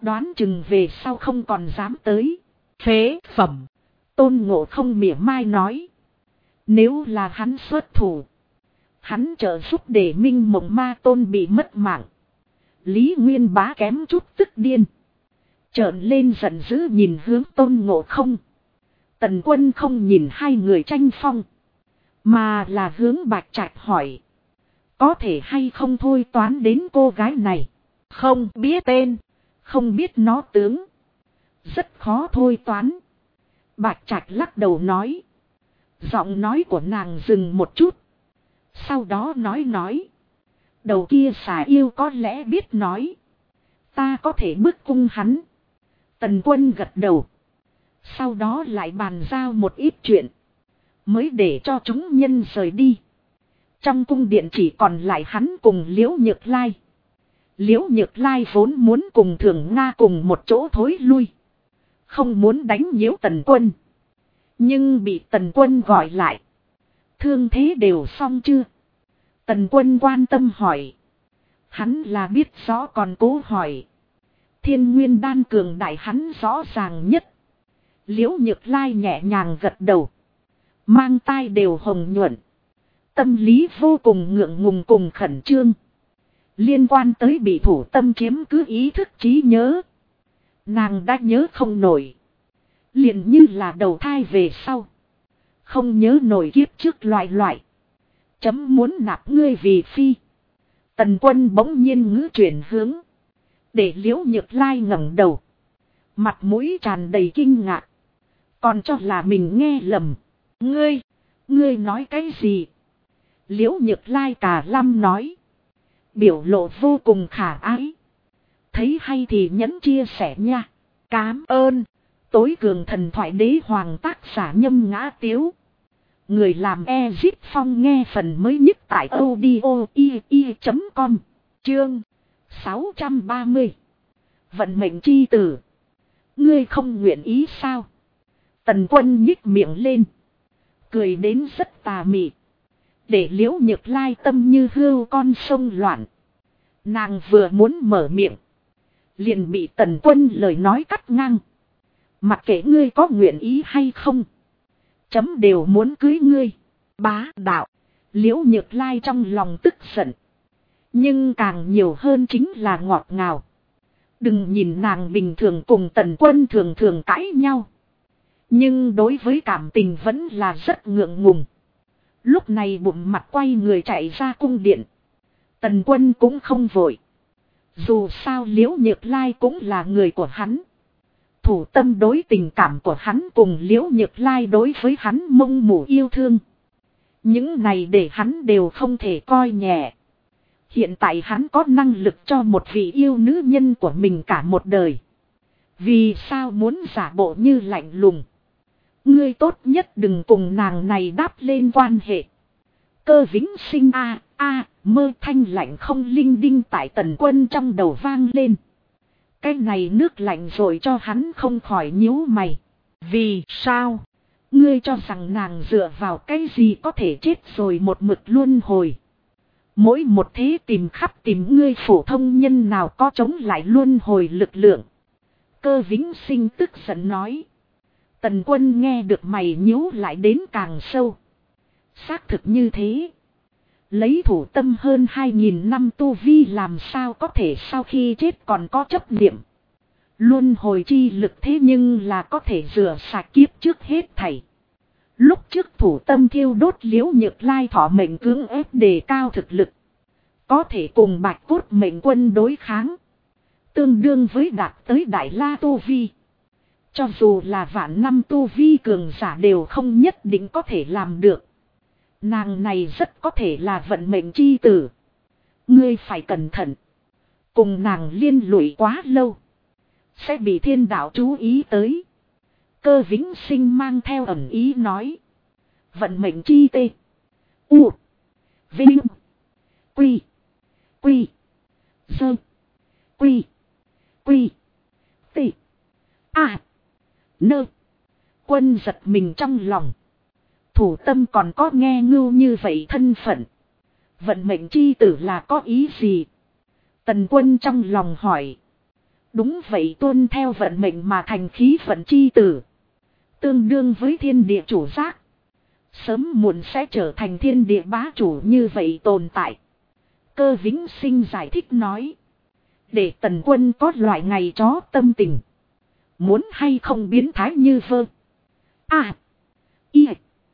Đoán chừng về sau không còn dám tới. Phế phẩm. Tôn Ngộ Không mỉa mai nói. Nếu là hắn xuất thủ, hắn trợ giúp để Minh Mộng Ma Tôn bị mất mạng. Lý Nguyên Bá kém chút tức điên. Trợn lên giận dữ nhìn hướng Tôn Ngộ Không. Tần Quân không nhìn hai người tranh phong, mà là hướng Bạch Trạch hỏi. Có thể hay không thôi toán đến cô gái này? Không biết tên, không biết nó tướng. Rất khó thôi toán. Bạch Trạch lắc đầu nói. Giọng nói của nàng dừng một chút. Sau đó nói. Đầu kia xà yêu có lẽ biết nói. Ta có thể bức cung hắn. Tần Quân gật đầu. Sau đó lại bàn giao một ít chuyện, mới để cho chúng nhân rời đi. Trong cung điện chỉ còn lại hắn cùng Liễu Nhược Lai. Liễu Nhược Lai vốn muốn cùng Thường Nga cùng một chỗ thối lui, không muốn đánh nhiễu Tần Quân. Nhưng bị Tần Quân gọi lại. Thương thế đều xong chưa? Tần Quân quan tâm hỏi. Hắn là biết rõ còn cố hỏi. Thiên Nguyên Đan cường đại hắn rõ ràng nhất. Liễu Nhược Lai nhẹ nhàng gật đầu, mang tai đều hồng nhuận. Tâm lý vô cùng ngượng ngùng cùng khẩn trương. Liên quan tới bị thủ tâm chiếm cứ ý thức trí nhớ, nàng đã nhớ không nổi. Liền như là đầu thai về sau, không nhớ nổi kiếp trước loại. Chấm muốn nạp ngươi vì phi. Tần Quân bỗng nhiên ngữ chuyển hướng, để Liễu Nhược Lai ngẩng đầu, mặt mũi tràn đầy kinh ngạc. Còn cho là mình nghe lầm. Ngươi nói cái gì? Liễu Nhược Lai cả lâm nói. Biểu lộ vô cùng khả ái. Thấy hay thì nhấn chia sẻ nha. Cám ơn. Tối cường thần thoại đế hoàng tác giả Nhâm Ngã Tiếu. Người làm Ezip Phong nghe phần mới nhất tại audio.com. Chương 630. Vận mệnh chi tử. Ngươi không nguyện ý sao? Tần Quân nhích miệng lên, cười đến rất tà mị, để Liễu Nhược Lai tâm như hươu con sông loạn. Nàng vừa muốn mở miệng, liền bị Tần Quân lời nói cắt ngang. Mặc kệ ngươi có nguyện ý hay không, chấm đều muốn cưới ngươi. Bá đạo. Liễu Nhược Lai trong lòng tức giận, nhưng càng nhiều hơn chính là ngọt ngào. Đừng nhìn nàng bình thường cùng Tần Quân thường thường cãi nhau, nhưng đối với cảm tình vẫn là rất ngượng ngùng. Lúc này bụng mặt quay người chạy ra cung điện. Tần Quân cũng không vội. Dù sao Liễu Nhược Lai cũng là người của hắn. Thủ tâm đối tình cảm của hắn cùng Liễu Nhược Lai đối với hắn mông mủ yêu thương, những này để hắn đều không thể coi nhẹ. Hiện tại hắn có năng lực cho một vị yêu nữ nhân của mình cả một đời. Vì sao muốn giả bộ như lạnh lùng? Ngươi tốt nhất đừng cùng nàng này đáp lên quan hệ. Cơ Vĩnh Sinh mơ thanh lạnh không linh đinh tại Tần Quân trong đầu vang lên. Cái này nước lạnh rồi cho hắn không khỏi nhíu mày. Vì sao? Ngươi cho rằng nàng dựa vào cái gì có thể chết rồi một mực luân hồi? Mỗi một thế tìm khắp tìm ngươi phổ thông nhân nào có chống lại luân hồi lực lượng? Cơ Vĩnh Sinh tức giận nói. Tần Quân nghe được mày nhíu lại đến càng sâu. Xác thực như thế. Lấy thủ tâm hơn 2.000 năm tu vi làm sao có thể sau khi chết còn có chấp niệm. Luân hồi chi lực thế nhưng là có thể rửa sạch kiếp trước hết thảy. Lúc trước thủ tâm thiêu đốt Liễu Nhược Lai thọ mệnh cưỡng ép đề cao thực lực, có thể cùng Bạch Cốt Mệnh Quân đối kháng, tương đương với đạt tới Đại La tu vi. Cho dù là vạn năm tu vi cường giả đều không nhất định có thể làm được. Nàng này rất có thể là vận mệnh chi tử. Ngươi phải cẩn thận. Cùng nàng liên lụy quá lâu, sẽ bị thiên đạo chú ý tới. Cơ Vĩnh Sinh mang theo ẩn ý nói. Vận mệnh chi tê. U. Vinh. Quy. Quy. Dơ. Quy. Quy. Tê. A. Nơ. Quân giật mình trong lòng. Thủ tâm còn có nghe ngưu như vậy thân phận. Vận mệnh chi tử là có ý gì? Tần Quân trong lòng hỏi. Đúng vậy, tuân theo vận mệnh mà thành khí vận chi tử. Tương đương với thiên địa chủ giác. Sớm muộn sẽ trở thành thiên địa bá chủ như vậy tồn tại. Cơ Vĩnh Sinh giải thích nói. Để Tần Quân có loại ngày chó tâm tình. Muốn hay không biến thái như vơ. À. Y.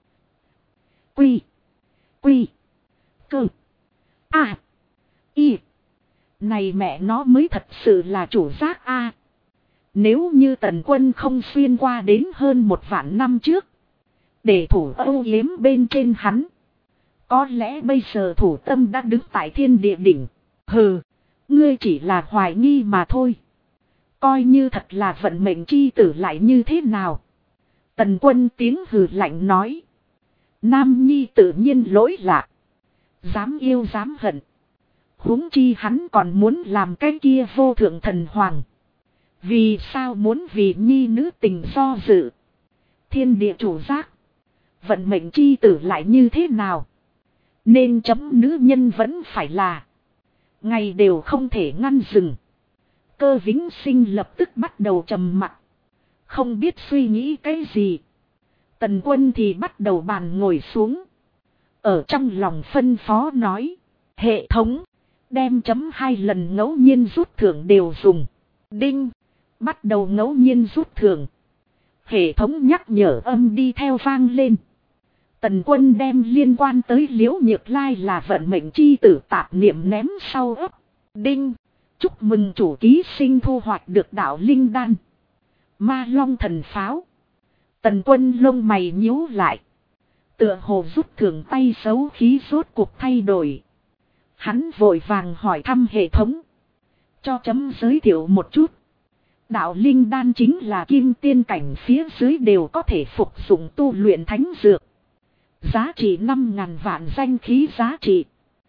Quy. Quy. Cơ. À. Y. Này mẹ nó mới thật sự là chủ giác a. Nếu như Tần Quân không xuyên qua đến hơn 1 vạn năm trước. Để thủ âu yếm bên trên hắn. Có lẽ bây giờ thủ tâm đã đứng tại thiên địa đỉnh. Hừ. Ngươi chỉ là hoài nghi mà thôi. Coi như thật là vận mệnh chi tử lại như thế nào. Tần Quân tiếng hừ lạnh nói. Nam nhi tự nhiên lỗi lạc. Dám yêu dám hận. Huống chi hắn còn muốn làm cái kia vô thượng thần hoàng. Vì sao muốn vì nhi nữ tình do dự. Thiên địa chủ giác. Vận mệnh chi tử lại như thế nào. Nên chấm nữ nhân vẫn phải là. Ngày đều không thể ngăn dừng. Cơ Vĩnh Sinh lập tức bắt đầu trầm mặc. Không biết suy nghĩ cái gì. Tần Quân thì bắt đầu bàn ngồi xuống. Ở trong lòng phân phó nói. Hệ thống. Đem chấm 2 lần ngẫu nhiên rút thưởng đều dùng. Đinh. Bắt đầu ngẫu nhiên rút thưởng. Hệ thống nhắc nhở âm đi theo vang lên. Tần Quân đem liên quan tới Liễu Nhược Lai là vận mệnh chi tử tạp niệm ném sau ấp. Đinh. Chúc mừng chủ ký sinh thu hoạch được đạo linh đan. Ma Long thần pháo. Tần Quân lông mày nhíu lại. Tựa hồ rút thưởng tay xấu khí rốt cuộc thay đổi. Hắn vội vàng hỏi thăm hệ thống. Cho chấm giới thiệu một chút. Đạo linh đan chính là kim tiên cảnh phía dưới đều có thể phục dụng tu luyện thánh dược. Giá trị 5.000 vạn danh khí giá trị.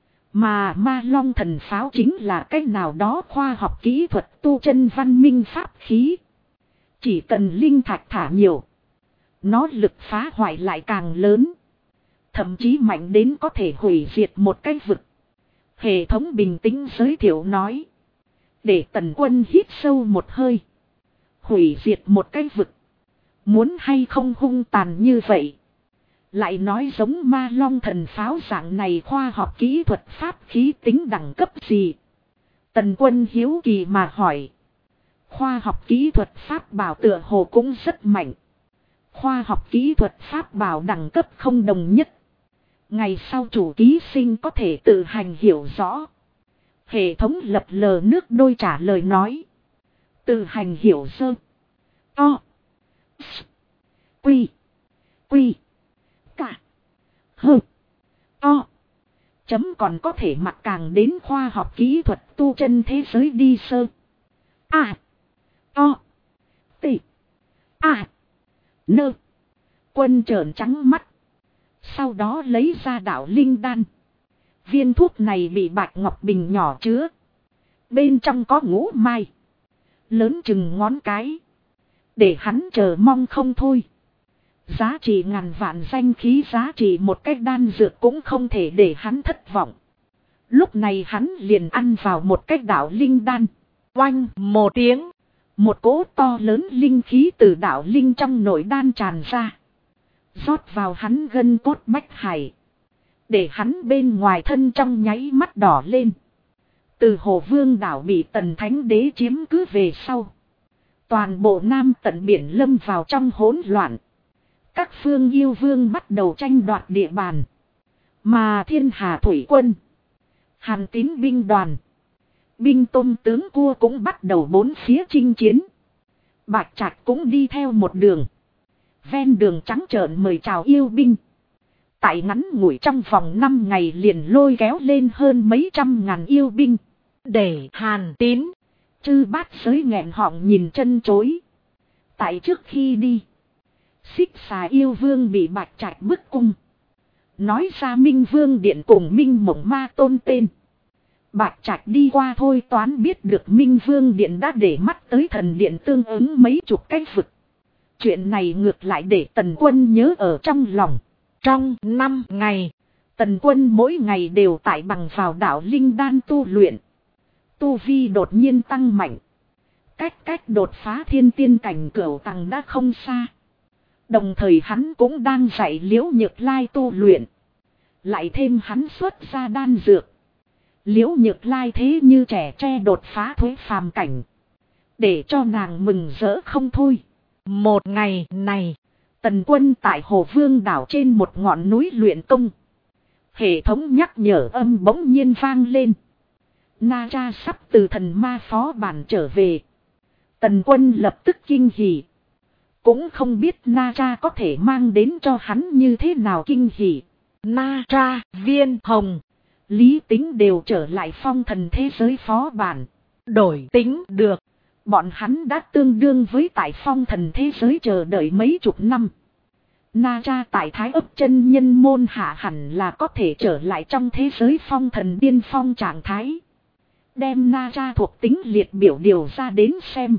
Mà Ma Long thần pháo chính là cách nào đó khoa học kỹ thuật tu chân văn minh pháp khí. Chỉ cần linh thạch thả nhiều. Nó lực phá hoại lại càng lớn. Thậm chí mạnh đến có thể hủy diệt một cái vực. Hệ thống bình tĩnh giới thiệu nói. Để Tần Quân hít sâu một hơi. Hủy diệt một cái vực. Muốn hay không hung tàn như vậy. Lại nói giống Ma Long thần pháo dạng này khoa học kỹ thuật pháp khí tính đẳng cấp gì. Tần Quân hiếu kỳ mà hỏi. Khoa học kỹ thuật pháp bảo tựa hồ cũng rất mạnh. Khoa học kỹ thuật pháp bảo đẳng cấp không đồng nhất. Ngày sau chủ ký sinh có thể tự hành hiểu rõ. Hệ thống lập lờ nước đôi trả lời nói. Tự hành hiểu sơ. To. Quy. Quy. Cả. Hơ. To. Chấm còn có thể mặc càng đến khoa học kỹ thuật tu chân thế giới đi sơ. À. To. Tị. À. Nơ. Quân trợn trắng mắt. Sau đó lấy ra đạo linh đan. Viên thuốc này bị bạch ngọc bình nhỏ chứa. Bên trong có ngũ mai. Lớn chừng ngón cái. Để hắn chờ mong không thôi. Giá trị ngàn vạn danh khí giá trị một cái đan dược cũng không thể để hắn thất vọng. Lúc này hắn liền ăn vào một cái đạo linh đan. Oanh một tiếng. Một cỗ to lớn linh khí từ đạo linh trong nội đan tràn ra. Rót vào hắn gân cốt bách hải. Để hắn bên ngoài thân trong nháy mắt đỏ lên. Từ Hồ Vương đảo bị Tần Thánh Đế chiếm cứ về sau. Toàn bộ Nam tận biển lâm vào trong hỗn loạn. Các phương yêu vương bắt đầu tranh đoạt địa bàn. Mà Thiên Hà Thủy Quân, Hàn Tín binh đoàn, binh tôm tướng cua cũng bắt đầu bốn phía chinh chiến. Bạch Trạch cũng đi theo một đường. Ven đường trắng trợn mời chào yêu binh. Tại ngắn ngủi trong vòng 5 ngày liền lôi kéo lên hơn mấy trăm ngàn yêu binh. Để Hàn Tín, Chư Bát Giới nghẹn họng nhìn chân chối. Tại trước khi đi, Xích Xà yêu vương bị Bạch Trạch bức cung. Nói ra Minh Vương Điện cùng Minh Mộng Ma Tôn tên. Bạch Trạch đi qua thôi toán biết được Minh Vương Điện đã để mắt tới thần điện tương ứng mấy chục cái vực. Chuyện này ngược lại để Tần Quân nhớ ở trong lòng. Trong 5 ngày, Tần Quân mỗi ngày đều tại bằng vào đạo linh đan tu luyện. Tu vi đột nhiên tăng mạnh. Cách đột phá thiên tiên cảnh cửu tầng đã không xa. Đồng thời hắn cũng đang dạy Liễu Nhược Lai tu luyện. Lại thêm hắn xuất ra đan dược. Liễu Nhược Lai thế như trẻ tre đột phá thuế phàm cảnh. Để cho nàng mừng rỡ không thôi. Một ngày này, Tần Quân tại Hồ Vương đảo trên một ngọn núi luyện công. Hệ thống nhắc nhở âm bỗng nhiên vang lên. Na Tra sắp từ thần ma phó bản trở về. Tần Quân lập tức kinh hỉ. Cũng không biết Na Tra có thể mang đến cho hắn như thế nào kinh hỉ. Na Tra, Viên Hồng, Lý Tính đều trở lại phong thần thế giới phó bản. đổi tính được. Bọn hắn đã tương đương với tại phong thần thế giới chờ đợi mấy chục năm. Na Tra tại Thái Ấp chân nhân môn hạ hẳn là có thể trở lại trong thế giới phong thần điên phong trạng thái. Đem Na Tra thuộc tính liệt biểu điều ra đến xem.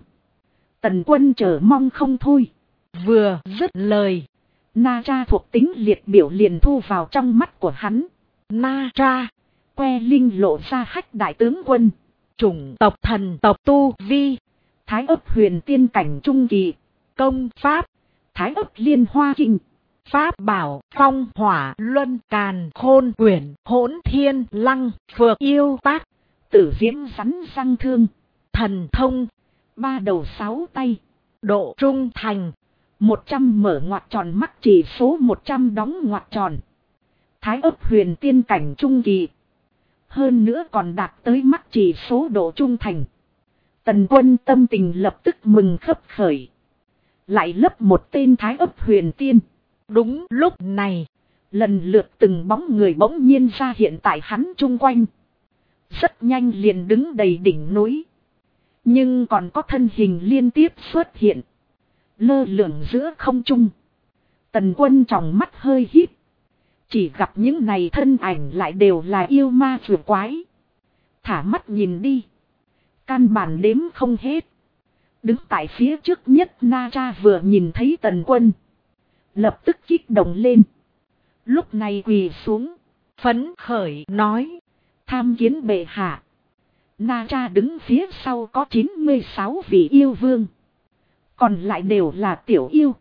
Tần Quân chờ mong không thôi. Vừa dứt lời, Na Tra thuộc tính liệt biểu liền thu vào trong mắt của hắn. Na Tra, Que Linh lộ ra hách đại tướng quân. chủng tộc thần tộc tu vi, Thái Ấp huyền tiên cảnh trung kỳ. công pháp, Thái Ấp liên hoa kinh. pháp bảo, phong hỏa luân càn khôn quyển hỗn thiên lăng phược yêu tác, Tử diễm rắn răng thương. thần thông, 3 đầu 6 tay. độ trung thành, 100 mở ngoặc tròn mắc chỉ số 100 đóng ngoặc tròn. Thái Ấp huyền tiên cảnh trung kỳ. Hơn nữa còn đạt tới mắc chỉ số độ trung thành. Tần Quân tâm tình lập tức mừng khấp khởi. Lại lấp một tên Thái Ấp huyền tiên. đúng lúc này, Lần lượt từng bóng người bỗng nhiên ra hiện tại hắn chung quanh. Rất nhanh liền đứng đầy đỉnh núi. Nhưng còn có thân hình liên tiếp xuất hiện. Lơ lửng giữa không trung. Tần Quân tròng mắt hơi híp. Chỉ gặp những này thân ảnh lại đều là yêu ma vừa quái. Thả mắt nhìn đi. Căn bản đếm không hết. Đứng tại phía trước nhất Na Tra vừa nhìn thấy Tần Quân. Lập tức kích động lên. Lúc này quỳ xuống. phấn khởi nói, Tham kiến bệ hạ. Na Tra đứng phía sau có 96 vị yêu vương. Còn lại đều là tiểu yêu.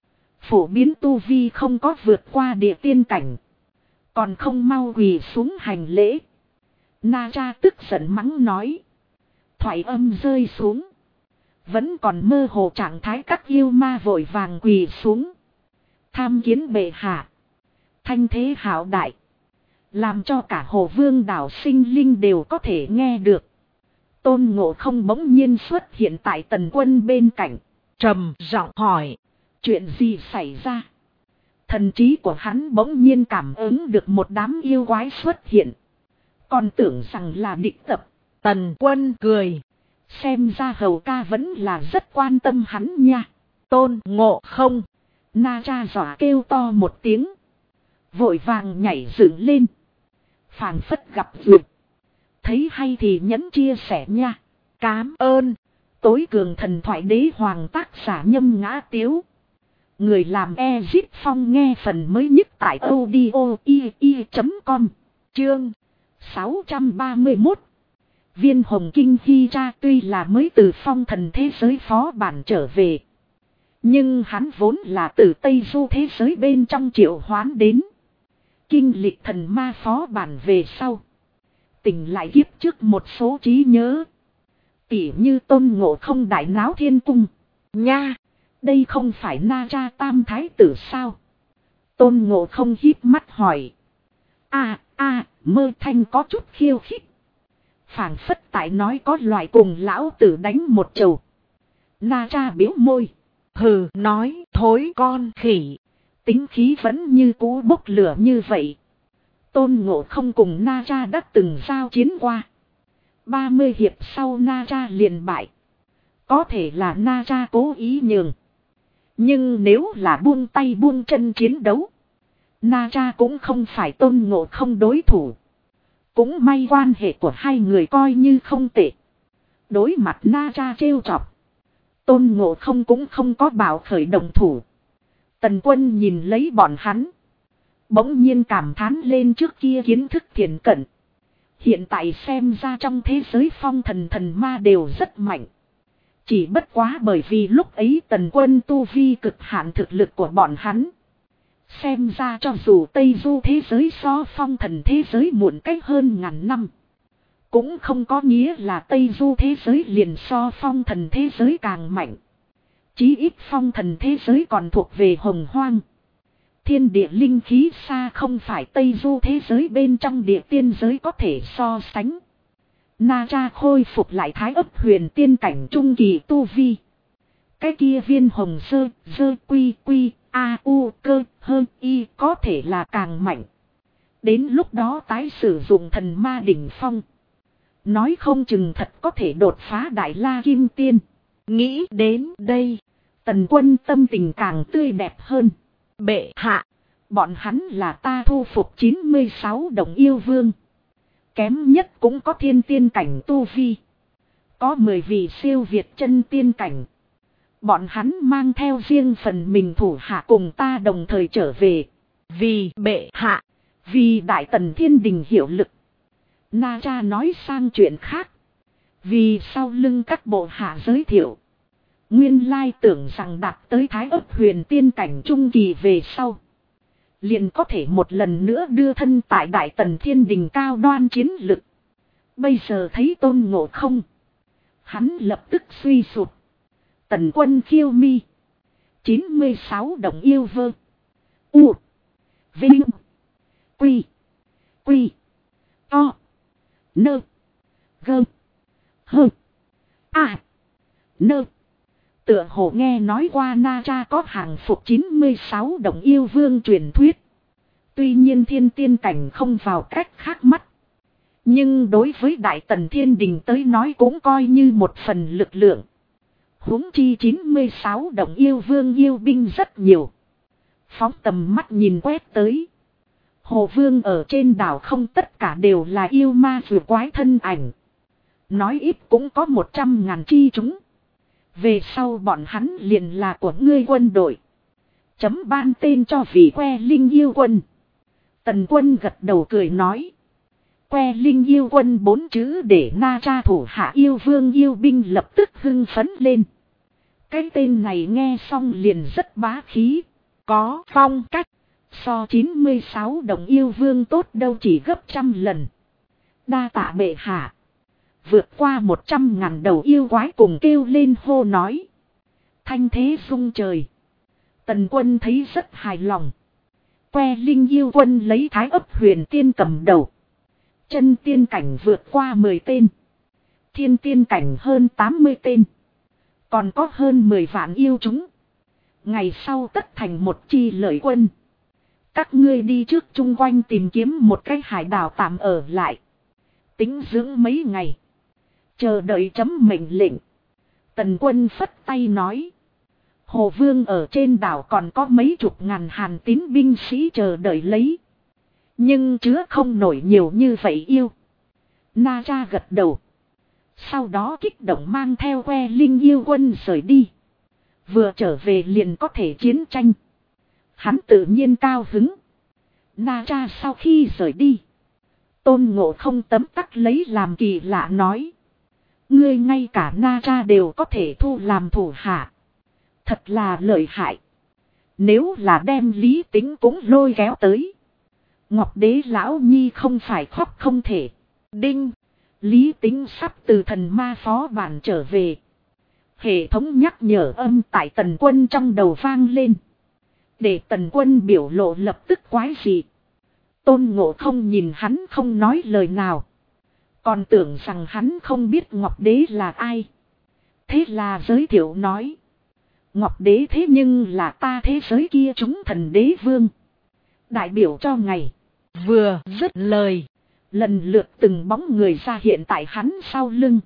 Phổ biến tu vi không có vượt qua địa tiên cảnh. Còn không mau quỳ xuống hành lễ. Na Tra tức giận mắng nói. Thoại âm rơi xuống. Vẫn còn mơ hồ trạng thái các yêu ma vội vàng quỳ xuống. Tham kiến bệ hạ. Thanh thế hảo đại. Làm cho cả Hồ Vương đảo sinh linh đều có thể nghe được. Tôn Ngộ Không bỗng nhiên xuất hiện tại Tần Quân bên cạnh. trầm giọng hỏi, Chuyện gì xảy ra? Thần trí của hắn bỗng nhiên cảm ứng được một đám yêu quái xuất hiện. Còn tưởng rằng là địch tập. Tần Quân cười, Xem ra hầu ca vẫn là rất quan tâm hắn nha. Tôn Ngộ Không, Na Tra dọa kêu to một tiếng. Vội vàng nhảy dựng lên. Phảng phất gặp duyệt. Thấy hay thì nhấn chia sẻ nha. cám ơn, Tối cường thần thoại đế hoàng tác giả Nhâm Ngã Tiếu. Người làm Ezip Phong nghe phần mới nhất tại audio.com. chương 631. Viên Hồng Kinh Hy Cha tuy là mới từ phong thần thế giới phó bản trở về. Nhưng hắn vốn là từ Tây Du thế giới bên trong triệu hoán đến. Kinh lịch thần ma phó bản về sau. Tỉnh lại kiếp trước một số trí nhớ. Tỉ như Tôn Ngộ Không đại náo thiên cung. nha, Đây không phải Na Tra tam thái tử sao? Tôn Ngộ Không híp mắt hỏi. Mơ thanh có chút khiêu khích. Phảng phất tại nói có loại cùng lão tử đánh một chầu. Na Tra biếu môi. hừ nói thối con khỉ, Tính khí vẫn như cũ bốc lửa như vậy. Tôn Ngộ Không cùng Na Tra đã từng giao chiến qua. 30 hiệp sau Na Tra liền bại. Có thể là Na Tra cố ý nhường. Nhưng nếu là buông tay buông chân chiến đấu. Na Tra cũng không phải Tôn Ngộ Không đối thủ. Cũng may quan hệ của hai người coi như không tệ. Đối mặt Na Tra trêu chọc. Tôn Ngộ Không cũng không có bảo khởi động thủ. Tần Quân nhìn lấy bọn hắn. Bỗng nhiên cảm thán lên trước kia kiến thức thiền cận. Hiện tại xem ra trong thế giới phong thần thần ma đều rất mạnh. Chỉ bất quá bởi vì lúc ấy Tần Quân tu vi cực hạn thực lực của bọn hắn. Xem ra cho dù Tây Du thế giới so phong thần thế giới muộn cách hơn ngàn năm. Cũng không có nghĩa là Tây Du thế giới liền so phong thần thế giới càng mạnh. Chí ít phong thần thế giới còn thuộc về hồng hoang. Thiên địa linh khí xa không phải Tây Du thế giới bên trong địa tiên giới có thể so sánh. Na Tra khôi phục lại thái ấp huyền tiên cảnh trung kỳ tu vi. Cái kia viên hồng sơ quy quy a u cơ hơn y có thể là càng mạnh. Đến lúc đó tái sử dụng thần ma đỉnh phong. Nói không chừng thật có thể đột phá đại la kim tiên. Nghĩ đến đây, Tần Quân tâm tình càng tươi đẹp hơn. Bệ hạ, bọn hắn là ta thu phục 96 đồng yêu vương. Kém nhất cũng có thiên tiên cảnh tu vi. Có 10 vị siêu việt chân tiên cảnh. Bọn hắn mang theo riêng phần mình thủ hạ cùng ta đồng thời trở về. Vì bệ hạ, vì đại tần thiên đình hiệu lực. Na Tra nói sang chuyện khác. Vì sau lưng các bộ hạ giới thiệu. Nguyên lai tưởng rằng đạt tới thái ấp huyền tiên cảnh trung kỳ về sau. Liền có thể một lần nữa đưa thân tại đại tần thiên đình cao đoan chiến lực. Bây giờ thấy Tôn Ngộ Không. Hắn lập tức suy sụp. Tần Quân khiêu mi. 96 đồng yêu vơ. U. Vinh. Quy. Quy. To. Nơ. Gơ. Hơ. À. Nơ. Tựa hồ nghe nói qua Na Tra có hàng phục 96 đồng yêu vương truyền thuyết. Tuy nhiên thiên tiên cảnh không vào cách khác mắt. Nhưng đối với đại tần thiên đình tới nói cũng coi như một phần lực lượng. Huống chi 96 đồng yêu vương yêu binh rất nhiều. Phóng tầm mắt nhìn quét tới. Hồ Vương ở trên đảo không tất cả đều là yêu ma vừa quái thân ảnh. Nói ít cũng có 100.000 chi chúng. Về sau bọn hắn liền là của ngươi quân đội. Chấm ban tên cho vị Que Linh yêu quân. Tần Quân gật đầu cười nói. Que Linh yêu quân 4 chữ để Na Tra thủ hạ yêu vương yêu binh lập tức hưng phấn lên. Cái tên này nghe xong liền rất bá khí. Có phong cách. So 96 đồng yêu vương tốt đâu chỉ gấp 100 lần. Đa tạ bệ hạ. Vượt qua 100.000 đầu yêu quái cùng kêu lên hô nói. Thanh thế rung trời. Tần Quân thấy rất hài lòng. Que Linh yêu quân lấy thái ấp huyền tiên cầm đầu. Chân tiên cảnh vượt qua 10 tên. Thiên tiên cảnh hơn 80 tên. Còn có hơn 10 vạn yêu chúng. Ngày sau tất thành một chi lợi quân. Các ngươi đi trước chung quanh tìm kiếm một cái hải đảo tạm ở lại. Tính dưỡng mấy ngày. Chờ đợi chấm mệnh lệnh. Tần Quân phất tay nói. Hồ Vương ở trên đảo còn có mấy chục ngàn Hàn Tín binh sĩ chờ đợi lấy. Nhưng chứa không nổi nhiều như vậy yêu. Na Tra gật đầu. Sau đó kích động mang theo Que Linh yêu quân rời đi. Vừa trở về liền có thể chiến tranh. Hắn tự nhiên cao hứng. Na Tra sau khi rời đi. Tôn Ngộ Không tấm tắc lấy làm kỳ lạ nói. Ngươi ngay cả Na Tra đều có thể thu làm thủ hạ. Thật là lợi hại. Nếu là đem Lý Tính cũng lôi kéo tới. Ngọc Đế Lão Nhi không phải khóc không thể. Đinh. Lý Tính sắp từ thần ma phó bản trở về. Hệ thống nhắc nhở âm tại Tần Quân trong đầu vang lên. Để Tần Quân biểu lộ lập tức quái dị. Tôn Ngộ Không nhìn hắn không nói lời nào. Còn tưởng rằng hắn không biết Ngọc Đế là ai. Thế là giới thiệu nói. Ngọc Đế thế nhưng là ta thế giới kia chúng thần đế vương. Đại biểu cho ngày. Vừa dứt lời. Lần lượt từng bóng người ra hiện tại hắn sau lưng.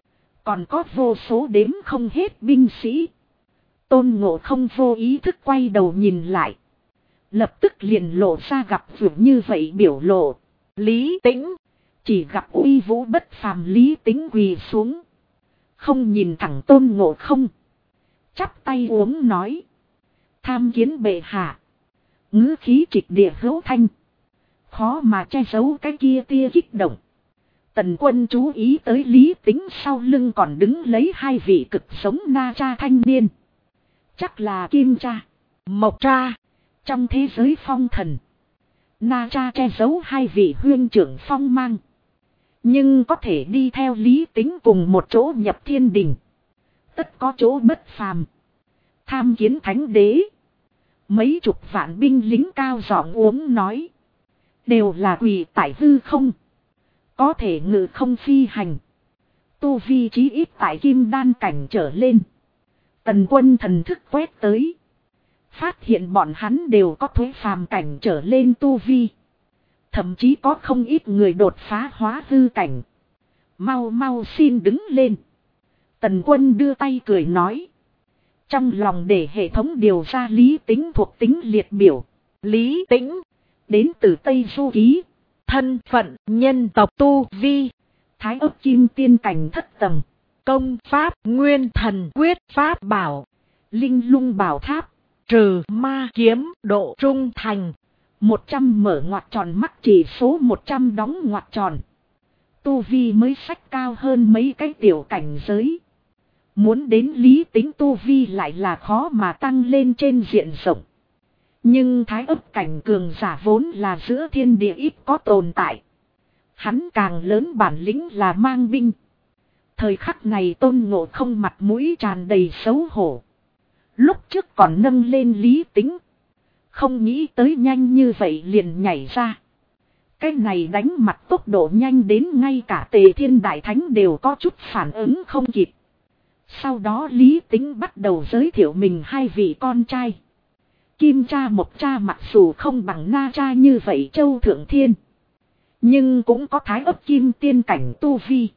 Còn có vô số đếm không hết binh sĩ. Tôn Ngộ Không vô ý thức quay đầu nhìn lại. Lập tức liền lộ ra gặp vượt như vậy biểu lộ. Lý Tĩnh. Chỉ gặp uy vũ bất phàm Lý Tĩnh quỳ xuống. Không nhìn thẳng Tôn Ngộ Không. Chắp tay uống nói. Tham kiến bệ hạ. Ngữ khí trịch địa hữu thanh. Khó mà che giấu cái kia tia kích động. Tần Quân chú ý tới Lý Tính sau lưng còn đứng lấy hai vị cực giống Na Cha thanh niên. Chắc là Kim Cha, Mộc Cha. Trong thế giới phong thần, Na Cha che giấu hai vị huyên trưởng phong mang. Nhưng có thể đi theo Lý Tính cùng một chỗ nhập thiên đình. Tất có chỗ bất phàm. Tham kiến thánh đế. Mấy chục vạn binh lính cao giọng uống nói. Đều là quỳ tại hư không. Có thể ngự không phi hành. Tu vi chí ít tại kim đan cảnh trở lên. Tần Quân thần thức quét tới. Phát hiện bọn hắn đều có thuế phàm cảnh trở lên tu vi. Thậm chí có không ít người đột phá hóa hư cảnh. Mau mau xin đứng lên. Tần Quân đưa tay cười nói. Trong lòng để hệ thống điều ra Lý Tính thuộc tính liệt biểu. Lý Tính. Đến từ Tây Du Ký. Thân phận nhân tộc tu vi. Thái ấp kim tiên cảnh thất tầng. Công pháp nguyên thần quyết pháp bảo. Linh lung bảo tháp. Trừ ma kiếm độ trung thành. 100 mở ngoặc tròn mắc chỉ số 100 đóng ngoặc tròn. Tu vi mới sách cao hơn mấy cái tiểu cảnh giới. Muốn đến Lý Tính tu vi lại là khó mà tăng lên trên diện rộng. Nhưng thái ấp cảnh cường giả vốn là giữa thiên địa ít có tồn tại. Hắn càng lớn bản lĩnh là mang binh. Thời khắc này Tôn Ngộ Không mặt mũi tràn đầy xấu hổ. Lúc trước còn nâng lên Lý Tính. Không nghĩ tới nhanh như vậy liền nhảy ra. Cái này đánh mặt tốc độ nhanh đến ngay cả Tề Thiên Đại Thánh đều có chút phản ứng không kịp. Sau đó Lý Tính bắt đầu giới thiệu mình hai vị con trai. Kim Cha Mộc Cha mặc dù không bằng Na Cha như vậy Châu Thượng Thiên. Nhưng cũng có thái ấp kim tiên cảnh tu vi.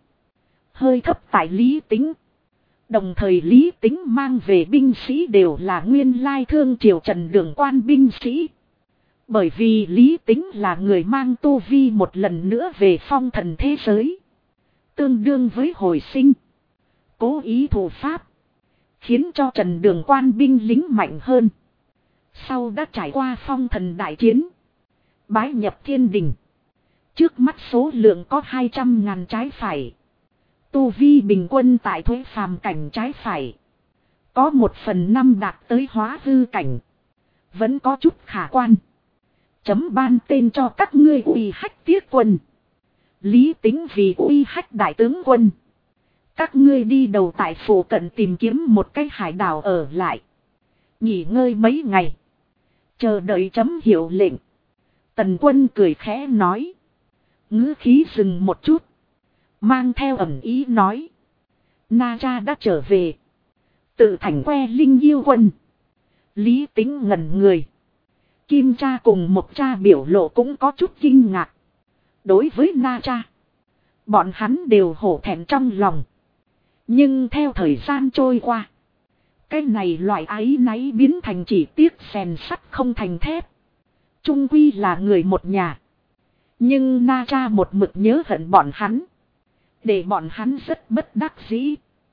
Hơi thấp tại Lý Tính. Đồng thời Lý Tính mang về binh sĩ đều là nguyên lai thương triều Trần Đường quan binh sĩ. Bởi vì Lý Tính là người mang tu vi một lần nữa về phong thần thế giới. Tương đương với hồi sinh. Cố ý thủ pháp. Khiến cho Trần Đường quan binh lính mạnh hơn. Sau đã trải qua phong thần đại chiến. Bái nhập thiên đình. Trước mắt số lượng có 200.000 trái phải. Tu vi bình quân tại thuế phàm cảnh trái phải. Có 1/5 đạt tới hóa hư cảnh. Vẫn có chút khả quan. Chấm ban tên cho các ngươi Uy Hách Tiết Quân. Lý Tính vì Uy Hách Đại Tướng Quân. Các ngươi đi đầu tại phủ cận tìm kiếm một cái hải đảo ở lại. Nghỉ ngơi mấy ngày. Chờ đợi chấm hiệu lệnh. Tần Quân cười khẽ nói. Ngữ khí dừng một chút. Mang theo ẩn ý nói. Na Cha đã trở về. Tự thành que linh yêu quân. Lý Tính ngẩn người. Kim Cha cùng Mộc Cha biểu lộ cũng có chút kinh ngạc. Đối với Na Cha. Bọn hắn đều hổ thẹn trong lòng. Nhưng theo thời gian trôi qua. Cái này loại áy náy biến thành chỉ tiếc rèn sắt không thành thép. Trung quy là người một nhà. Nhưng Na Cha một mực nhớ hận bọn hắn. Để bọn hắn rất bất đắc dĩ.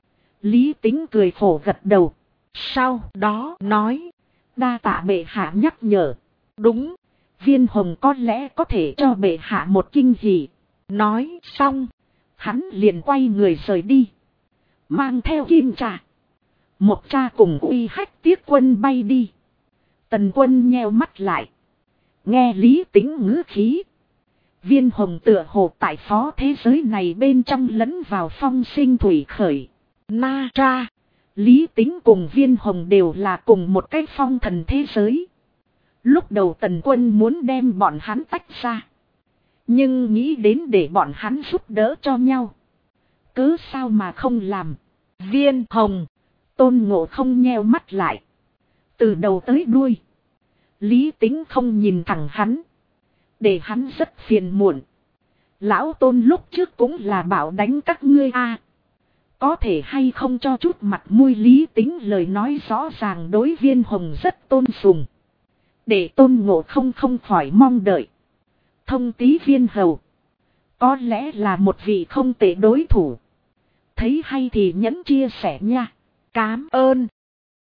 Lý Tính cười khổ gật đầu. Sau đó nói. Đa tạ bệ hạ nhắc nhở. Đúng. Viên hồng có lẽ có thể cho bệ hạ một kinh hỉ. Nói xong. Hắn liền quay người rời đi. Mang theo Kim Cha, Mộc Cha cùng Uy Hách Tiết Quân bay đi. Tần Quân nheo mắt lại. Nghe Lý Tính ngữ khí. Viên hồng tựa hồ tại phó thế giới này bên trong lẫn vào phong sinh thủy khởi. Na Cha. Lý Tính cùng Viên hồng đều là cùng một cái phong thần thế giới. Lúc đầu Tần Quân muốn đem bọn hắn tách ra. Nhưng nghĩ đến để bọn hắn giúp đỡ cho nhau. Cứ sao mà không làm. Viên hồng. Tôn Ngộ Không nheo mắt lại. Từ đầu tới đuôi. Lý Tính không nhìn thẳng hắn. Để hắn rất phiền muộn. Lão Tôn lúc trước cũng là bảo đánh các ngươi a. Có thể hay không cho chút mặt mũi. Lý Tính lời nói rõ ràng đối Viên hồng rất tôn sùng. Để Tôn Ngộ Không không khỏi mong đợi. Thông tí Viên hầu. Có lẽ là một vị không tệ đối thủ. Thấy hay thì nhẫn chia sẻ nha. Cám ơn.